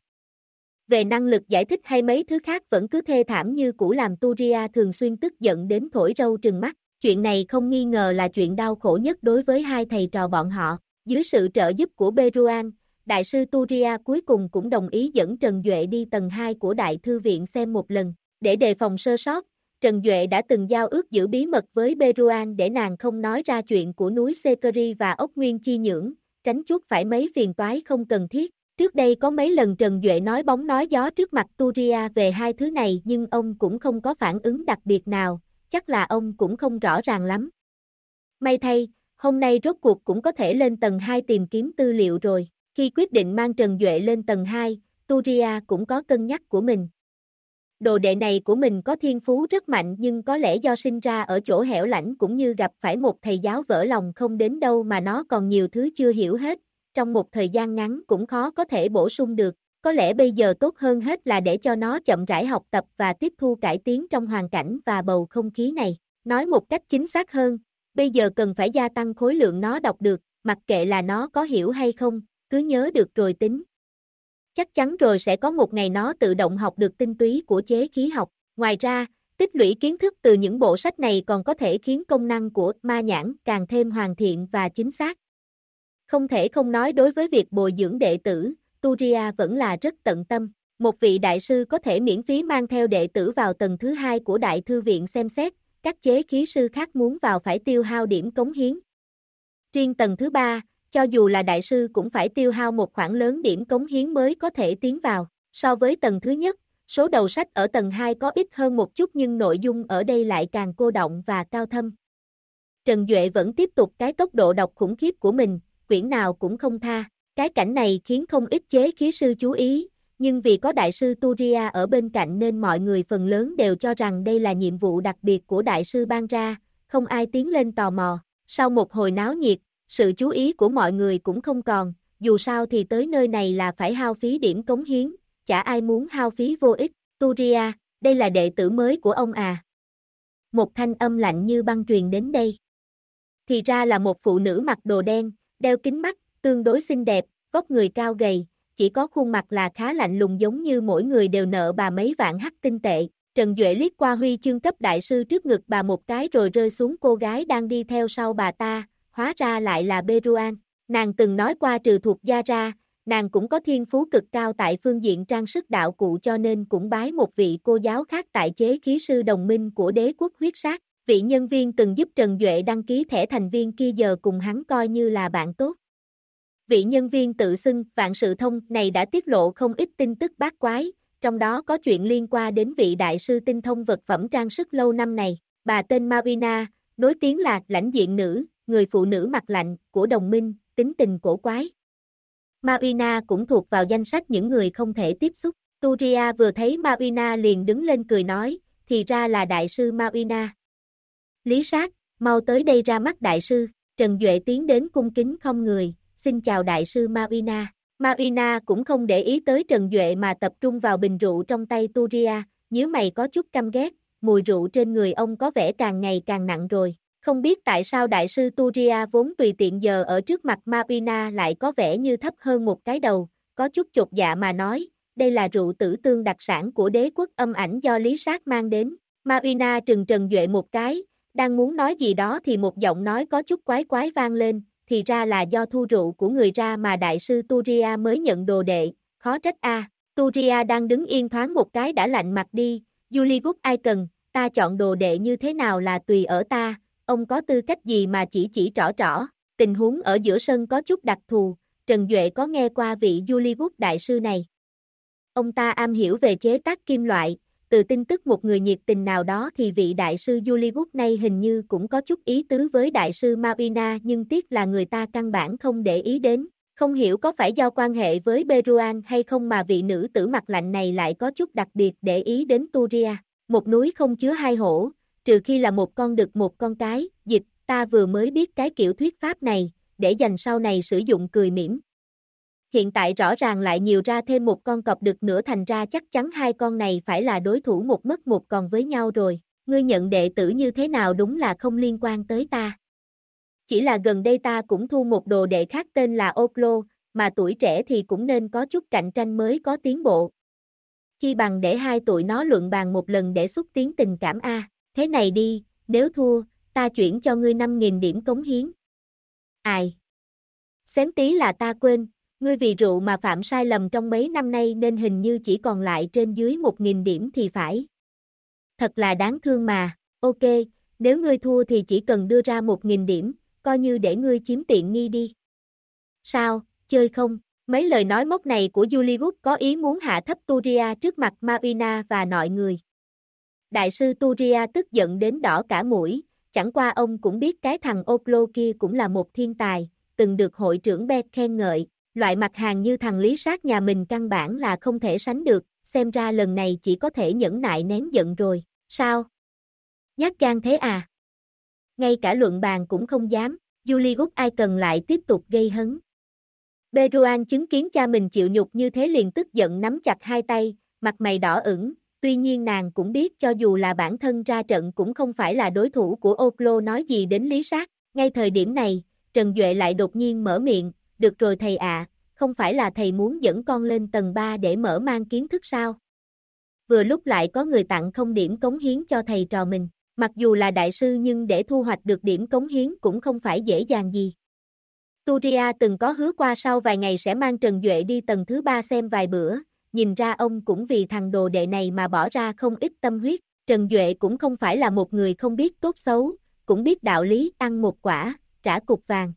Về năng lực giải thích hay mấy thứ khác vẫn cứ thê thảm như cũ làm Turia thường xuyên tức giận đến thổi râu trừng mắt. Chuyện này không nghi ngờ là chuyện đau khổ nhất đối với hai thầy trò bọn họ. Dưới sự trợ giúp của Beruan, Đại sư Turia cuối cùng cũng đồng ý dẫn Trần Duệ đi tầng 2 của Đại thư viện xem một lần. Để đề phòng sơ sót, Trần Duệ đã từng giao ước giữ bí mật với Beruan để nàng không nói ra chuyện của núi Sekeri và ốc Nguyên Chi Nhưỡng, tránh chuốc phải mấy phiền toái không cần thiết. Trước đây có mấy lần Trần Duệ nói bóng nói gió trước mặt Turia về hai thứ này nhưng ông cũng không có phản ứng đặc biệt nào, chắc là ông cũng không rõ ràng lắm. May thay, hôm nay rốt cuộc cũng có thể lên tầng 2 tìm kiếm tư liệu rồi. Khi quyết định mang Trần Duệ lên tầng 2, Turia cũng có cân nhắc của mình. Đồ đệ này của mình có thiên phú rất mạnh nhưng có lẽ do sinh ra ở chỗ hẻo lánh cũng như gặp phải một thầy giáo vỡ lòng không đến đâu mà nó còn nhiều thứ chưa hiểu hết, trong một thời gian ngắn cũng khó có thể bổ sung được. Có lẽ bây giờ tốt hơn hết là để cho nó chậm rãi học tập và tiếp thu cải tiến trong hoàn cảnh và bầu không khí này. Nói một cách chính xác hơn, bây giờ cần phải gia tăng khối lượng nó đọc được, mặc kệ là nó có hiểu hay không, cứ nhớ được rồi tính. Chắc chắn rồi sẽ có một ngày nó tự động học được tinh túy của chế khí học. Ngoài ra, tích lũy kiến thức từ những bộ sách này còn có thể khiến công năng của ma nhãn càng thêm hoàn thiện và chính xác. Không thể không nói đối với việc bồi dưỡng đệ tử, Turia vẫn là rất tận tâm. Một vị đại sư có thể miễn phí mang theo đệ tử vào tầng thứ 2 của Đại thư viện xem xét, các chế khí sư khác muốn vào phải tiêu hao điểm cống hiến. Riêng tầng thứ 3, cho dù là đại sư cũng phải tiêu hao một khoản lớn điểm cống hiến mới có thể tiến vào. So với tầng thứ nhất, số đầu sách ở tầng 2 có ít hơn một chút nhưng nội dung ở đây lại càng cô đọng và cao thâm. Trần Duệ vẫn tiếp tục cái tốc độ đọc khủng khiếp của mình, quyển nào cũng không tha. Cái cảnh này khiến không ít chế khí sư chú ý, nhưng vì có đại sư Turia ở bên cạnh nên mọi người phần lớn đều cho rằng đây là nhiệm vụ đặc biệt của đại sư ban ra, không ai tiến lên tò mò. Sau một hồi náo nhiệt, sự chú ý của mọi người cũng không còn, dù sao thì tới nơi này là phải hao phí điểm cống hiến, chả ai muốn hao phí vô ích. Turia, đây là đệ tử mới của ông à? Một thanh âm lạnh như băng truyền đến đây. Thì ra là một phụ nữ mặc đồ đen, đeo kính mắt, tương đối xinh đẹp, vóc người cao gầy, chỉ có khuôn mặt là khá lạnh lùng giống như mỗi người đều nợ bà mấy vạn hắc tinh tệ. Trần Duệ liếc qua huy chương cấp đại sư trước ngực bà một cái rồi rơi xuống cô gái đang đi theo sau bà ta, hóa ra lại là Beruan. Nàng từng nói qua trừ thuộc gia ra, nàng cũng có thiên phú cực cao tại phương diện trang sức đạo cụ cho nên cũng bái một vị cô giáo khác tại chế khí sư đồng minh của đế quốc huyết sát. Vị nhân viên từng giúp Trần Duệ đăng ký thẻ thành viên kia giờ cùng hắn coi như là bạn tốt. Vị nhân viên tự xưng Vạn Sự Thông này đã tiết lộ không ít tin tức bát quái, trong đó có chuyện liên quan đến vị đại sư tinh thông vật phẩm trang sức lâu năm này. Bà tên Marina, nối tiếng là lãnh diện nữ, người phụ nữ mặt lạnh, của đồng minh, tính tình cổ quái. Marina cũng thuộc vào danh sách những người không thể tiếp xúc. Turia vừa thấy Marina liền đứng lên cười nói, thì ra là đại sư Marina. Lý Sát, mau tới đây ra mắt đại sư. Trần Duệ tiến đến cung kính không người, xin chào đại sư Marina. Marina cũng không để ý tới Trần Duệ mà tập trung vào bình rượu trong tay Turia, nhíu mày có chút căm ghét, mùi rượu trên người ông có vẻ càng ngày càng nặng rồi. Không biết tại sao đại sư Turia vốn tùy tiện giờ ở trước mặt Marina lại có vẻ như thấp hơn một cái đầu, có chút chột dạ mà nói, đây là rượu tử tương đặc sản của đế quốc âm ảnh do Lý Sát mang đến. Marina trừng Trần Duệ một cái, đang muốn nói gì đó thì một giọng nói có chút quái quái vang lên, thì ra là do thu rượu của người ra mà đại sư Turia mới nhận đồ đệ, khó trách a. Turia đang đứng yên thoáng một cái đã lạnh mặt đi, Julius Icon, ta chọn đồ đệ như thế nào là tùy ở ta, ông có tư cách gì mà chỉ trỏ. Tình huống ở giữa sân có chút đặc thù, Trần Duệ có nghe qua vị Julius đại sư này. Ông ta am hiểu về chế tác kim loại, từ tin tức một người nhiệt tình nào đó thì vị đại sư Julius này hình như cũng có chút ý tứ với đại sư Marina, nhưng tiếc là người ta căn bản không để ý đến. Không hiểu có phải do quan hệ với Beruan hay không mà vị nữ tử mặt lạnh này lại có chút đặc biệt để ý đến Turia. Một núi không chứa hai hổ, trừ khi là một con đực một con cái. Dịch, ta vừa mới biết cái kiểu thuyết pháp này, để dành sau này sử dụng, cười mỉm. Hiện tại rõ ràng lại nhiều ra thêm một con cọp đực nữa, thành ra chắc chắn hai con này phải là đối thủ một mất một còn với nhau rồi. Ngươi nhận đệ tử như thế nào đúng là không liên quan tới ta. Chỉ là gần đây ta cũng thu một đồ đệ khác tên là Oklo, mà tuổi trẻ thì cũng nên có chút cạnh tranh mới có tiến bộ. Chi bằng để hai tụi nó luận bàn một lần để xúc tiến tình cảm a. Thế này đi, nếu thua, ta chuyển cho ngươi 5.000 điểm cống hiến. Ai? Xém tí là ta quên, ngươi vì rượu mà phạm sai lầm trong mấy năm nay nên hình như chỉ còn lại trên dưới 1.000 điểm thì phải. Thật là đáng thương mà, ok, nếu ngươi thua thì chỉ cần đưa ra 1.000 điểm, coi như để ngươi chiếm tiện nghi đi. Sao, chơi không? Mấy lời nói móc này của Julius có ý muốn hạ thấp Turia trước mặt Marina và mọi người. Đại sư Turia tức giận đến đỏ cả mũi, chẳng qua ông cũng biết cái thằng Oklo kia cũng là một thiên tài, từng được hội trưởng Beck khen ngợi, loại mặt hàng như thằng Lý Sát nhà mình căn bản là không thể sánh được, xem ra lần này chỉ có thể nhẫn nại nén giận rồi. Sao? Nhát gan thế à? Ngay cả luận bàn cũng không dám, Julius ai cần lại tiếp tục gây hấn. Beruan chứng kiến cha mình chịu nhục như thế liền tức giận nắm chặt hai tay, mặt mày đỏ ửng, tuy nhiên nàng cũng biết cho dù là bản thân ra trận cũng không phải là đối thủ của Oklo, nói gì đến Lý Sát. Ngay thời điểm này, Trần Duệ lại đột nhiên mở miệng, được rồi thầy ạ, không phải là thầy muốn dẫn con lên tầng 3 để mở mang kiến thức sao? Vừa lúc lại có người tặng không điểm cống hiến cho thầy trò mình, mặc dù là đại sư nhưng để thu hoạch được điểm cống hiến cũng không phải dễ dàng gì. Turia từng có hứa qua sau vài ngày sẽ mang Trần Duệ đi tầng thứ 3 xem vài bữa, nhìn ra ông cũng vì thằng đồ đệ này mà bỏ ra không ít tâm huyết. Trần Duệ cũng không phải là một người không biết tốt xấu, cũng biết đạo lý ăn một quả, trả cục vàng.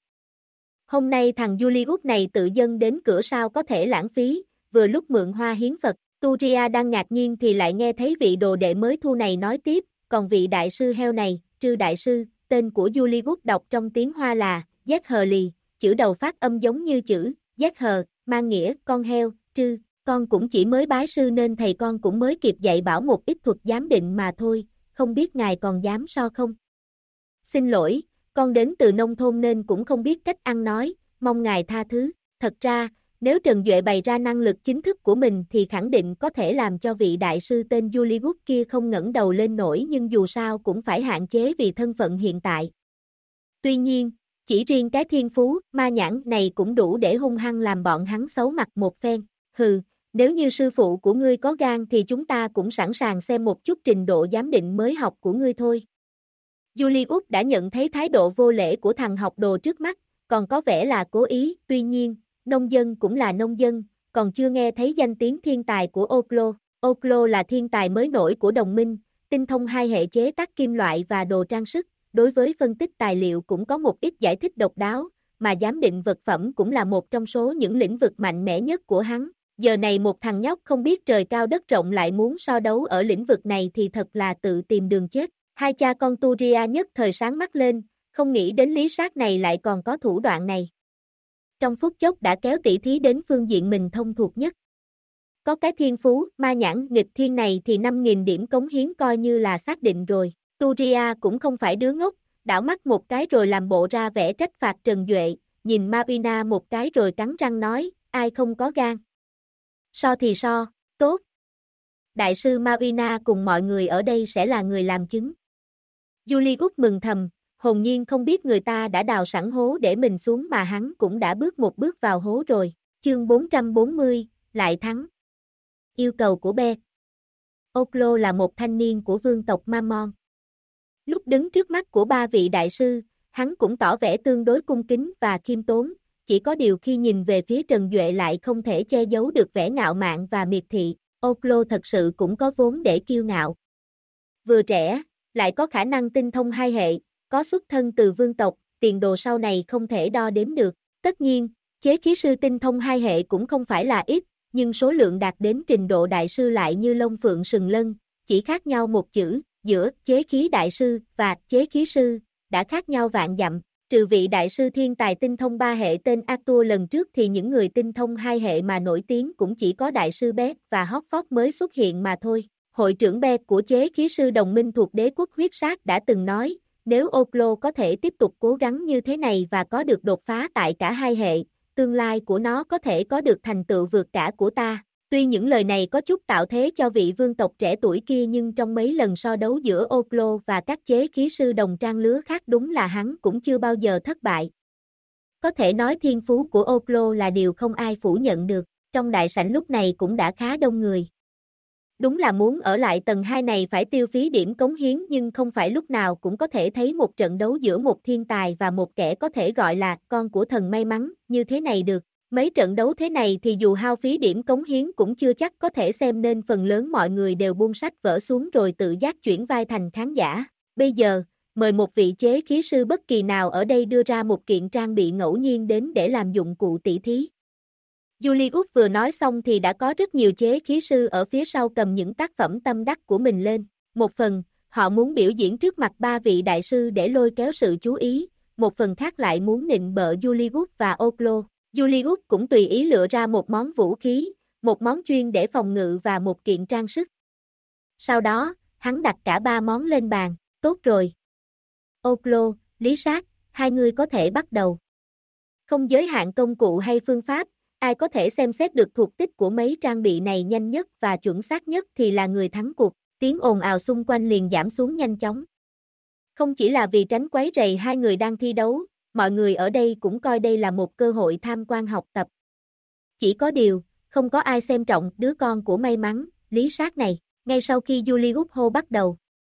Hôm nay thằng Julius này tự dâng đến cửa sao có thể lãng phí, vừa lúc mượn hoa hiến Phật. Turia đang ngạc nhiên thì lại nghe thấy vị đồ đệ mới thu này nói tiếp, còn vị đại sư heo này, Trư đại sư, tên của Julius đọc trong tiếng Hoa là Z hờ lì, chữ đầu phát âm giống như chữ Z hờ, mang nghĩa con heo. Trư, con cũng chỉ mới bái sư nên thầy con cũng mới kịp dạy bảo một ít thuật giám định mà thôi, không biết ngài còn dám so không? Xin lỗi, con đến từ nông thôn nên cũng không biết cách ăn nói, mong ngài tha thứ. Thật ra, nếu Trần Duệ bày ra năng lực chính thức của mình thì khẳng định có thể làm cho vị đại sư tên Julius kia không ngẩng đầu lên nổi, nhưng dù sao cũng phải hạn chế vì thân phận hiện tại. Tuy nhiên, chỉ riêng cái thiên phú, ma nhãn này cũng đủ để hung hăng làm bọn hắn xấu mặt một phen. Hừ, nếu như sư phụ của ngươi có gan thì chúng ta cũng sẵn sàng xem một chút trình độ giám định mới học của ngươi thôi. Julius đã nhận thấy thái độ vô lễ của thằng học đồ trước mắt, còn có vẻ là cố ý, tuy nhiên, nông dân cũng là nông dân, còn chưa nghe thấy danh tiếng thiên tài của Oklo. Oklo là thiên tài mới nổi của đồng minh, tinh thông hai hệ chế tác kim loại và đồ trang sức, đối với phân tích tài liệu cũng có một ít giải thích độc đáo, mà giám định vật phẩm cũng là một trong số những lĩnh vực mạnh mẽ nhất của hắn. Giờ này một thằng nhóc không biết trời cao đất rộng lại muốn so đấu ở lĩnh vực này thì thật là tự tìm đường chết. Hai cha con Turia nhất thời sáng mắt lên, không nghĩ đến Lý Sát này lại còn có thủ đoạn này. Trong phút chốc đã kéo tỷ thí đến phương diện mình thông thuộc nhất. Có cái thiên phú, ma nhãn nghịch thiên này thì 5.000 điểm cống hiến coi như là xác định rồi. Turia cũng không phải đứa ngốc, đảo mắt một cái rồi làm bộ ra vẻ trách phạt Trần Duệ, nhìn Marina một cái rồi cắn răng nói, ai không có gan. So thì so, tốt. Đại sư Marina cùng mọi người ở đây sẽ là người làm chứng. Julius mừng thầm, hồn nhiên không biết người ta đã đào sẵn hố để mình xuống mà hắn cũng đã bước một bước vào hố rồi. Chương 440, lại thắng. Yêu cầu của Beck. Oklo là một thanh niên của vương tộc Mammon. Lúc đứng trước mắt của ba vị đại sư, hắn cũng tỏ vẻ tương đối cung kính và khiêm tốn, chỉ có điều khi nhìn về phía Trần Duệ lại không thể che giấu được vẻ ngạo mạn và miệt thị. Oklo thật sự cũng có vốn để kiêu ngạo. Vừa trẻ, lại có khả năng tinh thông hai hệ, có xuất thân từ vương tộc, tiền đồ sau này không thể đo đếm được. Tất nhiên, chế khí sư tinh thông hai hệ cũng không phải là ít, nhưng số lượng đạt đến trình độ đại sư lại như lông phượng sừng lân, chỉ khác nhau một chữ, giữa chế khí đại sư và chế khí sư, đã khác nhau vạn dặm. Trừ vị đại sư thiên tài tinh thông 3 hệ tên Arthur lần trước thì những người tinh thông 2 hệ mà nổi tiếng cũng chỉ có đại sư Beck và Hotford mới xuất hiện mà thôi. Hội trưởng Beck của chế khí sư đồng minh thuộc đế quốc huyết sát đã từng nói, nếu Oklo có thể tiếp tục cố gắng như thế này và có được đột phá tại cả 2 hệ, tương lai của nó có thể có được thành tựu vượt cả của ta. Tuy những lời này có chút tạo thế cho vị vương tộc trẻ tuổi kia nhưng trong mấy lần so đấu giữa Oklo và các chế khí sư đồng trang lứa khác đúng là hắn cũng chưa bao giờ thất bại. Có thể nói thiên phú của Oklo là điều không ai phủ nhận được, trong đại sảnh lúc này cũng đã khá đông người. Đúng là muốn ở lại tầng 2 này phải tiêu phí điểm cống hiến nhưng không phải lúc nào cũng có thể thấy một trận đấu giữa một thiên tài và một kẻ có thể gọi là con của thần may mắn như thế này được. Mấy trận đấu thế này thì dù hao phí điểm cống hiến cũng chưa chắc có thể xem nên phần lớn mọi người đều buông sách vở xuống rồi tự giác chuyển vai thành khán giả. Bây giờ, mời một vị chế khí sư bất kỳ nào ở đây đưa ra một kiện trang bị ngẫu nhiên đến để làm dụng cụ tỉ thí. Julius vừa nói xong thì đã có rất nhiều chế khí sư ở phía sau cầm những tác phẩm tâm đắc của mình lên. Một phần, họ muốn biểu diễn trước mặt 3 vị đại sư để lôi kéo sự chú ý, một phần khác lại muốn nịnh bợ Julius và Oklo. Julius cũng tùy ý lựa ra một món vũ khí, một món chuyên để phòng ngự và một kiện trang sức. Sau đó, hắn đặt cả 3 món lên bàn. Tốt rồi. Oklo, Lý Sát, hai người có thể bắt đầu. Không giới hạn công cụ hay phương pháp, ai có thể xem xét được thuộc tích của mấy trang bị này nhanh nhất và chuẩn xác nhất thì là người thắng cuộc. Tiếng ồn ào xung quanh liền giảm xuống nhanh chóng. Không chỉ là vì tránh quấy rầy hai người đang thi đấu, mọi người ở đây cũng coi đây là một cơ hội tham quan học tập. Chỉ có điều, không có ai xem trọng đứa con của may mắn, Lý Sát này. Ngay sau khi Julius hô bắt đầu,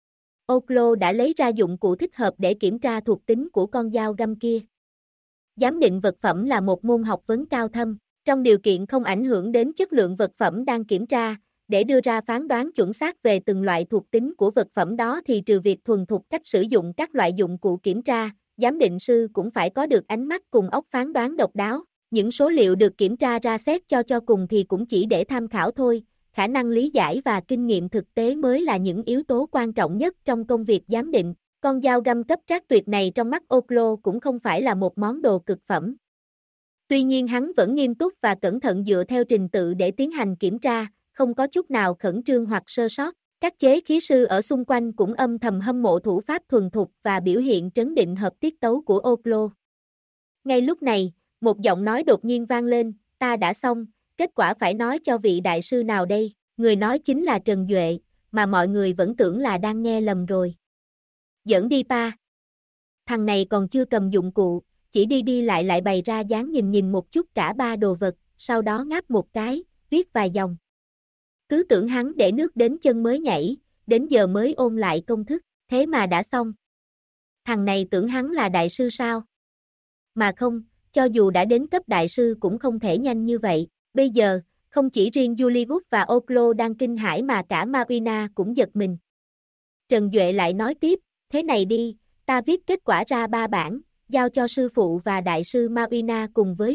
Oklo đã lấy ra dụng cụ thích hợp để kiểm tra thuộc tính của con dao găm kia. Giám định vật phẩm là một môn học vấn cao thâm, trong điều kiện không ảnh hưởng đến chất lượng vật phẩm đang kiểm tra, để đưa ra phán đoán chuẩn xác về từng loại thuộc tính của vật phẩm đó thì trừ việc thuần thục cách sử dụng các loại dụng cụ kiểm tra, giám định sư cũng phải có được ánh mắt cùng óc phán đoán độc đáo. Những số liệu được kiểm tra ra xét cho cùng thì cũng chỉ để tham khảo thôi, khả năng lý giải và kinh nghiệm thực tế mới là những yếu tố quan trọng nhất trong công việc giám định. Con dao găm cấp trác tuyệt này trong mắt Oklo cũng không phải là một món đồ cực phẩm. Tuy nhiên hắn vẫn nghiêm túc và cẩn thận dựa theo trình tự để tiến hành kiểm tra, không có chút nào khẩn trương hoặc sơ sót. Các chế khí sư ở xung quanh cũng âm thầm hâm mộ thủ pháp thuần thục và biểu hiện trấn định hợp tiết tấu của Oklo. Ngay lúc này, một giọng nói đột nhiên vang lên, ta đã xong, kết quả phải nói cho vị đại sư nào đây? Người nói chính là Trần Duệ, mà mọi người vẫn tưởng là đang nghe lầm rồi. Dẫn đi pa. Thằng này còn chưa cầm dụng cụ, chỉ đi lại bày ra dáng nhìn một chút cả 3 đồ vật, sau đó ngáp một cái, viết vài dòng. Cứ tưởng hắn để nước đến chân mới nhảy, đến giờ mới ôn lại công thức, thế mà đã xong. Thằng này tưởng hắn là đại sư sao? Mà không, cho dù đã đến cấp đại sư cũng không thể nhanh như vậy. Bây giờ, không chỉ riêng Julius và Oklo đang kinh hãi mà cả Marina cũng giật mình. Trần Duệ lại nói tiếp, thế này đi, ta viết kết quả ra 3 bản, giao cho sư phụ và đại sư Marina cùng với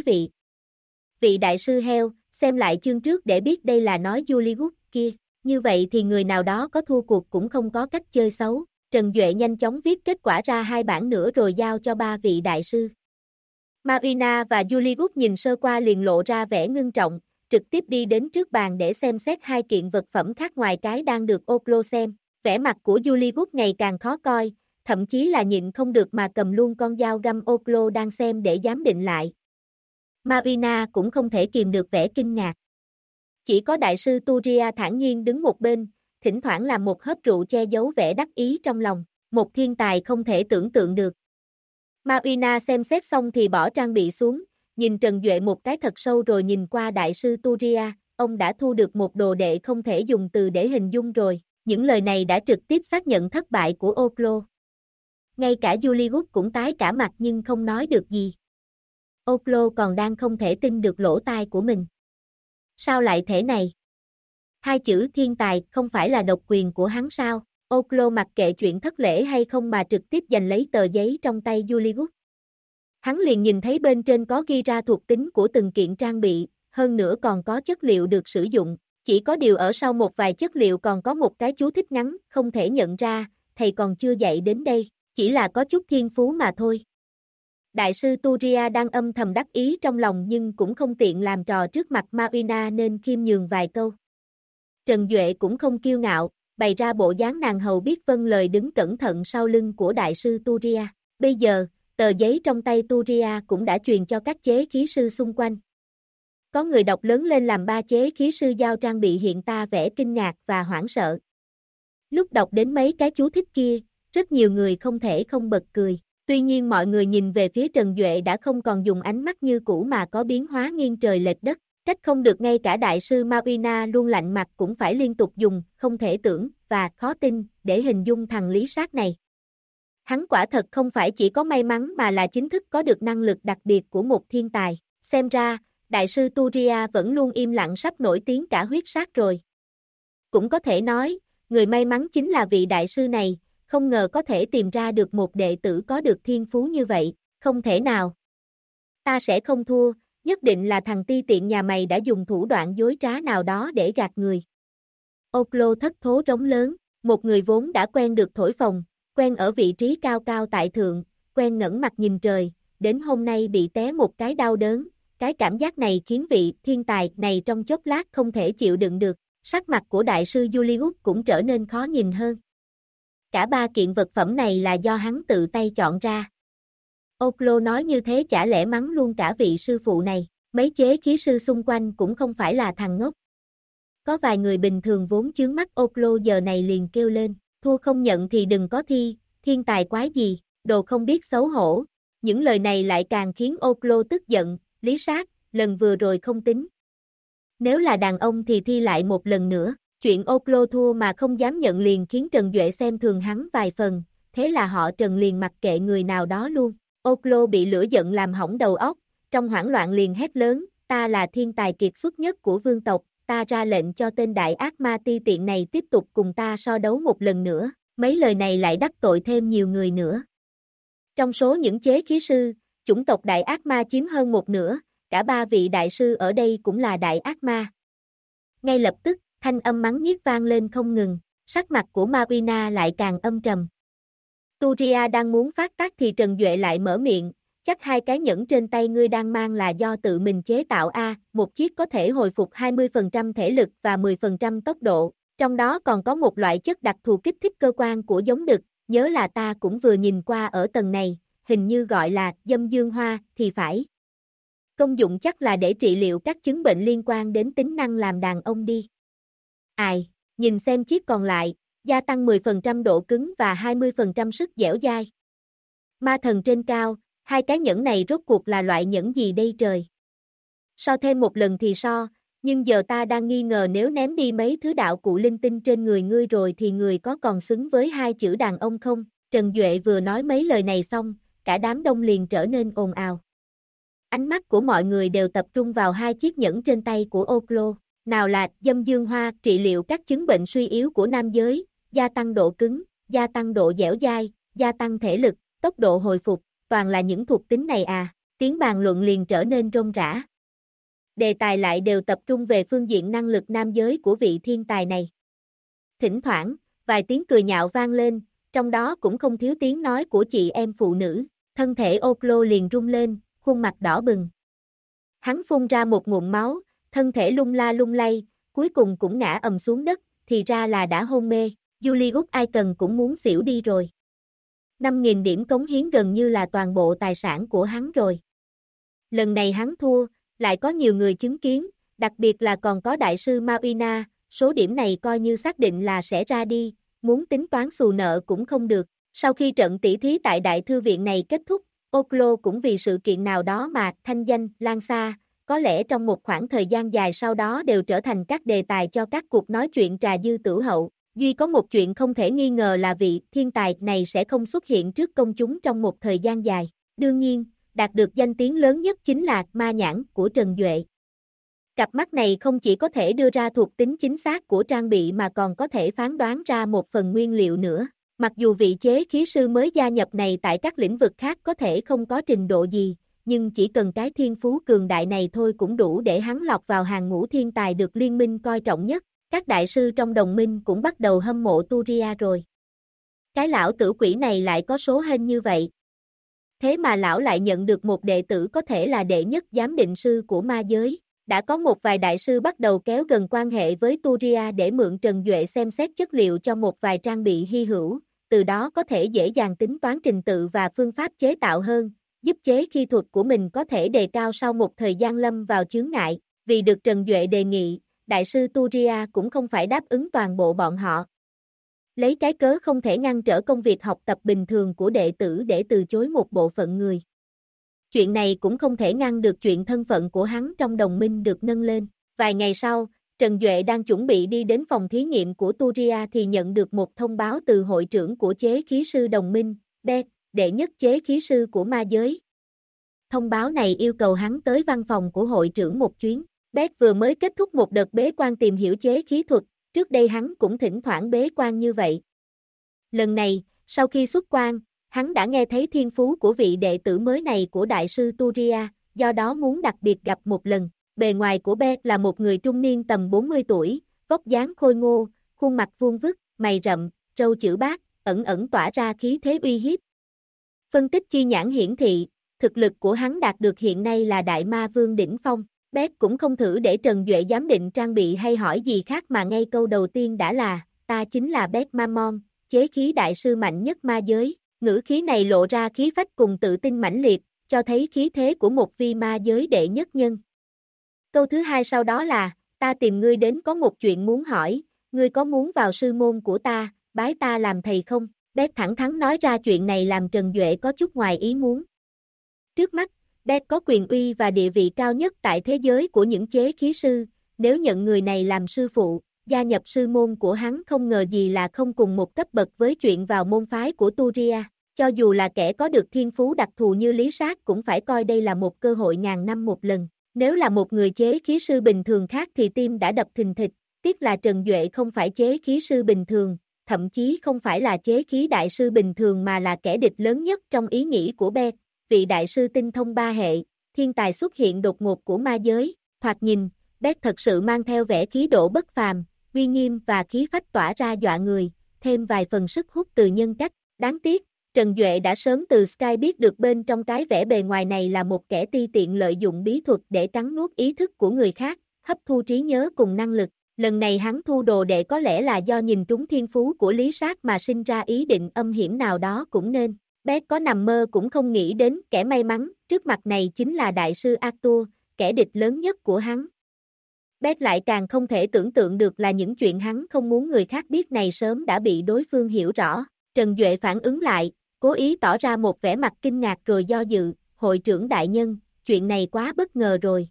vị đại sư heo, xem lại chương trước để biết đây là nói Julius kia. Như vậy thì người nào đó có thua cuộc cũng không có cách chơi xấu. Trần Duệ nhanh chóng viết kết quả ra 2 bản nữa rồi giao cho 3 vị đại sư. Marina và Julius nhìn sơ qua liền lộ ra vẻ ngưng trọng, trực tiếp đi đến trước bàn để xem xét 2 kiện vật phẩm khác ngoài cái đang được Oklo xem. Vẻ mặt của Julius ngày càng khó coi, thậm chí là nhịn không được mà cầm luôn con dao găm Oklo đang xem để giám định lại. Marina cũng không thể kìm được vẻ kinh ngạc. Chỉ có đại sư Turia thản nhiên đứng một bên, thỉnh thoảng làm một hớp rượu che giấu vẻ đắc ý trong lòng, một thiên tài không thể tưởng tượng được. Marina xem xét xong thì bỏ trang bị xuống, nhìn Trần Duệ một cái thật sâu rồi nhìn qua đại sư Turia, ông đã thu được một đồ đệ không thể dùng từ để hình dung rồi. Những lời này đã trực tiếp xác nhận thất bại của Oklo. Ngay cả Julius cũng tái cả mặt nhưng không nói được gì. Oklo còn đang không thể tin được lỗ tai của mình. Sao lại thế này? 2 chữ thiên tài không phải là độc quyền của hắn sao? Oklo mặc kệ chuyện thất lễ hay không mà trực tiếp giành lấy tờ giấy trong tay Julius. Hắn liền nhìn thấy bên trên có ghi ra thuộc tính của từng kiện trang bị, hơn nữa còn có chất liệu được sử dụng. Chỉ có điều ở sau một vài chất liệu còn có một cái chú thích ngắn, không thể nhận ra, thầy còn chưa dạy đến đây, chỉ là có chút thiên phú mà thôi. Đại sư Turia đang âm thầm đắc ý trong lòng nhưng cũng không tiện làm trò trước mặt Marina nên khiêm nhường vài câu. Trần Duệ cũng không kiêu ngạo, bày ra bộ dáng nàng hầu biết vâng lời đứng cẩn thận sau lưng của đại sư Turia. Bây giờ, tờ giấy trong tay Turia cũng đã truyền cho các chế khí sư xung quanh. Có người đọc lớn lên làm ba chế khí sư giao trang bị hiện ta vẻ kinh ngạc và hoảng sợ. Lúc đọc đến mấy cái chú thích kia, rất nhiều người không thể không bật cười. Tuy nhiên mọi người nhìn về phía Trần Duệ đã không còn dùng ánh mắt như cũ mà có biến hóa nghiêng trời lệch đất. Trách không được ngay cả đại sư Marina luôn lạnh mặt cũng phải liên tục dùng không thể tưởng và khó tin để hình dung thằng Lý Sát này. Hắn quả thật không phải chỉ có may mắn mà là chính thức có được năng lực đặc biệt của một thiên tài. Xem ra, đại sư Turia vẫn luôn im lặng sắp nổi tiếng cả huyết sát rồi. Cũng có thể nói, người may mắn chính là vị đại sư này, không ngờ có thể tìm ra được một đệ tử có được thiên phú như vậy, không thể nào. Ta sẽ không thua, nhất định là thằng ti tiện nhà mày đã dùng thủ đoạn dối trá nào đó để gạt người. Oklo thất thố rống lớn, một người vốn đã quen được thổi phồng, quen ở vị trí cao cao tại thượng, quen ngẩng mặt nhìn trời, đến hôm nay bị té một cái đau đớn, cái cảm giác này khiến vị thiên tài này trong chốc lát không thể chịu đựng được, sắc mặt của đại sư Julius cũng trở nên khó nhìn hơn. Cả ba kiện vật phẩm này là do hắn tự tay chọn ra. Oklo nói như thế chả lẽ mắng luôn cả vị sư phụ này, mấy chế khí sư xung quanh cũng không phải là thằng ngốc. Có vài người bình thường vốn chướng mắt Oklo giờ này liền kêu lên, thua không nhận thì đừng có thi, thiên tài quái gì, đồ không biết xấu hổ. Những lời này lại càng khiến Oklo tức giận, Lý Sát, lần vừa rồi không tính. Nếu là đàn ông thì thi lại một lần nữa, chuyện Oklo thua mà không dám nhận liền khiến Trần Duệ xem thường hắn vài phần, thế là họ Trần liền mặc kệ người nào đó luôn. Oklo bị lửa giận làm hỏng đầu óc, trong hoảng loạn liền hét lớn, ta là thiên tài kiệt xuất nhất của vương tộc, ta ra lệnh cho tên đại ác ma ti tiện này tiếp tục cùng ta so đấu một lần nữa, mấy lời này lại đắc tội thêm nhiều người nữa. Trong số những chế khí sư, chủng tộc đại ác ma chiếm hơn một nửa, cả ba vị đại sư ở đây cũng là đại ác ma. Ngay lập tức, thanh âm mắng nhiếc vang lên không ngừng, sắc mặt của Marina lại càng âm trầm. Turia đang muốn phát tác thì Trần Duệ lại mở miệng, chắc hai cái nhẫn trên tay ngươi đang mang là do tự mình chế tạo một chiếc có thể hồi phục 20% thể lực và 10% tốc độ, trong đó còn có một loại chất đặc thù kích thích cơ quan của giống đực, nhớ là ta cũng vừa nhìn qua ở tầng này, hình như gọi là dâm dương hoa thì phải. Công dụng chắc là để trị liệu các chứng bệnh liên quan đến tính năng làm đàn ông đi. Ai, nhìn xem chiếc còn lại, gia tăng 10% độ cứng và 20% sức dẻo dai. Ma thần trên cao, hai cái nhẫn này rốt cuộc là loại nhẫn gì đây trời? So thêm một lần thì so, nhưng giờ ta đang nghi ngờ nếu ném đi mấy thứ đạo cụ linh tinh trên người ngươi rồi thì người có còn xứng với hai chữ đàn ông không? Trần Duệ vừa nói mấy lời này xong, cả đám đông liền trở nên ồn ào. Ánh mắt của mọi người đều tập trung vào hai chiếc nhẫn trên tay của Oklo. Nào là dâm dương hoa trị liệu các chứng bệnh suy yếu của nam giới, gia tăng độ cứng, gia tăng độ dẻo dai, gia tăng thể lực, tốc độ hồi phục, toàn là những thuộc tính này à, tiếng bàn luận liền trở nên rôm rã. Đề tài lại đều tập trung về phương diện năng lực nam giới của vị thiên tài này. Thỉnh thoảng, vài tiếng cười nhạo vang lên, trong đó cũng không thiếu tiếng nói của chị em phụ nữ, thân thể Oklo liền rung lên, khuôn mặt đỏ bừng. Hắn phun ra một ngụm máu, thân thể lung la lung lay, cuối cùng cũng ngã ầm xuống đất, thì ra là đã hôn mê, Julius Icon cũng muốn xỉu đi rồi. 5.000 điểm cống hiến gần như là toàn bộ tài sản của hắn rồi. Lần này hắn thua, lại có nhiều người chứng kiến, đặc biệt là còn có đại sư Marina, số điểm này coi như xác định là sẽ ra đi, muốn tính toán xù nợ cũng không được. Sau khi trận tỷ thí tại đại thư viện này kết thúc, Oklo cũng vì sự kiện nào đó mà thanh danh lan xa, có lẽ trong một khoảng thời gian dài sau đó đều trở thành các đề tài cho các cuộc nói chuyện trà dư tửu hậu. Duy có một chuyện không thể nghi ngờ là vị thiên tài này sẽ không xuất hiện trước công chúng trong một thời gian dài. Đương nhiên, đạt được danh tiếng lớn nhất chính là ma nhãn của Trần Duệ. Cặp mắt này không chỉ có thể đưa ra thuộc tính chính xác của trang bị mà còn có thể phán đoán ra một phần nguyên liệu nữa. Mặc dù vị chế khí sư mới gia nhập này tại các lĩnh vực khác có thể không có trình độ gì, nhưng chỉ cần cái thiên phú cường đại này thôi cũng đủ để hắn lọt vào hàng ngũ thiên tài được liên minh coi trọng nhất. Các đại sư trong đồng minh cũng bắt đầu hâm mộ Turia rồi. Cái lão tử quỷ này lại có số hên như vậy. Thế mà lão lại nhận được một đệ tử có thể là đệ nhất giám định sư của ma giới. Đã có một vài đại sư bắt đầu kéo gần quan hệ với Turia để mượn Trần Duệ xem xét chất liệu cho một vài trang bị hy hữu, từ đó có thể dễ dàng tính toán trình tự và phương pháp chế tạo hơn, giúp chế khí thuật của mình có thể đề cao sau một thời gian lâm vào chướng ngại. Vì được Trần Duệ đề nghị, đại sư Turia cũng không phải đáp ứng toàn bộ bọn họ. Lấy cái cớ không thể ngăn trở công việc học tập bình thường của đệ tử để từ chối một bộ phận người. Chuyện này cũng không thể ngăn được chuyện thân phận của hắn trong đồng minh được nâng lên. Vài ngày sau, Trần Duệ đang chuẩn bị đi đến phòng thí nghiệm của Turia thì nhận được một thông báo từ hội trưởng của chế khí sư đồng minh, Beth, đệ nhất chế khí sư của ma giới. Thông báo này yêu cầu hắn tới văn phòng của hội trưởng một chuyến. Beth vừa mới kết thúc một đợt bế quan tìm hiểu chế khí thuật, trước đây hắn cũng thỉnh thoảng bế quan như vậy. Lần này, sau khi xuất quan, hắn đã nghe thấy thiên phú của vị đệ tử mới này của đại sư Turia, do đó muốn đặc biệt gặp một lần. Bề ngoài của Beth là một người trung niên tầm 40 tuổi, vóc dáng khôi ngô, khuôn mặt vuông vức, mày rậm, râu chữ bát, ẩn ẩn tỏa ra khí thế uy hiếp. Phân tích chi nhãn hiển thị, thực lực của hắn đạt được hiện nay là đại ma vương đỉnh phong. Beth cũng không thử để Trần Duệ giám định trang bị hay hỏi gì khác mà ngay câu đầu tiên đã là, ta chính là Beth Mammon, chế khí đại sư mạnh nhất ma giới. Ngữ khí này lộ ra khí phách cùng tự tin mãnh liệt, cho thấy khí thế của một vi ma giới đệ nhất nhân. Câu thứ hai sau đó là, ta tìm ngươi đến có một chuyện muốn hỏi, ngươi có muốn vào sư môn của ta, bái ta làm thầy không? Beth thẳng thắn nói ra chuyện này làm Trần Duệ có chút ngoài ý muốn. Trước mắt, Beth có quyền uy và địa vị cao nhất tại thế giới của những chế khí sư, nếu nhận người này làm sư phụ, gia nhập sư môn của hắn không ngờ gì là không cùng một cấp bậc với chuyện vào môn phái của Turia. Cho dù là kẻ có được thiên phú đặc thù như Lý Sát cũng phải coi đây là một cơ hội ngàn năm một lần. Nếu là một người chế khí sư bình thường khác thì tim đã đập thình thịch, tiếc là Trần Duệ không phải chế khí sư bình thường, thậm chí không phải là chế khí đại sư bình thường mà là kẻ địch lớn nhất trong ý nghĩ của Beth. Vị đại sư tinh thông ba hệ, thiên tài xuất hiện đột ngột của ma giới, thoạt nhìn, Beth thật sự mang theo vẻ khí độ bất phàm, uy nghiêm và khí phách tỏa ra dọa người, thêm vài phần sức hút từ nhân cách. Đáng tiếc, Trần Duệ đã sớm từ Sky biết được bên trong cái vẻ bề ngoài này là một kẻ ti tiện lợi dụng bí thuật để cắn nuốt ý thức của người khác, hấp thu trí nhớ cùng năng lực. Lần này hắn thu đồ đệ có lẽ là do nhìn trúng thiên phú của Lý Sát mà sinh ra ý định âm hiểm nào đó cũng nên. Beth có nằm mơ cũng không nghĩ đến kẻ may mắn, trước mặt này chính là đại sư Arthur, kẻ địch lớn nhất của hắn. Beth lại càng không thể tưởng tượng được là những chuyện hắn không muốn người khác biết này sớm đã bị đối phương hiểu rõ. Trần Duệ phản ứng lại, cố ý tỏ ra một vẻ mặt kinh ngạc rồi do dự, hội trưởng đại nhân, chuyện này quá bất ngờ rồi.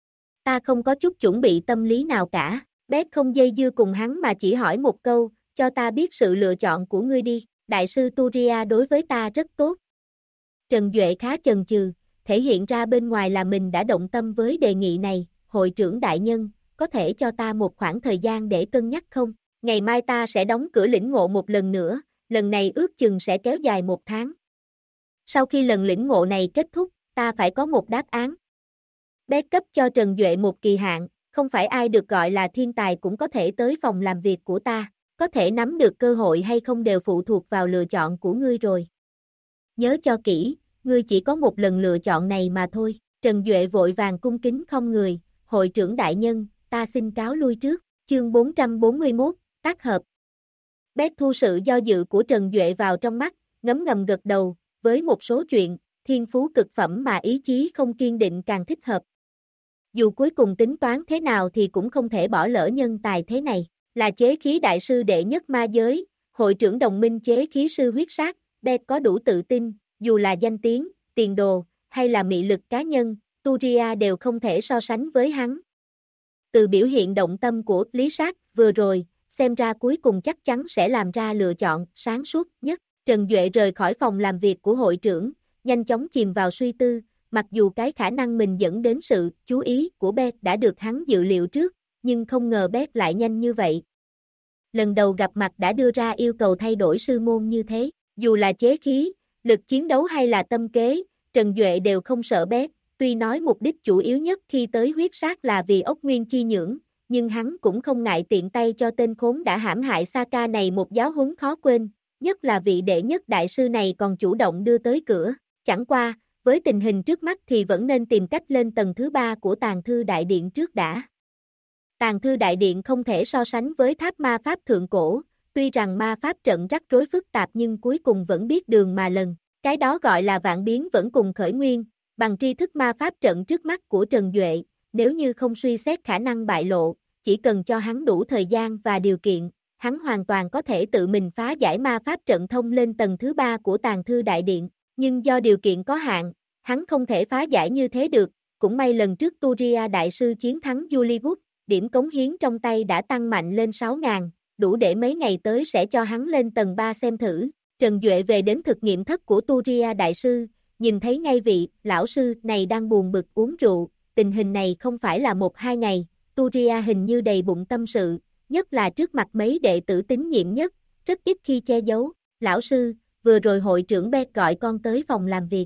Ta không có chút chuẩn bị tâm lý nào cả. Beth không dây dưa cùng hắn mà chỉ hỏi một câu, cho ta biết sự lựa chọn của ngươi đi, đại sư Turia đối với ta rất tốt. Trần Duệ khá chần chừ, thể hiện ra bên ngoài là mình đã động tâm với đề nghị này, hội trưởng đại nhân, có thể cho ta một khoảng thời gian để cân nhắc không? Ngày mai ta sẽ đóng cửa lĩnh ngộ một lần nữa, lần này ước chừng sẽ kéo dài 1 tháng. Sau khi lần lĩnh ngộ này kết thúc, ta phải có một đáp án. Beth cấp cho Trần Duệ một kỳ hạn, không phải ai được gọi là thiên tài cũng có thể tới phòng làm việc của ta, có thể nắm được cơ hội hay không đều phụ thuộc vào lựa chọn của ngươi rồi. Nhớ cho kỹ, ngươi chỉ có một lần lựa chọn này mà thôi. Trần Duệ vội vàng cung kính không người, hội trưởng đại nhân, ta xin cáo lui trước, chương 441, tác hợp. Beth thu sự do dự của Trần Duệ vào trong mắt, ngấm ngầm gật đầu, với một số chuyện, thiên phú cực phẩm mà ý chí không kiên định càng thích hợp. Dù cuối cùng tính toán thế nào thì cũng không thể bỏ lỡ nhân tài thế này, là chế khí đại sư đệ nhất ma giới, hội trưởng đồng minh chế khí sư huyết sát, Beth có đủ tự tin, dù là danh tiếng, tiền đồ, hay là mị lực cá nhân, Turia đều không thể so sánh với hắn. Từ biểu hiện động tâm của Lý Sát vừa rồi, xem ra cuối cùng chắc chắn sẽ làm ra lựa chọn sáng suốt nhất. Trần Duệ rời khỏi phòng làm việc của hội trưởng, nhanh chóng chìm vào suy tư, mặc dù cái khả năng mình dẫn đến sự chú ý của Beth đã được hắn dự liệu trước, nhưng không ngờ Beth lại nhanh như vậy. Lần đầu gặp mặt đã đưa ra yêu cầu thay đổi sư môn như thế, dù là chế khí, lực chiến đấu hay là tâm kế, Trần Duệ đều không sợ bét, tuy nói mục đích chủ yếu nhất khi tới huyết sát là vì ốc nguyên chi nhưỡng, nhưng hắn cũng không ngại tiện tay cho tên khốn đã hãm hại Saka này một giáo huấn khó quên, nhất là vị đệ nhất đại sư này còn chủ động đưa tới cửa. Chẳng qua, với tình hình trước mắt thì vẫn nên tìm cách lên tầng thứ 3 của Tàng Thư Đại Điện trước đã. Tàng Thư Đại Điện không thể so sánh với tháp ma pháp thượng cổ, tuy rằng ma pháp trận rắc rối phức tạp nhưng cuối cùng vẫn biết đường mà lần. Cái đó gọi là vạn biến vẫn cùng khởi nguyên, bằng tri thức ma pháp trận trước mắt của Trần Duệ, nếu như không suy xét khả năng bại lộ, chỉ cần cho hắn đủ thời gian và điều kiện, hắn hoàn toàn có thể tự mình phá giải ma pháp trận thông lên tầng thứ 3 của Tàng Thư Đại Điện, nhưng do điều kiện có hạn, hắn không thể phá giải như thế được, cũng may lần trước Turia Đại Sư chiến thắng Julius, điểm cống hiến trong tay đã tăng mạnh lên 6.000, đủ để mấy ngày tới sẽ cho hắn lên tầng 3 xem thử. Trần Duệ về đến thực nghiệm thất của Turia Đại Sư, nhìn thấy ngay vị lão sư này đang buồn bực uống rượu, tình hình này không phải là 1-2 ngày, Turia hình như đầy bụng tâm sự, nhất là trước mặt mấy đệ tử tín nhiệm nhất, rất ít khi che giấu. Lão sư, vừa rồi hội trưởng Beck gọi con tới phòng làm việc,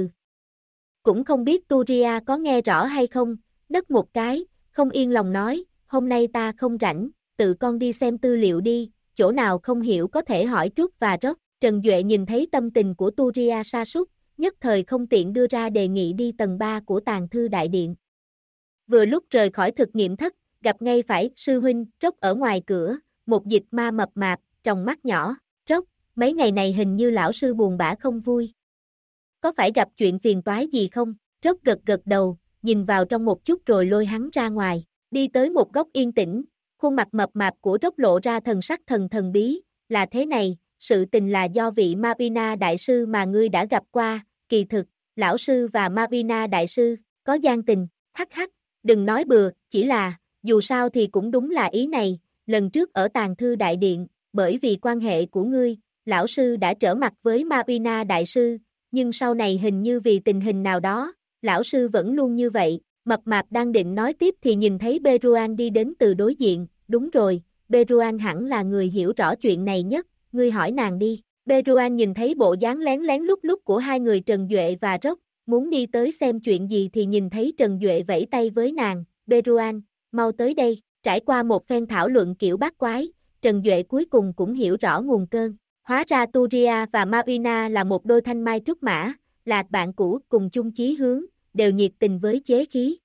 Cũng không biết Turia có nghe rõ hay không, nấc một cái, không yên lòng nói, hôm nay ta không rảnh, tự con đi xem tư liệu đi, chỗ nào không hiểu có thể hỏi Trúc và Rock. Trần Duệ nhìn thấy tâm tình của Turia sa sút, nhất thời không tiện đưa ra đề nghị đi tầng 3 của Tàng Thư Đại Điện. Vừa lúc rời khỏi thực nghiệm thất, gặp ngay phải sư huynh Rock ở ngoài cửa, một dịch ma mập mạp, tròng mắt nhỏ. Rock, mấy ngày này hình như lão sư buồn bã không vui. Có phải gặp chuyện phiền toái gì không? Rock gật gật đầu, nhìn vào trong một chút rồi lôi hắn ra ngoài, đi tới một góc yên tĩnh, khuôn mặt mập mạp của Rock lộ ra thần sắc thần bí, là thế này. Sự tình là do vị Marina Đại Sư mà ngươi đã gặp qua, kỳ thực, lão sư và Marina Đại Sư, có gian tình, hắc, đừng nói bừa, chỉ là, dù sao thì cũng đúng là ý này, lần trước ở Tàng Thư Đại Điện, bởi vì quan hệ của ngươi, lão sư đã trở mặt với Marina Đại Sư, nhưng sau này hình như vì tình hình nào đó, lão sư vẫn luôn như vậy. Mập mạp đang định nói tiếp thì nhìn thấy Beruan đi đến từ đối diện, đúng rồi, Beruan hẳn là người hiểu rõ chuyện này nhất. Ngươi hỏi nàng đi. Beruan nhìn thấy bộ dáng lén lén lút lút của hai người Trần Duệ và Rock, muốn đi tới xem chuyện gì thì nhìn thấy Trần Duệ vẫy tay với nàng, Beruan, mau tới đây. Trải qua một phen thảo luận kiểu bát quái, Trần Duệ cuối cùng cũng hiểu rõ nguồn cơn. Hóa ra Turia và Marina là một đôi thanh mai trúc mã, là bạn cũ cùng chung chí hướng, đều nhiệt tình với chế khí.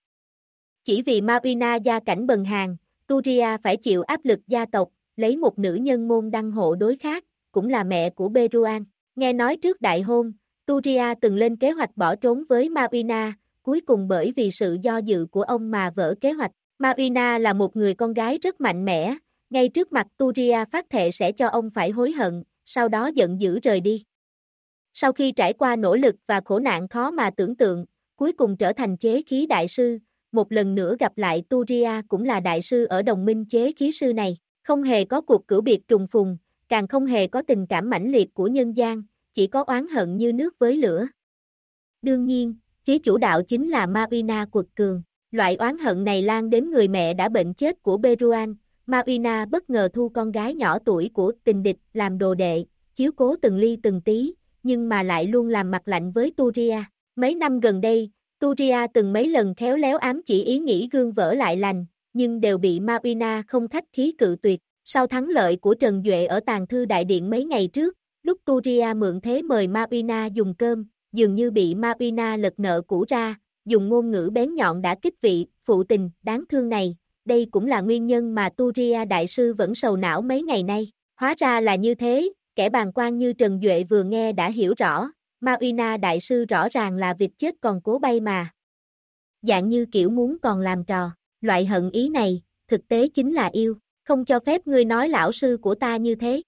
Chỉ vì Marina gia cảnh bần hàn, Turia phải chịu áp lực gia tộc, lấy một nữ nhân môn đăng hộ đối khác, cũng là mẹ của Beruan. Nghe nói trước đại hôn, Turia từng lên kế hoạch bỏ trốn với Marina, cuối cùng bởi vì sự do dự của ông mà vỡ kế hoạch. Marina là một người con gái rất mạnh mẽ, ngay trước mặt Turia phát thệ sẽ cho ông phải hối hận, sau đó giận dữ rời đi. Sau khi trải qua nỗ lực và khổ nạn khó mà tưởng tượng, cuối cùng trở thành chế khí đại sư, một lần nữa gặp lại Turia cũng là đại sư ở đồng minh chế khí sư này. Không hề có cuộc cửu biệt trùng phùng, càng không hề có tình cảm mãnh liệt của nhân gian, chỉ có oán hận như nước với lửa. Đương nhiên, phía chủ đạo chính là Marina quật cường. Loại oán hận này lan đến người mẹ đã bệnh chết của Beruan. Marina bất ngờ thu con gái nhỏ tuổi của tình địch làm đồ đệ, chiếu cố từng ly từng tí, nhưng mà lại luôn làm mặt lạnh với Turia. Mấy năm gần đây, Turia từng mấy lần khéo léo ám chỉ ý nghĩ gương vỡ lại lành, nhưng đều bị Marina không khách khí cự tuyệt. Sau thắng lợi của Trần Duệ ở Tàng Thư Đại Điện mấy ngày trước, lúc Turia mượn thế mời Marina dùng cơm, dường như bị Marina lật nợ cũ ra, dùng ngôn ngữ bén nhọn đã kích vị phụ tình đáng thương này. Đây cũng là nguyên nhân mà Turia Đại Sư vẫn sầu não mấy ngày nay. Hóa ra là như thế, kẻ bàng quan như Trần Duệ vừa nghe đã hiểu rõ, Marina Đại Sư rõ ràng là vịt chết còn cố bay mà. Dạng như kiểu muốn còn làm trò, loại hận ý này, thực tế chính là yêu, không cho phép ngươi nói lão sư của ta như thế.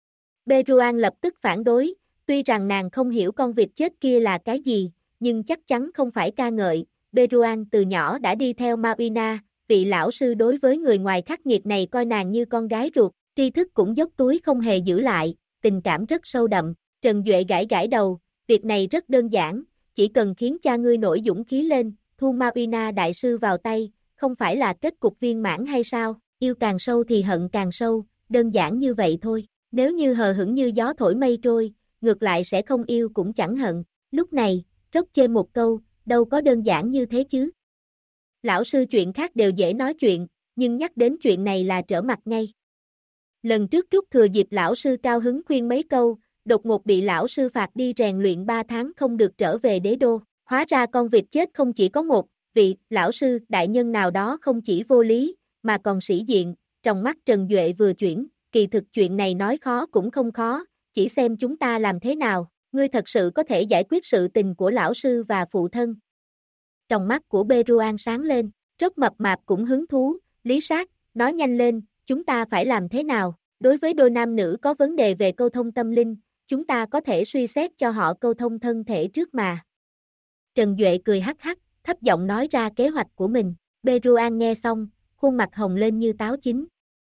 Beruan lập tức phản đối, tuy rằng nàng không hiểu con vịt chết kia là cái gì, nhưng chắc chắn không phải ca ngợi. Beruan từ nhỏ đã đi theo Marina, vị lão sư đối với người ngoài khắc nghiệt này coi nàng như con gái ruột, tri thức cũng dốc túi không hề giữ lại, tình cảm rất sâu đậm. Trần Duệ gãi gãi đầu, việc này rất đơn giản, chỉ cần khiến cha ngươi nổi dũng khí lên, thu Marina Đại Sư vào tay, không phải là kết cục viên mãn hay sao? Yêu càng sâu thì hận càng sâu, đơn giản như vậy thôi. Nếu như hờ hững như gió thổi mây trôi, ngược lại sẽ không yêu cũng chẳng hận. Lúc này, Rốc chê một câu, đâu có đơn giản như thế chứ. Lão sư chuyện khác đều dễ nói chuyện, nhưng nhắc đến chuyện này là trở mặt ngay. Lần trước Trúc thừa dịp lão sư cao hứng khuyên mấy câu, đột ngột bị lão sư phạt đi rèn luyện 3 tháng không được trở về đế đô. Hóa ra con vịt chết không chỉ có một, vị lão sư đại nhân nào đó không chỉ vô lý, mà còn sĩ diện. Trong mắt Trần Duệ vừa chuyển, kỳ thực chuyện này nói khó cũng không khó, chỉ xem chúng ta làm thế nào, ngươi thật sự có thể giải quyết sự tình của lão sư và phụ thân. Trong mắt của Beruan sáng lên, rất mập mạp cũng hứng thú, Lý Sát, nói nhanh lên, chúng ta phải làm thế nào, đối với đôi nam nữ có vấn đề về câu thông tâm linh, chúng ta có thể suy xét cho họ câu thông thân thể trước mà. Trần Duệ cười hắc hắc, thấp giọng nói ra kế hoạch của mình, Beruan nghe xong, khuôn mặt hồng lên như táo chín.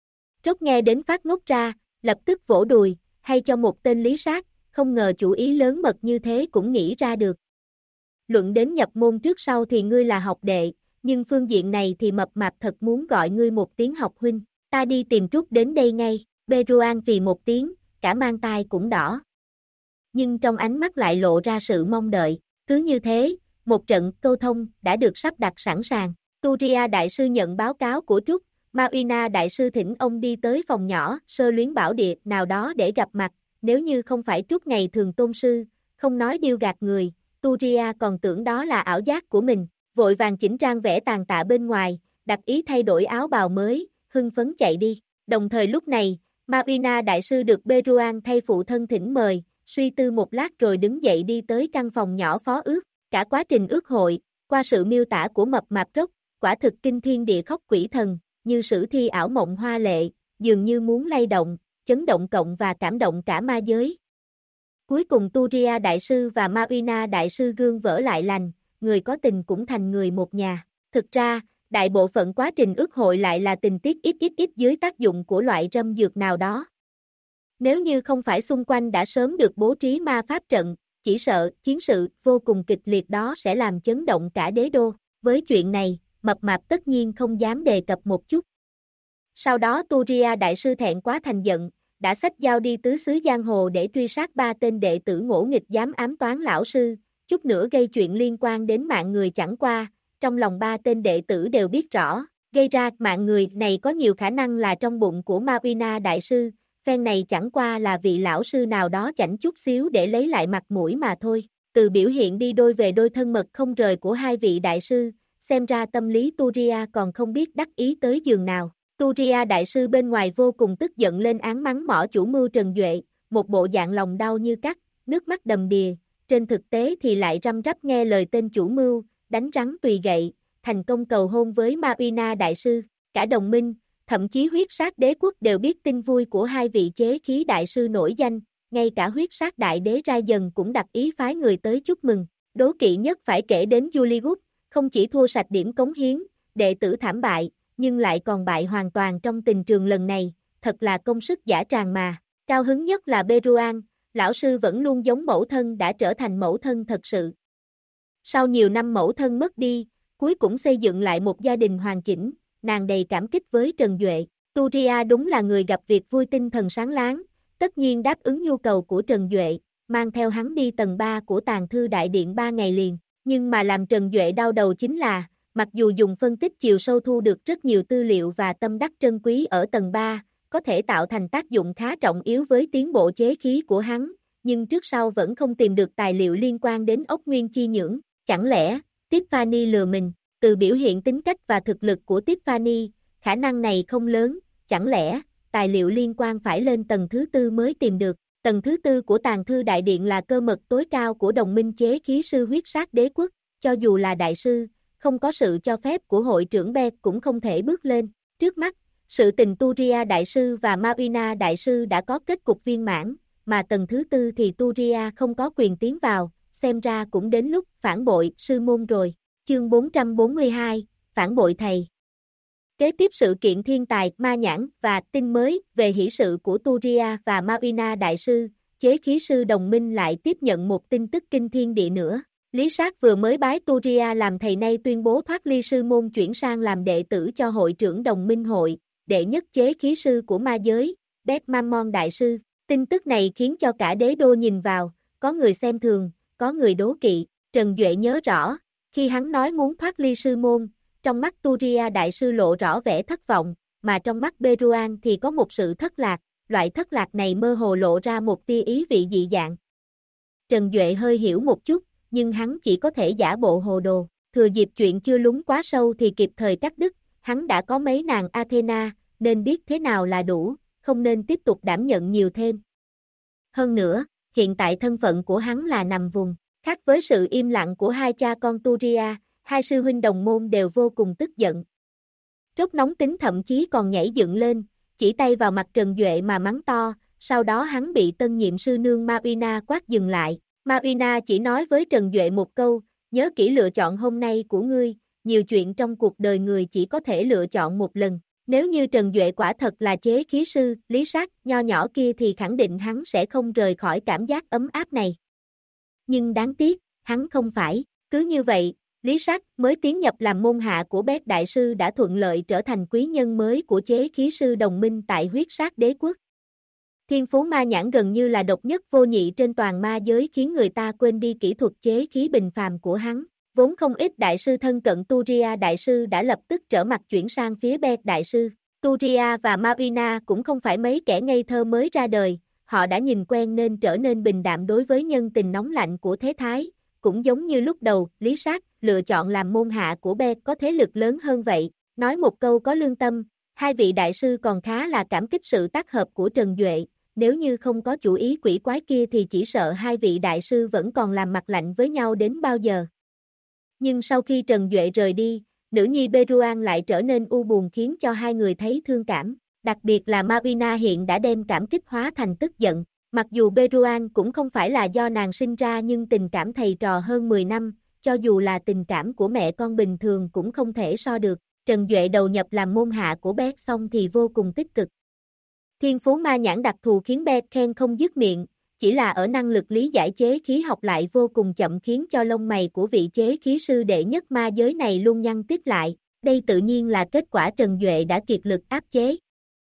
Rốt nghe đến phát ngốc ra, lập tức vỗ đùi, hay cho một tên Lý Sát, không ngờ chủ ý lớn mật như thế cũng nghĩ ra được. Luận đến nhập môn trước sau thì ngươi là học đệ, nhưng phương diện này thì mập mạp thật muốn gọi ngươi một tiếng học huynh, ta đi tìm Trúc đến đây ngay, Beruan vì một tiếng, cả mang tai cũng đỏ. Nhưng trong ánh mắt lại lộ ra sự mong đợi, cứ như thế, một trận câu thông đã được sắp đặt sẵn sàng. Turia đại sư nhận báo cáo của Trúc, Mauina đại sư thỉnh ông đi tới phòng nhỏ, sơ luyến bảo địa nào đó để gặp mặt, nếu như không phải Trúc ngày thường tôn sư, không nói điêu gạt người, Turia còn tưởng đó là ảo giác của mình, vội vàng chỉnh trang vẽ tàn tạ bên ngoài, đặt ý thay đổi áo bào mới, hưng phấn chạy đi. Đồng thời lúc này, Mauina đại sư được Beruan thay phụ thân thỉnh mời, suy tư một lát rồi đứng dậy đi tới căn phòng nhỏ phó ước, cả quá trình ước hội, qua sự miêu tả của mập mạp Rốc, quả thực kinh thiên địa khóc quỷ thần, như sử thi ảo mộng hoa lệ, dường như muốn lay động, chấn động cộng và cảm động cả ma giới. Cuối cùng Turia đại sư và Mauina đại sư gương vỡ lại lành, người có tình cũng thành người một nhà. Thực ra, đại bộ phận quá trình ước hội lại là tình tiết ít dưới tác dụng của loại râm dược nào đó. Nếu như không phải xung quanh đã sớm được bố trí ma pháp trận, chỉ sợ chiến sự vô cùng kịch liệt đó sẽ làm chấn động cả đế đô. Với chuyện này, mập mạp tất nhiên không dám đề cập một chút. Sau đó Turia đại sư thẹn quá thành giận, đã xách dao đi tứ xứ giang hồ để truy sát 3 tên đệ tử ngỗ nghịch dám ám toán lão sư, chút nữa gây chuyện liên quan đến mạng người chẳng qua, trong lòng 3 tên đệ tử đều biết rõ, gây ra mạng người này có nhiều khả năng là trong bụng của Mauina đại sư, phen này chẳng qua là vị lão sư nào đó chảnh chút xíu để lấy lại mặt mũi mà thôi. Từ biểu hiện đi đôi về đôi thân mật không rời của hai vị đại sư, xem ra tâm lý Turia còn không biết đắc ý tới giường nào. Turia đại sư bên ngoài vô cùng tức giận lên án mắng mỏ chủ mưu Trần Duệ, một bộ dạng lòng đau như cắt, nước mắt đầm đìa, trên thực tế thì lại răm rắp nghe lời tên chủ mưu, đánh rắn tùy gậy, thành công cầu hôn với Mauina đại sư, cả đồng minh, thậm chí huyết sát đế quốc đều biết tin vui của hai vị chế khí đại sư nổi danh, ngay cả huyết sát đại đế Ra Dần cũng đặt ý phái người tới chúc mừng. Đố kỵ nhất phải kể đến Julius, không chỉ thua sạch điểm cống hiến, đệ tử thảm bại, nhưng lại còn bại hoàn toàn trong tình trường lần này, thật là công sức giả tràng mà. Cao hứng nhất là Beruan, lão sư vẫn luôn giống mẫu thân đã trở thành mẫu thân thật sự. Sau nhiều năm mẫu thân mất đi, cuối cũng xây dựng lại một gia đình hoàn chỉnh, nàng đầy cảm kích với Trần Duệ. Turia đúng là người gặp việc vui tinh thần sáng láng, tất nhiên đáp ứng nhu cầu của Trần Duệ, mang theo hắn đi tầng 3 của Tàng Thư Đại Điện 3 ngày liền. Nhưng mà làm Trần Duệ đau đầu chính là, mặc dù dùng phân tích chiều sâu thu được rất nhiều tư liệu và tâm đắc trân quý ở tầng 3, có thể tạo thành tác dụng khá trọng yếu với tiến bộ chế khí của hắn, nhưng trước sau vẫn không tìm được tài liệu liên quan đến ốc nguyên chi nhưỡng. Chẳng lẽ, Tiffany lừa mình? Từ biểu hiện tính cách và thực lực của Tiffany, khả năng này không lớn, chẳng lẽ, tài liệu liên quan phải lên tầng thứ 4 mới tìm được. Tầng thứ 4 của Tàng Thư Đại Điện là cơ mật tối cao của đồng minh chế khí sư huyết sát đế quốc, cho dù là đại sư, không có sự cho phép của hội trưởng Beck cũng không thể bước lên. Trước mắt, sự tình Turia đại sư và Mauina đại sư đã có kết cục viên mãn, mà tầng thứ 4 thì Turia không có quyền tiến vào, xem ra cũng đến lúc phản bội sư môn rồi. Chương 442, phản bội thầy. Kế tiếp sự kiện thiên tài, ma nhãn và tin mới về hỷ sự của Turia và Mauina đại sư, chế khí sư đồng minh lại tiếp nhận một tin tức kinh thiên địa nữa. Lý Sát vừa mới bái Turia làm thầy nay tuyên bố thoát ly sư môn chuyển sang làm đệ tử cho hội trưởng đồng minh hội, đệ nhất chế khí sư của ma giới, Beth Mammon đại sư. Tin tức này khiến cho cả đế đô nhìn vào, có người xem thường, có người đố kỵ. Trần Duệ nhớ rõ, khi hắn nói muốn thoát ly sư môn, trong mắt Turia đại sư lộ rõ vẻ thất vọng, mà trong mắt Beruan thì có một sự thất lạc, loại thất lạc này mơ hồ lộ ra một tia ý vị dị dạng. Trần Duệ hơi hiểu một chút, nhưng hắn chỉ có thể giả bộ hồ đồ, thừa dịp chuyện chưa lún quá sâu thì kịp thời cắt đứt, hắn đã có mấy nàng Athena, nên biết thế nào là đủ, không nên tiếp tục đảm nhận nhiều thêm. Hơn nữa, hiện tại thân phận của hắn là nằm vùng, khác với sự im lặng của hai cha con Turia, hai sư huynh đồng môn đều vô cùng tức giận. Trốc nóng tính thậm chí còn nhảy dựng lên, chỉ tay vào mặt Trần Duệ mà mắng to, sau đó hắn bị tân nhiệm sư nương Marina quát dừng lại. Marina chỉ nói với Trần Duệ một câu, nhớ kỹ lựa chọn hôm nay của ngươi, nhiều chuyện trong cuộc đời người chỉ có thể lựa chọn một lần. Nếu như Trần Duệ quả thật là chế khí sư, Lý Sát, nho nhỏ kia thì khẳng định hắn sẽ không rời khỏi cảm giác ấm áp này. Nhưng đáng tiếc, hắn không phải. Cứ như vậy, Lý Sát mới tiến nhập làm môn hạ của Bét Đại Sư đã thuận lợi trở thành quý nhân mới của chế khí sư đồng minh tại huyết sát đế quốc. Thiên phú ma nhãn gần như là độc nhất vô nhị trên toàn ma giới khiến người ta quên đi kỹ thuật chế khí bình phàm của hắn. Vốn không ít đại sư thân cận Turia đại sư đã lập tức trở mặt chuyển sang phía Bét đại sư. Turia và Marina cũng không phải mấy kẻ ngây thơ mới ra đời, họ đã nhìn quen nên trở nên bình đạm đối với nhân tình nóng lạnh của thế thái, cũng giống như lúc đầu, Lý Sát lựa chọn làm môn hạ của Bét có thế lực lớn hơn vậy. Nói một câu có lương tâm, hai vị đại sư còn khá là cảm kích sự tác hợp của Trần Duệ. Nếu như không có chủ ý quỷ quái kia thì chỉ sợ hai vị đại sư vẫn còn làm mặt lạnh với nhau đến bao giờ. Nhưng sau khi Trần Duệ rời đi, nữ nhi Beruan lại trở nên u buồn khiến cho hai người thấy thương cảm. Đặc biệt là Marina hiện đã đem cảm kích hóa thành tức giận. Mặc dù Beruan cũng không phải là do nàng sinh ra nhưng tình cảm thầy trò hơn 10 năm, cho dù là tình cảm của mẹ con bình thường cũng không thể so được. Trần Duệ đầu nhập làm môn hạ của Bét xong thì vô cùng tích cực. Thiên phú ma nhãn đặc thù khiến Bét khen không dứt miệng, chỉ là ở năng lực lý giải chế khí học lại vô cùng chậm khiến cho lông mày của vị chế khí sư đệ nhất ma giới này luôn nhăn tiếp lại, đây tự nhiên là kết quả Trần Duệ đã kiệt lực áp chế.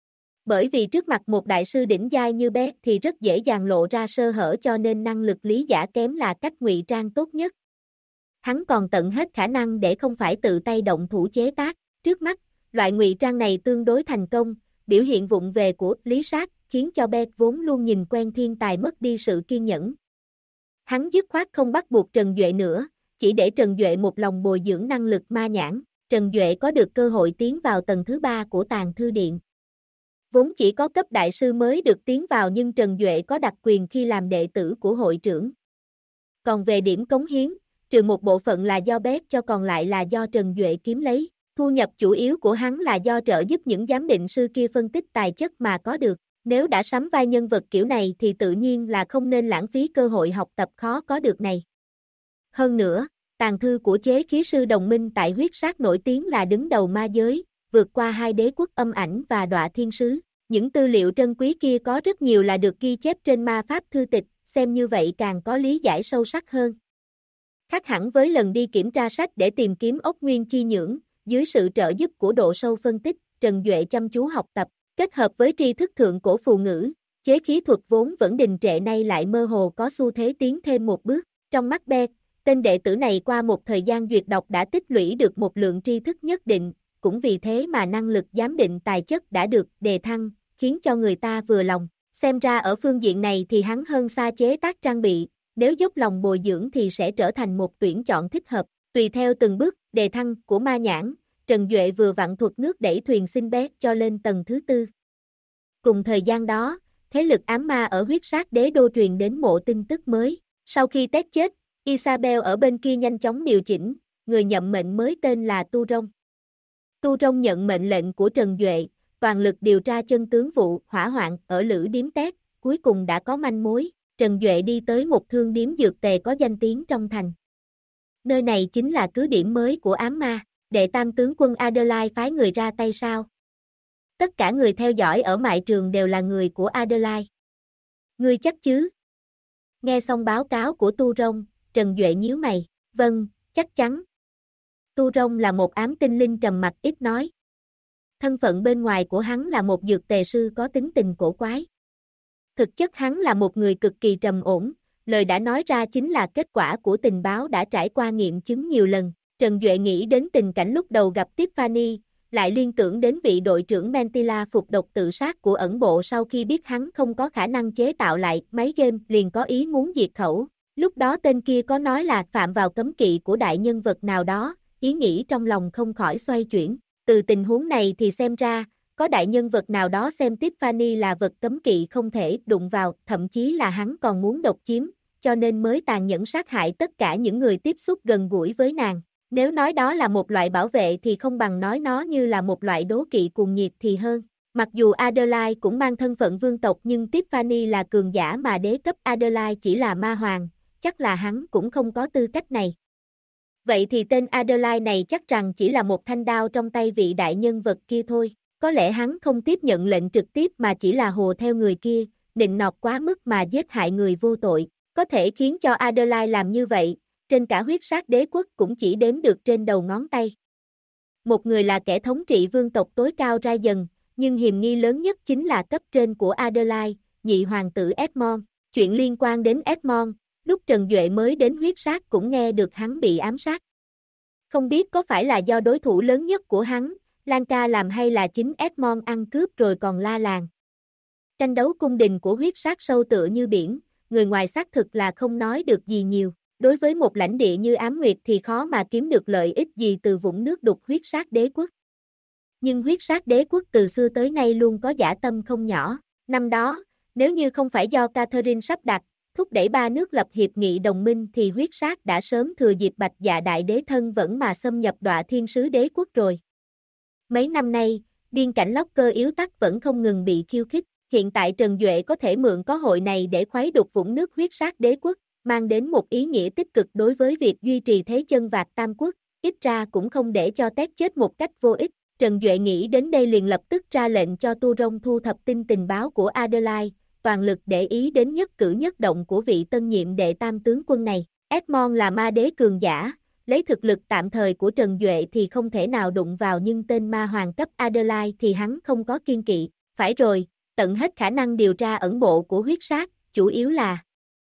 Bởi vì trước mặt một đại sư đỉnh giai như Bét thì rất dễ dàng lộ ra sơ hở cho nên năng lực lý giả kém là cách ngụy trang tốt nhất. Hắn còn tận hết khả năng để không phải tự tay động thủ chế tác, trước mắt, loại ngụy trang này tương đối thành công. Biểu hiện vụng về của Lý Sát khiến cho Bét vốn luôn nhìn quen thiên tài mất đi sự kiên nhẫn. Hắn dứt khoát không bắt buộc Trần Duệ nữa, chỉ để Trần Duệ một lòng bồi dưỡng năng lực ma nhãn. Trần Duệ có được cơ hội tiến vào tầng thứ 3 của Tàng Thư Điện. Vốn chỉ có cấp đại sư mới được tiến vào nhưng Trần Duệ có đặc quyền khi làm đệ tử của hội trưởng. Còn về điểm cống hiến, trừ một bộ phận là do Bét cho còn lại là do Trần Duệ kiếm lấy. Thu nhập chủ yếu của hắn là do trợ giúp những giám định sư kia phân tích tài chất mà có được. Nếu đã sắm vai nhân vật kiểu này thì tự nhiên là không nên lãng phí cơ hội học tập khó có được này. Hơn nữa, tàng thư của chế khí sư đồng minh tại huyết sát nổi tiếng là đứng đầu ma giới, vượt qua hai đế quốc âm ảnh và đọa thiên sứ. Những tư liệu trân quý kia có rất nhiều là được ghi chép trên ma pháp thư tịch, xem như vậy càng có lý giải sâu sắc hơn. Khác hẳn với lần đi kiểm tra sách để tìm kiếm ốc nguyên chi nhưỡng, dưới sự trợ giúp của độ sâu phân tích, Trần Duệ chăm chú học tập, kết hợp với tri thức thượng cổ phù ngữ, chế khí thuật vốn vẫn đình trệ nay lại mơ hồ có xu thế tiến thêm một bước. Trong mắt Bét, tên đệ tử này qua một thời gian duyệt đọc đã tích lũy được một lượng tri thức nhất định, cũng vì thế mà năng lực giám định tài chất đã được đề thăng, khiến cho người ta vừa lòng. Xem ra ở phương diện này thì hắn hơn xa chế tác trang bị, nếu dốc lòng bồi dưỡng thì sẽ trở thành một tuyển chọn thích hợp. Tùy theo từng bước đề thăng của ma nhãn, Trần Duệ vừa vặn thuật nước đẩy thuyền xin Bét cho lên tầng thứ 4. Cùng thời gian đó, thế lực ám ma ở huyết sát đế đô truyền đến mộ tin tức mới. Sau khi Ted chết, Isabel ở bên kia nhanh chóng điều chỉnh, người nhậm mệnh mới tên là Tu Rông. Tu Rông nhận mệnh lệnh của Trần Duệ, toàn lực điều tra chân tướng vụ hỏa hoạn ở Lữ Điếm Ted, cuối cùng đã có manh mối. Trần Duệ đi tới một thương điếm dược tề có danh tiếng trong thành. Nơi này chính là cứ điểm mới của ám ma, đệ tam tướng quân Adelaide phái người ra tay sao? Tất cả người theo dõi ở mại trường đều là người của Adelaide. Ngươi chắc chứ? Nghe xong báo cáo của Tu Rông, Trần Duệ nhíu mày, vâng, chắc chắn. Tu Rông là một ám tinh linh trầm mặc ít nói. Thân phận bên ngoài của hắn là một dược tề sư có tính tình cổ quái. Thực chất hắn là một người cực kỳ trầm ổn, lời đã nói ra chính là kết quả của tình báo đã trải qua nghiệm chứng nhiều lần. Trần Duệ nghĩ đến tình cảnh lúc đầu gặp Tiffany, lại liên tưởng đến vị đội trưởng Mentila phục độc tự sát của ẩn bộ sau khi biết hắn không có khả năng chế tạo lại máy game liền có ý muốn diệt khẩu. Lúc đó tên kia có nói là phạm vào cấm kỵ của đại nhân vật nào đó, ý nghĩ trong lòng không khỏi xoay chuyển. Từ tình huống này thì xem ra, có đại nhân vật nào đó xem Tiffany là vật cấm kỵ không thể đụng vào, thậm chí là hắn còn muốn độc chiếm, cho nên mới tàn nhẫn sát hại tất cả những người tiếp xúc gần gũi với nàng. Nếu nói đó là một loại bảo vệ thì không bằng nói nó như là một loại đố kỵ cuồng nhiệt thì hơn. Mặc dù Adelaide cũng mang thân phận vương tộc nhưng Tiffany là cường giả mà đế cấp Adelaide chỉ là ma hoàng, chắc là hắn cũng không có tư cách này. Vậy thì tên Adelaide này chắc rằng chỉ là một thanh đao trong tay vị đại nhân vật kia thôi. Có lẽ hắn không tiếp nhận lệnh trực tiếp mà chỉ là hồ theo người kia, nịnh nọt quá mức mà giết hại người vô tội. Có thể khiến cho Adelaide làm như vậy, trên cả huyết sát đế quốc cũng chỉ đếm được trên đầu ngón tay. Một người là kẻ thống trị vương tộc tối cao ra dần, nhưng hiềm nghi lớn nhất chính là cấp trên của Adelaide, nhị hoàng tử Edmond. Chuyện liên quan đến Edmond, lúc Trần Duệ mới đến huyết sát cũng nghe được hắn bị ám sát. Không biết có phải là do đối thủ lớn nhất của hắn, Lanka làm hay là chính Edmond ăn cướp rồi còn la làng. Tranh đấu cung đình của huyết sát sâu tựa như biển, người ngoài xác thực là không nói được gì nhiều. Đối với một lãnh địa như Ám Nguyệt thì khó mà kiếm được lợi ích gì từ vũng nước đục huyết sát đế quốc. Nhưng huyết sát đế quốc từ xưa tới nay luôn có dã tâm không nhỏ. Năm đó, nếu như không phải do Catherine sắp đặt, thúc đẩy ba nước lập hiệp nghị đồng minh thì huyết sát đã sớm thừa dịp Bạch Dạ đại đế thân vẫn mà xâm nhập Đọa Thiên Sứ đế quốc rồi. Mấy năm nay, biên cảnh lóc cơ yếu tắc vẫn không ngừng bị khiêu khích. Hiện tại Trần Duệ có thể mượn có hội này để khuấy đục vũng nước huyết sát đế quốc, mang đến một ý nghĩa tích cực đối với việc duy trì thế chân vạc Tam Quốc, ít ra cũng không để cho Tét chết một cách vô ích. Trần Duệ nghĩ đến đây liền lập tức ra lệnh cho Tu Rông thu thập tin tình báo của Adelaide, toàn lực để ý đến nhất cử nhất động của vị tân nhiệm đệ tam tướng quân này. Edmond là ma đế cường giả, lấy thực lực tạm thời của Trần Duệ thì không thể nào đụng vào nhưng tên ma hoàng cấp Adelaide thì hắn không có kiên kỵ. Phải rồi, tận hết khả năng điều tra ẩn bộ của huyết sát, chủ yếu là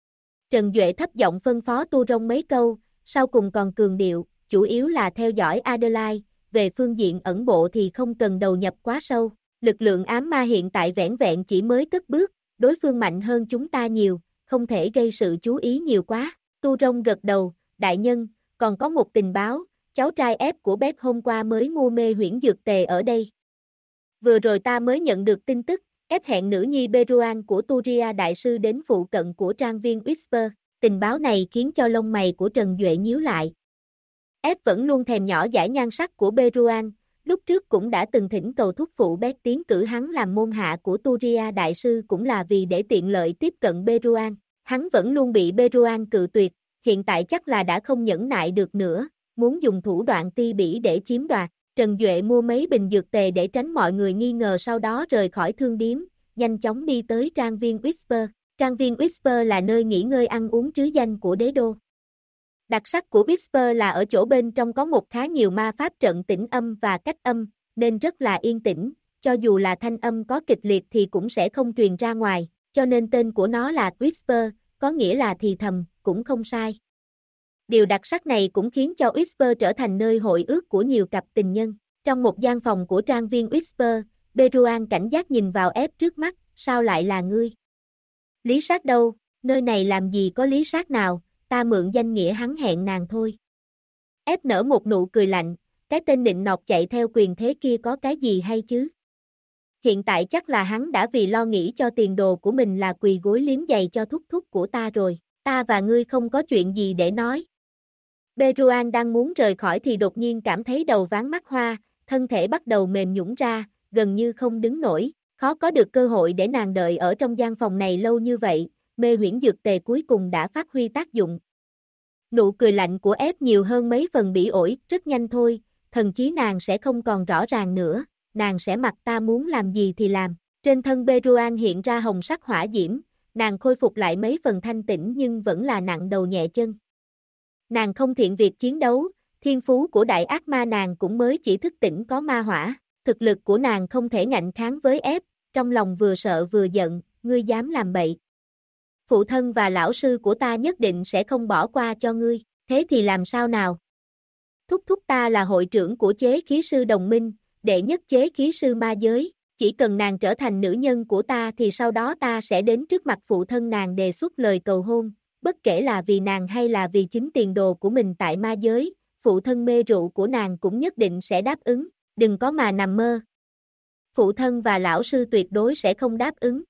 Trần Duệ thấp giọng phân phó Tu Rông mấy câu, sau cùng còn cường điệu, chủ yếu là theo dõi Adelaide, về phương diện ẩn bộ thì không cần đầu nhập quá sâu. Lực lượng ám ma hiện tại vẻn vẹn chỉ mới cất bước, đối phương mạnh hơn chúng ta nhiều, không thể gây sự chú ý nhiều quá. Tu Rông gật đầu, đại nhân, còn có một tình báo, cháu trai ép của Bếp hôm qua mới mua mê huyễn dược tề ở đây. Vừa rồi ta mới nhận được tin tức, ép hẹn nữ nhi Beruan của Turia đại sư đến phụ cận của trang viên Whisper. Tình báo này khiến cho lông mày của Trần Duệ nhíu lại. Ép vẫn luôn thèm nhỏ giải nhan sắc của Beruan, lúc trước cũng đã từng thỉnh cầu thúc phụ Bét tiến cử hắn làm môn hạ của Turia đại sư cũng là vì để tiện lợi tiếp cận Beruan. Hắn vẫn luôn bị Beruan cự tuyệt, hiện tại chắc là đã không nhẫn nại được nữa, muốn dùng thủ đoạn ti bỉ để chiếm đoạt. Trần Duệ mua mấy bình dược tề để tránh mọi người nghi ngờ sau đó rời khỏi thương điếm, nhanh chóng đi tới trang viên Whisper. Trang viên Whisper là nơi nghỉ ngơi ăn uống trứ danh của đế đô. Đặc sắc của Whisper là ở chỗ bên trong có một khá nhiều ma pháp trận tĩnh âm và cách âm, nên rất là yên tĩnh, cho dù là thanh âm có kịch liệt thì cũng sẽ không truyền ra ngoài, cho nên tên của nó là Whisper, có nghĩa là thì thầm, cũng không sai. Điều đặc sắc này cũng khiến cho Whisper trở thành nơi hội ước của nhiều cặp tình nhân. Trong một gian phòng của trang viên Whisper, Beruan cảnh giác nhìn vào ép trước mắt, sao lại là ngươi? Lý Sát đâu, nơi này làm gì có Lý Sát nào, ta mượn danh nghĩa hắn hẹn nàng thôi. Ép nở một nụ cười lạnh, cái tên nịnh nọt chạy theo quyền thế kia có cái gì hay chứ? Hiện tại chắc là hắn đã vì lo nghĩ cho tiền đồ của mình là quỳ gối liếm giày cho thúc thúc của ta rồi, ta và ngươi không có chuyện gì để nói. Beruan đang muốn rời khỏi thì đột nhiên cảm thấy đầu váng mắt hoa, thân thể bắt đầu mềm nhũn ra, gần như không đứng nổi, khó có được cơ hội để nàng đợi ở trong gian phòng này lâu như vậy, mê huyễn dược tề cuối cùng đã phát huy tác dụng. Nụ cười lạnh của ép nhiều hơn mấy phần bỉ ổi, rất nhanh thôi, thần chí nàng sẽ không còn rõ ràng nữa, nàng sẽ mặc ta muốn làm gì thì làm. Trên thân Beruan hiện ra hồng sắc hỏa diễm, nàng khôi phục lại mấy phần thanh tĩnh nhưng vẫn là nặng đầu nhẹ chân. Nàng không thiện việc chiến đấu, thiên phú của đại ác ma nàng cũng mới chỉ thức tỉnh có ma hỏa, thực lực của nàng không thể ngạnh kháng với ép, trong lòng vừa sợ vừa giận, ngươi dám làm bậy. Phụ thân và lão sư của ta nhất định sẽ không bỏ qua cho ngươi, thế thì làm sao nào? Thúc thúc ta là hội trưởng của chế khí sư đồng minh, đệ nhất chế khí sư ma giới, chỉ cần nàng trở thành nữ nhân của ta thì sau đó ta sẽ đến trước mặt phụ thân nàng đề xuất lời cầu hôn, bất kể là vì nàng hay là vì chính tiền đồ của mình tại ma giới, phụ thân mê rượu của nàng cũng nhất định sẽ đáp ứng, đừng có mà nằm mơ. Phụ thân và lão sư tuyệt đối sẽ không đáp ứng.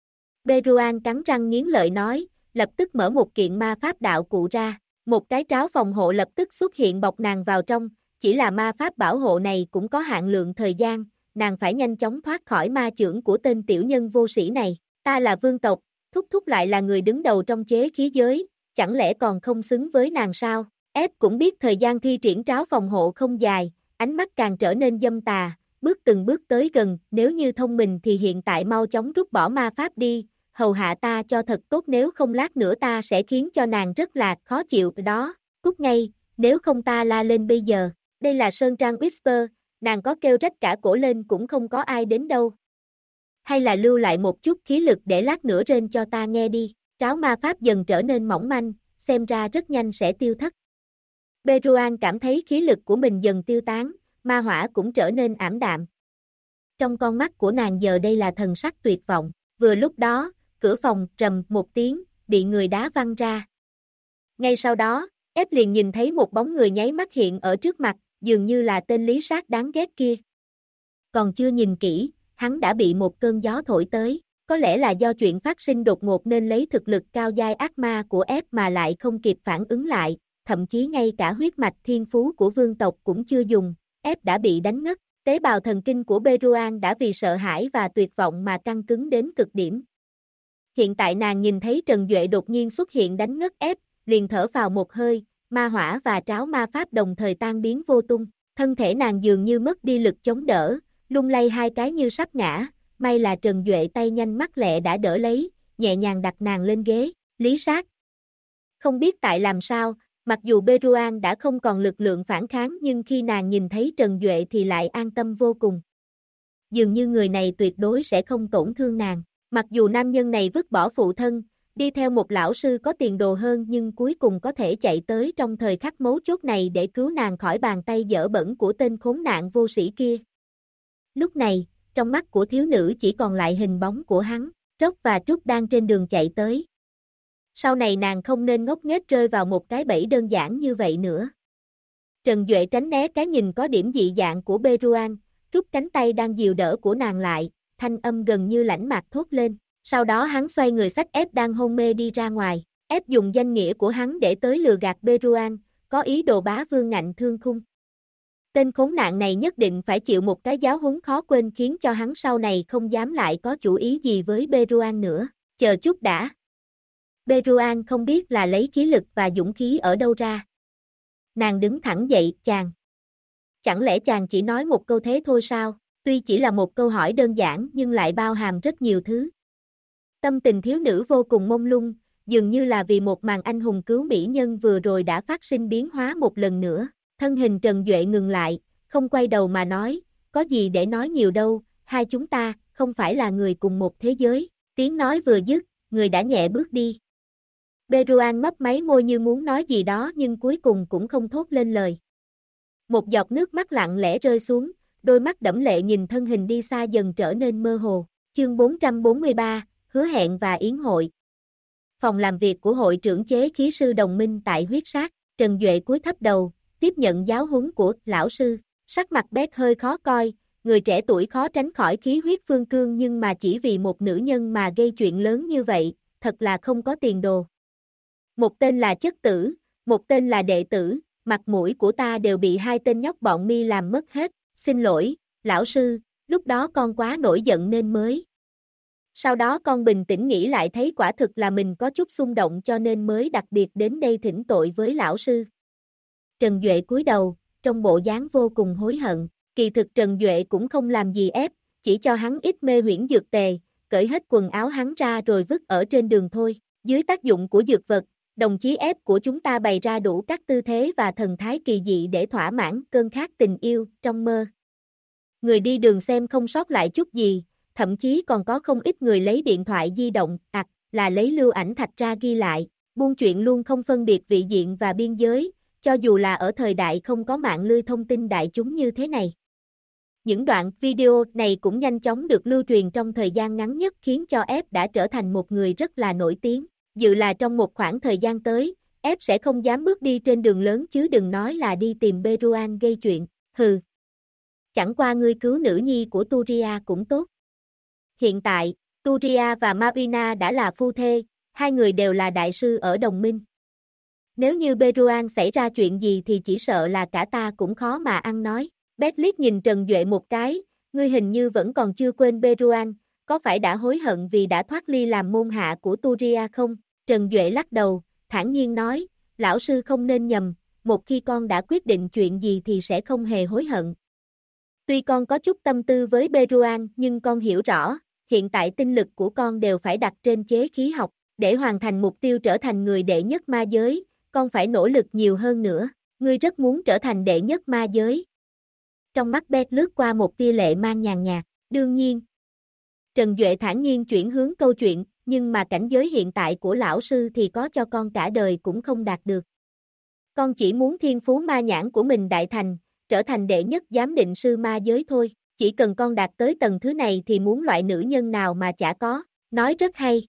Beruan cắn răng nghiến lợi nói, lập tức mở một kiện ma pháp đạo cụ ra, một cái tráo phòng hộ lập tức xuất hiện bọc nàng vào trong, chỉ là ma pháp bảo hộ này cũng có hạn lượng thời gian, nàng phải nhanh chóng thoát khỏi ma chưởng của tên tiểu nhân vô sĩ này, ta là vương tộc, thúc thúc lại là người đứng đầu trong chế khí giới, chẳng lẽ còn không xứng với nàng sao? Ép cũng biết thời gian thi triển tráo phòng hộ không dài, ánh mắt càng trở nên dâm tà, bước từng bước tới gần, nếu như thông minh thì hiện tại mau chóng rút bỏ ma pháp đi, hầu hạ ta cho thật tốt nếu không lát nữa ta sẽ khiến cho nàng rất là khó chịu đó, cút ngay, nếu không ta la lên bây giờ, đây là Sơn Trang Whisper, nàng có kêu rách cả cổ lên cũng không có ai đến đâu. Hay là lưu lại một chút khí lực để lát nữa rên cho ta nghe đi, tráo ma pháp dần trở nên mỏng manh, xem ra rất nhanh sẽ tiêu thất. Beruan cảm thấy khí lực của mình dần tiêu tán, ma hỏa cũng trở nên ảm đạm. Trong con mắt của nàng giờ đây là thần sắc tuyệt vọng, vừa lúc đó, cửa phòng trầm một tiếng, bị người đá văng ra. Ngay sau đó, Ép liền nhìn thấy một bóng người nháy mắt hiện ở trước mặt, dường như là tên lý sát đáng ghét kia. Còn chưa nhìn kỹ, hắn đã bị một cơn gió thổi tới, có lẽ là do chuyện phát sinh đột ngột nên lấy thực lực cao giai ác ma của Ép mà lại không kịp phản ứng lại, thậm chí ngay cả huyết mạch thiên phú của vương tộc cũng chưa dùng, Ép đã bị đánh ngất, tế bào thần kinh của Beruan đã vì sợ hãi và tuyệt vọng mà căng cứng đến cực điểm. Hiện tại nàng nhìn thấy Trần Duệ đột nhiên xuất hiện đánh ngất Ép, liền thở vào một hơi, ma hỏa và tráo ma pháp đồng thời tan biến vô tung, thân thể nàng dường như mất đi lực chống đỡ, lung lay hai cái như sắp ngã, may là Trần Duệ tay nhanh mắt lẹ đã đỡ lấy, nhẹ nhàng đặt nàng lên ghế, lý sát. Không biết tại làm sao, mặc dù Beruan đã không còn lực lượng phản kháng nhưng khi nàng nhìn thấy Trần Duệ thì lại an tâm vô cùng. Dường như người này tuyệt đối sẽ không tổn thương nàng, mặc dù nam nhân này vứt bỏ phụ thân, đi theo một lão sư có tiền đồ hơn nhưng cuối cùng có thể chạy tới trong thời khắc mấu chốt này để cứu nàng khỏi bàn tay dở bẩn của tên khốn nạn vô sĩ kia. Lúc này, trong mắt của thiếu nữ chỉ còn lại hình bóng của hắn, Trốc và Trúc đang trên đường chạy tới. Sau này nàng không nên ngốc nghếch rơi vào một cái bẫy đơn giản như vậy nữa. Trần Duệ tránh né cái nhìn có điểm dị dạng của Beruan, rút cánh tay đang dìu đỡ của nàng lại, thanh âm gần như lãnh mạc thốt lên. Sau đó hắn xoay người xách Ép đang hôn mê đi ra ngoài, Ép dùng danh nghĩa của hắn để tới lừa gạt Beruan, có ý đồ bá vương ngạnh thương khung. Tên khốn nạn này nhất định phải chịu một cái giáo huấn khó quên khiến cho hắn sau này không dám lại có chủ ý gì với Beruan nữa, chờ chút đã. Beruan không biết là lấy khí lực và dũng khí ở đâu ra. Nàng đứng thẳng dậy, chàng. Chẳng lẽ chàng chỉ nói một câu thế thôi sao, tuy chỉ là một câu hỏi đơn giản nhưng lại bao hàm rất nhiều thứ. Tâm tình thiếu nữ vô cùng mông lung, dường như là vì một màn anh hùng cứu mỹ nhân vừa rồi đã phát sinh biến hóa một lần nữa. Thân hình Trần Duệ ngừng lại, không quay đầu mà nói, có gì để nói nhiều đâu, hai chúng ta, không phải là người cùng một thế giới. Tiếng nói vừa dứt, người đã nhẹ bước đi. Beruan mấp máy môi như muốn nói gì đó nhưng cuối cùng cũng không thốt lên lời. Một giọt nước mắt lặng lẽ rơi xuống, đôi mắt đẫm lệ nhìn thân hình đi xa dần trở nên mơ hồ. Chương 443, hứa hẹn và yến hội. Phòng làm việc của hội trưởng chế khí sư đồng minh tại huyết sát, Trần Duệ cúi thấp đầu, tiếp nhận giáo huấn của lão sư, sắc mặt Bét hơi khó coi, người trẻ tuổi khó tránh khỏi khí huyết phương cương nhưng mà chỉ vì một nữ nhân mà gây chuyện lớn như vậy, thật là không có tiền đồ. Một tên là chất tử, một tên là đệ tử, mặt mũi của ta đều bị hai tên nhóc bọn mi làm mất hết, xin lỗi, lão sư, lúc đó con quá nổi giận nên mới. Sau đó con bình tĩnh nghĩ lại thấy quả thực là mình có chút xung động cho nên mới đặc biệt đến đây thỉnh tội với lão sư. Trần Duệ cúi đầu, trong bộ dáng vô cùng hối hận, kỳ thực Trần Duệ cũng không làm gì ép, chỉ cho hắn ít mê huyễn dược tề, cởi hết quần áo hắn ra rồi vứt ở trên đường thôi. Dưới tác dụng của dược vật, đồng chí ép của chúng ta bày ra đủ các tư thế và thần thái kỳ dị để thỏa mãn cơn khát tình yêu trong mơ. Người đi đường xem không sót lại chút gì, thậm chí còn có không ít người lấy điện thoại di động, là lấy lưu ảnh thạch ra ghi lại, buôn chuyện luôn không phân biệt vị diện và biên giới, cho dù là ở thời đại không có mạng lưới thông tin đại chúng như thế này. Những đoạn video này cũng nhanh chóng được lưu truyền trong thời gian ngắn nhất khiến cho F đã trở thành một người rất là nổi tiếng. Dự là trong một khoảng thời gian tới, F sẽ không dám bước đi trên đường lớn chứ đừng nói là đi tìm Beruan gây chuyện. Hừ. Chẳng qua ngươi cứu nữ nhi của Turia cũng tốt. Hiện tại, Turia và Marina đã là phu thê, hai người đều là đại sư ở đồng minh. Nếu như Beruan xảy ra chuyện gì thì chỉ sợ là cả ta cũng khó mà ăn nói. Beth liếc nhìn Trần Duệ một cái, ngươi hình như vẫn còn chưa quên Beruan, có phải đã hối hận vì đã thoát ly làm môn hạ của Turia không? Trần Duệ lắc đầu, thản nhiên nói, lão sư không nên nhầm, một khi con đã quyết định chuyện gì thì sẽ không hề hối hận. Tuy con có chút tâm tư với Beruan nhưng con hiểu rõ, hiện tại tinh lực của con đều phải đặt trên chế khí học, để hoàn thành mục tiêu trở thành người đệ nhất ma giới, con phải nỗ lực nhiều hơn nữa, ngươi rất muốn trở thành đệ nhất ma giới. Trong mắt Beth lướt qua một tia lệ mang nhàn nhạt, đương nhiên. Trần Duệ thản nhiên chuyển hướng câu chuyện, nhưng mà cảnh giới hiện tại của lão sư thì có cho con cả đời cũng không đạt được. Con chỉ muốn thiên phú ma nhãn của mình đại thành, trở thành đệ nhất giám định sư ma giới thôi, chỉ cần con đạt tới tầng thứ này thì muốn loại nữ nhân nào mà chả có, nói rất hay.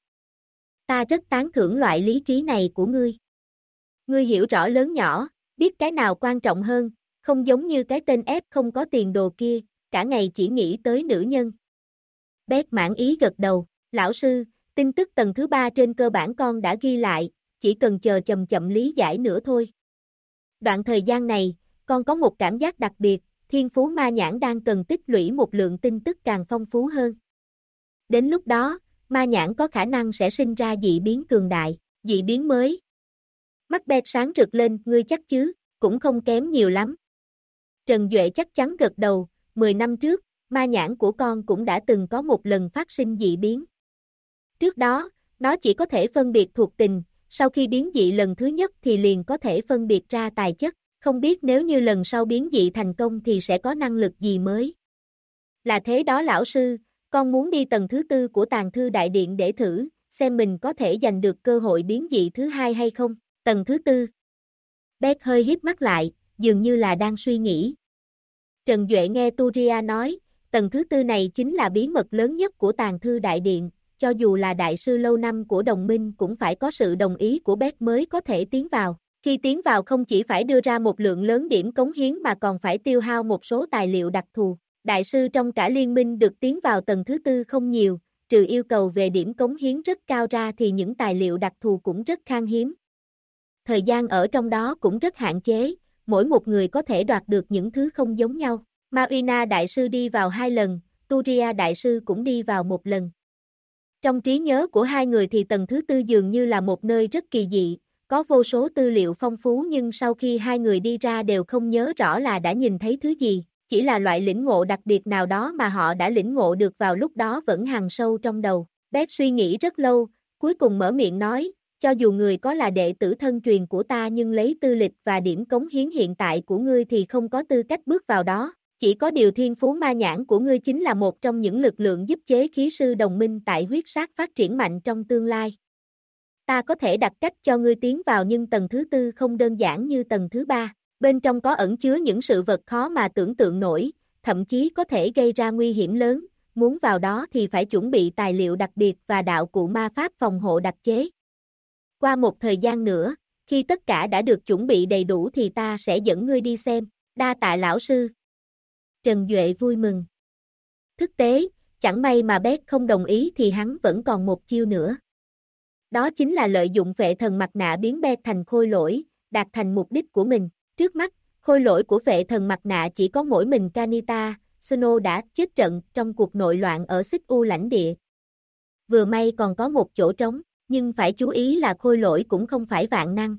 Ta rất tán thưởng loại lý trí này của ngươi. Ngươi hiểu rõ lớn nhỏ, biết cái nào quan trọng hơn, không giống như cái tên ép không có tiền đồ kia, cả ngày chỉ nghĩ tới nữ nhân. Beth mãn ý gật đầu, lão sư, tin tức tầng thứ 3 trên cơ bản con đã ghi lại, chỉ cần chờ chậm chậm lý giải nữa thôi. Đoạn thời gian này, con có một cảm giác đặc biệt, thiên phú ma nhãn đang cần tích lũy một lượng tin tức càng phong phú hơn. Đến lúc đó, ma nhãn có khả năng sẽ sinh ra dị biến cường đại, dị biến mới. Mắt Beth sáng rực lên, ngươi chắc chứ, cũng không kém nhiều lắm. Trần Duệ chắc chắn gật đầu, 10 năm trước, ma nhãn của con cũng đã từng có một lần phát sinh dị biến. Trước đó, nó chỉ có thể phân biệt thuộc tình, sau khi biến dị lần thứ nhất thì liền có thể phân biệt ra tài chất, không biết nếu như lần sau biến dị thành công thì sẽ có năng lực gì mới. Là thế đó lão sư, con muốn đi tầng thứ 4 của tàng thư đại điện để thử, xem mình có thể giành được cơ hội biến dị thứ 2 hay không, tầng thứ 4. Beth hơi híp mắt lại, dường như là đang suy nghĩ. Trần Duệ nghe Turia nói, tầng thứ 4 này chính là bí mật lớn nhất của tàng thư đại điện, cho dù là đại sư lâu năm của đồng minh cũng phải có sự đồng ý của Beth mới có thể tiến vào. Khi tiến vào không chỉ phải đưa ra một lượng lớn điểm cống hiến mà còn phải tiêu hao một số tài liệu đặc thù. Đại sư trong cả liên minh được tiến vào tầng thứ 4 không nhiều, trừ yêu cầu về điểm cống hiến rất cao ra thì những tài liệu đặc thù cũng rất khan hiếm. Thời gian ở trong đó cũng rất hạn chế, mỗi một người có thể đoạt được những thứ không giống nhau. Marina đại sư đi vào 2 lần, Turia đại sư cũng đi vào 1 lần. Trong trí nhớ của hai người thì tầng thứ 4 dường như là một nơi rất kỳ dị, có vô số tư liệu phong phú nhưng sau khi hai người đi ra đều không nhớ rõ là đã nhìn thấy thứ gì, chỉ là loại lĩnh ngộ đặc biệt nào đó mà họ đã lĩnh ngộ được vào lúc đó vẫn hằn sâu trong đầu. Beth suy nghĩ rất lâu, cuối cùng mở miệng nói, cho dù người có là đệ tử thân truyền của ta nhưng lấy tư lịch và điểm cống hiến hiện tại của ngươi thì không có tư cách bước vào đó. Chỉ có điều thiên phú ma nhãn của ngươi chính là một trong những lực lượng giúp chế khí sư đồng minh tại huyết sát phát triển mạnh trong tương lai. Ta có thể đặt cách cho ngươi tiến vào nhưng tầng thứ 4 không đơn giản như tầng thứ 3. Bên trong có ẩn chứa những sự vật khó mà tưởng tượng nổi, thậm chí có thể gây ra nguy hiểm lớn. Muốn vào đó thì phải chuẩn bị tài liệu đặc biệt và đạo cụ ma pháp phòng hộ đặc chế. Qua một thời gian nữa, khi tất cả đã được chuẩn bị đầy đủ thì ta sẽ dẫn ngươi đi xem. Đa tạ lão sư. Trần Duệ vui mừng. Thực tế, chẳng may mà Beth không đồng ý thì hắn vẫn còn một chiêu nữa. Đó chính là lợi dụng phệ thần mặt nạ biến Beth thành khôi lỗi, đạt thành mục đích của mình. Trước mắt, khôi lỗi của phệ thần mặt nạ chỉ có mỗi mình Kanita, Snow đã chết trận trong cuộc nội loạn ở Xích U lãnh địa. Vừa may còn có một chỗ trống, nhưng phải chú ý là khôi lỗi cũng không phải vạn năng.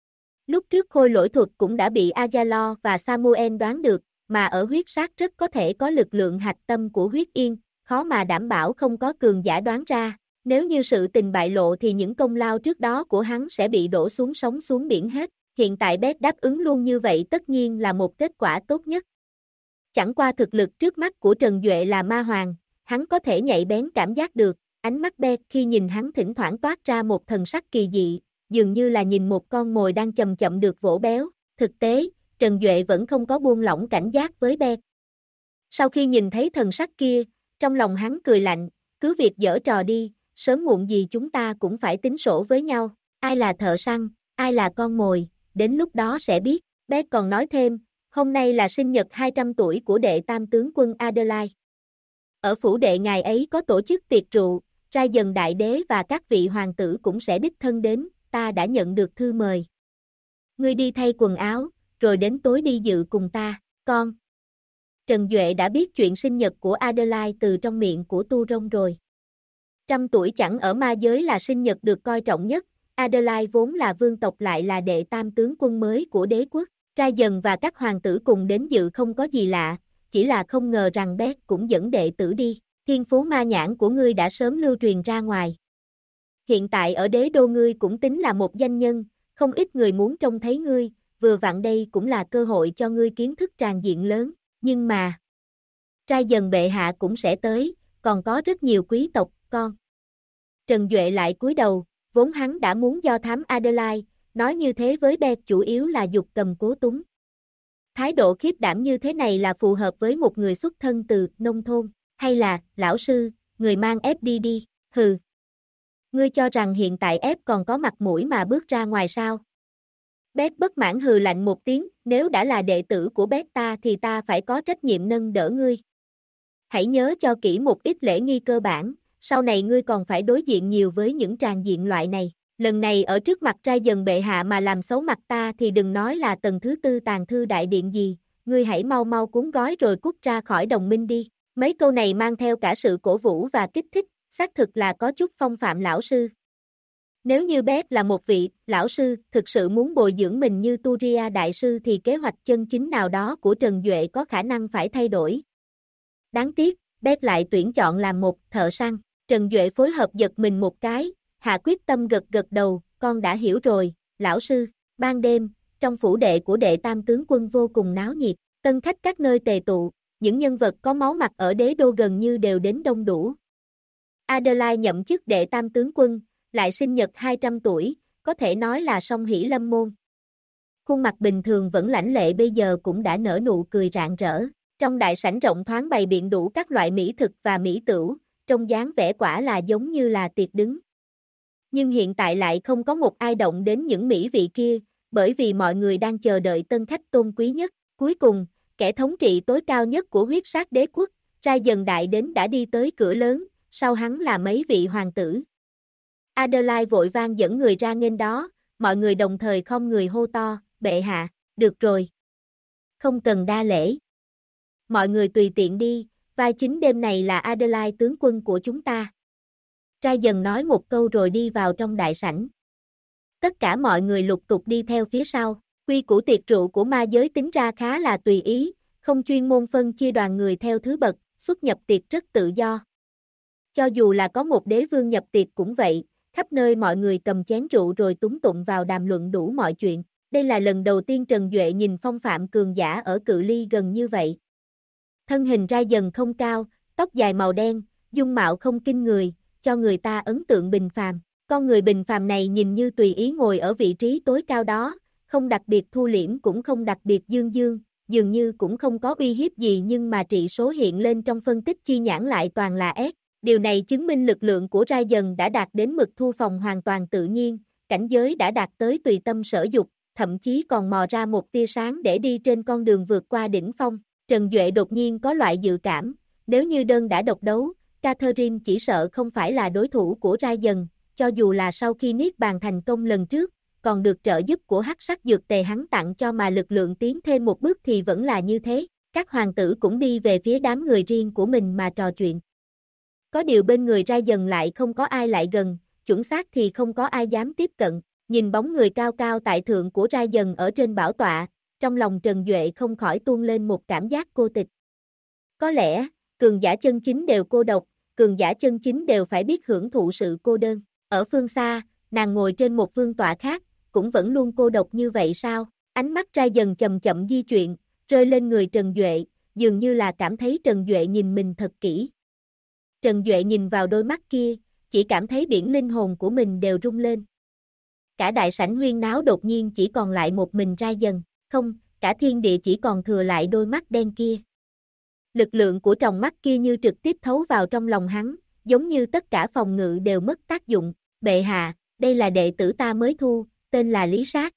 Lúc trước khôi lỗi thuật cũng đã bị Azalo và Samuel đoán được, mà ở huyết sát rất có thể có lực lượng hạch tâm của huyết yên, khó mà đảm bảo không có cường giả đoán ra. Nếu như sự tình bại lộ thì những công lao trước đó của hắn sẽ bị đổ xuống sông xuống biển hết. Hiện tại Beth đáp ứng luôn như vậy tất nhiên là một kết quả tốt nhất. Chẳng qua thực lực trước mắt của Trần Duệ là ma hoàng, hắn có thể nhạy bén cảm giác được, Ánh mắt Beck khi nhìn hắn thỉnh thoảng toát ra một thần sắc kỳ dị, dường như là nhìn một con mồi đang chậm chậm được vỗ béo. Thực tế, Trần Duệ vẫn không có buông lỏng cảnh giác với Beck. Sau khi nhìn thấy thần sắc kia, trong lòng hắn cười lạnh, cứ việc giở trò đi, sớm muộn gì chúng ta cũng phải tính sổ với nhau, ai là thợ săn, ai là con mồi, đến lúc đó sẽ biết. Beck còn nói thêm, hôm nay là sinh nhật 200 tuổi của đệ tam tướng quân Adelaide. Ở phủ đệ ngài ấy có tổ chức tiệc rượu, Ra Dần đại đế và các vị hoàng tử cũng sẽ đích thân đến, ta đã nhận được thư mời. Ngươi đi thay quần áo, rồi đến tối đi dự cùng ta, con. Trần Duệ đã biết chuyện sinh nhật của Adelaide từ trong miệng của Tu Rông rồi. 100 tuổi chẳng ở ma giới là sinh nhật được coi trọng nhất, Adelaide vốn là vương tộc lại là đệ tam tướng quân mới của đế quốc, Ra Dần và các hoàng tử cùng đến dự không có gì lạ, chỉ là không ngờ rằng Beck cũng dẫn đệ tử đi, thiên phú ma nhãn của ngươi đã sớm lưu truyền ra ngoài. Hiện tại ở đế đô ngươi cũng tính là một danh nhân, không ít người muốn trông thấy ngươi, vừa vặn đây cũng là cơ hội cho ngươi kiến thức tràn diện lớn, nhưng mà Ra Dần bệ hạ cũng sẽ tới, còn có rất nhiều quý tộc, con. Trần Duệ lại cúi đầu, vốn hắn đã muốn do thám Adelaide, nói như thế với Beck chủ yếu là dục cầm cố túng. Thái độ khiếp đảm như thế này là phù hợp với một người xuất thân từ nông thôn, hay là, lão sư, người mang ép đi, hừ. Ngươi cho rằng hiện tại ép còn có mặt mũi mà bước ra ngoài sao? Beck bất mãn hừ lạnh một tiếng, nếu đã là đệ tử của Beck ta thì ta phải có trách nhiệm nâng đỡ ngươi. Hãy nhớ cho kỹ một ít lễ nghi cơ bản, sau này ngươi còn phải đối diện nhiều với những tràng diện loại này. Lần này ở trước mặt Ra Dần bệ hạ mà làm xấu mặt ta thì đừng nói là tầng thứ 4 tàng thư đại điện gì, ngươi hãy mau mau cuốn gói rồi cút ra khỏi đồng minh đi. Mấy câu này mang theo cả sự cổ vũ và kích thích, xác thực là có chút phong phạm lão sư. Nếu như Beck là một vị lão sư thực sự muốn bồi dưỡng mình như Turia đại sư thì kế hoạch chân chính nào đó của Trần Duệ có khả năng phải thay đổi. Đáng tiếc, Beck lại tuyển chọn làm một thợ săn. Trần Duệ phối hợp giật mình một cái, hạ quyết tâm gật gật đầu, con đã hiểu rồi, lão sư. Ban đêm, trong phủ đệ của đệ tam tướng quân vô cùng náo nhiệt, tân khách các nơi tề tụ, những nhân vật có máu mặt ở đế đô gần như đều đến đông đủ. Adelaide nhậm chức đệ tam tướng quân, lại sinh nhật 200 tuổi, có thể nói là song hỷ lâm môn. Khuôn mặt bình thường vẫn lãnh lệ bây giờ cũng đã nở nụ cười rạng rỡ. Trong đại sảnh rộng thoáng bày biện đủ các loại mỹ thực và mỹ tửu, trông dáng vẻ quả là giống như là tiệc đứng. Nhưng hiện tại lại không có một ai động đến những mỹ vị kia, bởi vì mọi người đang chờ đợi tân khách tôn quý nhất. Cuối cùng, kẻ thống trị tối cao nhất của huyết sát đế quốc, Ra Dần đại đến đã đi tới cửa lớn, sau hắn là mấy vị hoàng tử. Adelaide vội vang dẫn người ra nghênh đó, mọi người đồng thời khom người hô to, bệ hạ, được rồi. Không cần đa lễ. Mọi người tùy tiện đi, vai chính đêm này là Adelaide tướng quân của chúng ta. Ra Dần nói một câu rồi đi vào trong đại sảnh. Tất cả mọi người lục tục đi theo phía sau, quy củ tiệc rượu của ma giới tính ra khá là tùy ý, không chuyên môn phân chia đoàn người theo thứ bậc, xuất nhập tiệc rất tự do. Cho dù là có một đế vương nhập tiệc cũng vậy, khắp nơi mọi người cầm chén rượu rồi túng tụng vào đàm luận đủ mọi chuyện. Đây là lần đầu tiên Trần Duệ nhìn phong phạm cường giả ở cự ly gần như vậy. Thân hình Ra Dần không cao, tóc dài màu đen, dung mạo không kinh người, cho người ta ấn tượng bình phàm. Con người bình phàm này nhìn như tùy ý ngồi ở vị trí tối cao đó, không đặc biệt thu liễm cũng không đặc biệt dương dương, dường như cũng không có uy hiếp gì nhưng mà trị số hiện lên trong phân tích chi nhãn lại toàn là S. Điều này chứng minh lực lượng của Ra Dần đã đạt đến mực thu phòng hoàn toàn tự nhiên, cảnh giới đã đạt tới tùy tâm sở dục, thậm chí còn mò ra một tia sáng để đi trên con đường vượt qua đỉnh phong. Trần Duệ đột nhiên có loại dự cảm, nếu như đơn đã độc đấu, Catherine chỉ sợ không phải là đối thủ của Ra Dần, cho dù là sau khi niết bàn thành công lần trước, còn được trợ giúp của hắc sắc dược tề hắn tặng cho mà lực lượng tiến thêm một bước thì vẫn là như thế. Các hoàng tử cũng đi về phía đám người riêng của mình mà trò chuyện. Có điều bên người Ra Dần lại không có ai lại gần, chuẩn xác thì không có ai dám tiếp cận. Nhìn bóng người cao cao tại thượng của Ra Dần ở trên bảo tọa, trong lòng Trần Duệ không khỏi tuôn lên một cảm giác cô tịch. Có lẽ, cường giả chân chính đều cô độc, cường giả chân chính đều phải biết hưởng thụ sự cô đơn. Ở phương xa, nàng ngồi trên một vương tọa khác, cũng vẫn luôn cô độc như vậy sao? Ánh mắt Ra Dần chậm chậm di chuyển, rơi lên người Trần Duệ, dường như là cảm thấy Trần Duệ nhìn mình thật kỹ. Trần Duệ nhìn vào đôi mắt kia, chỉ cảm thấy biển linh hồn của mình đều rung lên. Cả đại sảnh huyên náo đột nhiên chỉ còn lại một mình Ra Dần, không, cả thiên địa chỉ còn thừa lại đôi mắt đen kia. Lực lượng của tròng mắt kia như trực tiếp thấu vào trong lòng hắn, giống như tất cả phòng ngự đều mất tác dụng. Bệ hạ, đây là đệ tử ta mới thu, tên là Lý Sát.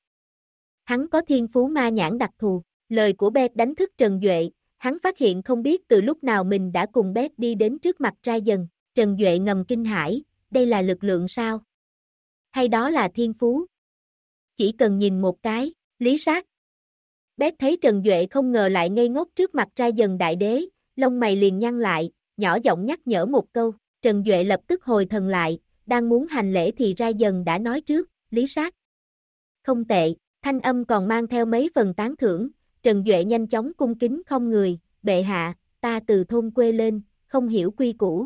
Hắn có thiên phú ma nhãn đặc thù. Lời của Bét đánh thức Trần Duệ, hắn phát hiện không biết từ lúc nào mình đã cùng Bét đi đến trước mặt Ra Dần. Trần Duệ ngầm kinh hãi, đây là lực lượng sao? Hay đó là thiên phú? Chỉ cần nhìn một cái, Lý Sát. Bét thấy Trần Duệ không ngờ lại ngây ngốc trước mặt Ra Dần đại đế, lông mày liền nhăn lại, nhỏ giọng nhắc nhở một câu. Trần Duệ lập tức hồi thần lại, đang muốn hành lễ thì Ra Dần đã nói trước, Lý Sát. Không tệ, thanh âm còn mang theo mấy phần tán thưởng. Trần Duệ nhanh chóng cung kính không người, bệ hạ, ta từ thôn quê lên, không hiểu quy củ.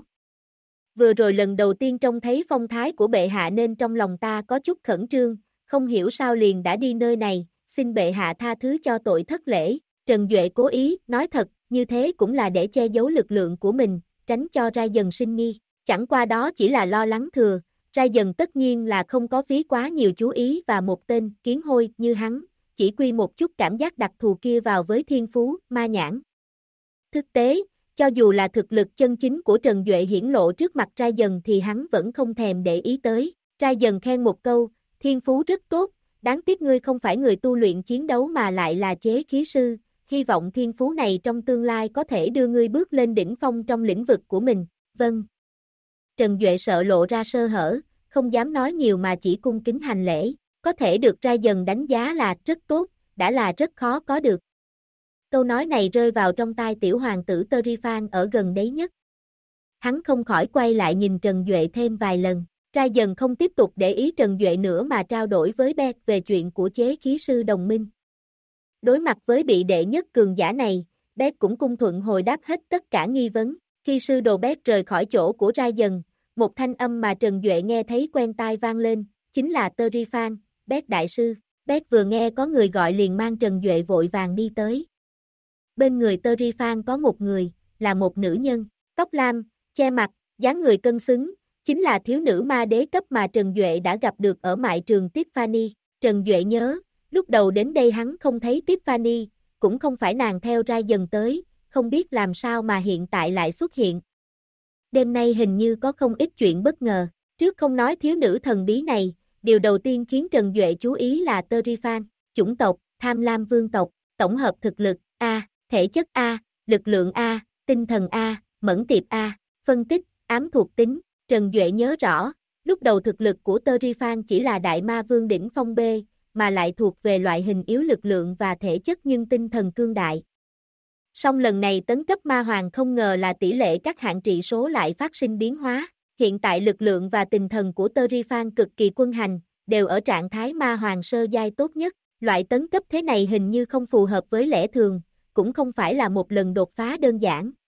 Vừa rồi lần đầu tiên trông thấy phong thái của bệ hạ nên trong lòng ta có chút khẩn trương, không hiểu sao liền đã đi nơi này, xin bệ hạ tha thứ cho tội thất lễ. Trần Duệ cố ý, nói thật, như thế cũng là để che giấu lực lượng của mình, tránh cho Ra Dần sinh nghi. Chẳng qua đó chỉ là lo lắng thừa, Ra Dần tất nhiên là không có phí quá nhiều chú ý và một tên kiến hôi như hắn, chỉ quy một chút cảm giác đặc thù kia vào với thiên phú, ma nhãn. Thực tế, cho dù là thực lực chân chính của Trần Duệ hiển lộ trước mặt Ra Dần thì hắn vẫn không thèm để ý tới. Ra Dần khen một câu, thiên phú rất tốt, đáng tiếc ngươi không phải người tu luyện chiến đấu mà lại là chế khí sư, hy vọng thiên phú này trong tương lai có thể đưa ngươi bước lên đỉnh phong trong lĩnh vực của mình. Vâng. Trần Duệ sợ lộ ra sơ hở, không dám nói nhiều mà chỉ cung kính hành lễ, có thể được Ra Dần đánh giá là rất tốt, đã là rất khó có được. Câu nói này rơi vào trong tai tiểu hoàng tử Terifan ở gần đấy nhất. Hắn không khỏi quay lại nhìn Trần Duệ thêm vài lần, Ra Dần không tiếp tục để ý Trần Duệ nữa mà trao đổi với Bét về chuyện của chế khí sư đồng minh. Đối mặt với bị đệ nhất cường giả này, Bét cũng cung thuận hồi đáp hết tất cả nghi vấn. Khi sư đồ Bét rời khỏi chỗ của Ra Dần, một thanh âm mà Trần Duệ nghe thấy quen tai vang lên, chính là Terifan, Bét đại sư. Bét vừa nghe có người gọi liền mang Trần Duệ vội vàng đi tới. Bên người Terifan có một người, là một nữ nhân, tóc lam, che mặt, dáng người cân xứng, chính là thiếu nữ ma đế cấp mà Trần Duệ đã gặp được ở mại trường Tiffany. Trần Duệ nhớ, lúc đầu đến đây hắn không thấy Tiffany, cũng không phải nàng theo Ra Dần tới, không biết làm sao mà hiện tại lại xuất hiện. Đêm nay hình như có không ít chuyện bất ngờ, trước không nói thiếu nữ thần bí này, điều đầu tiên khiến Trần Duệ chú ý là Terifan, chủng tộc, tham lam vương tộc, tổng hợp thực lực, A, thể chất A, lực lượng A, tinh thần A, mẫn tiệp A, phân tích, ám thuộc tính. Trần Duệ nhớ rõ, lúc đầu thực lực của Terifan chỉ là đại ma vương đỉnh phong B, mà lại thuộc về loại hình yếu lực lượng và thể chất nhưng tinh thần cương đại. Song lần này tấn cấp ma hoàng không ngờ là tỷ lệ các hạng trị số lại phát sinh biến hóa. Hiện tại lực lượng và tinh thần của Terifan cực kỳ quân hành, đều ở trạng thái ma hoàng sơ giai tốt nhất. Loại tấn cấp thế này hình như không phù hợp với lẽ thường, cũng không phải là một lần đột phá đơn giản.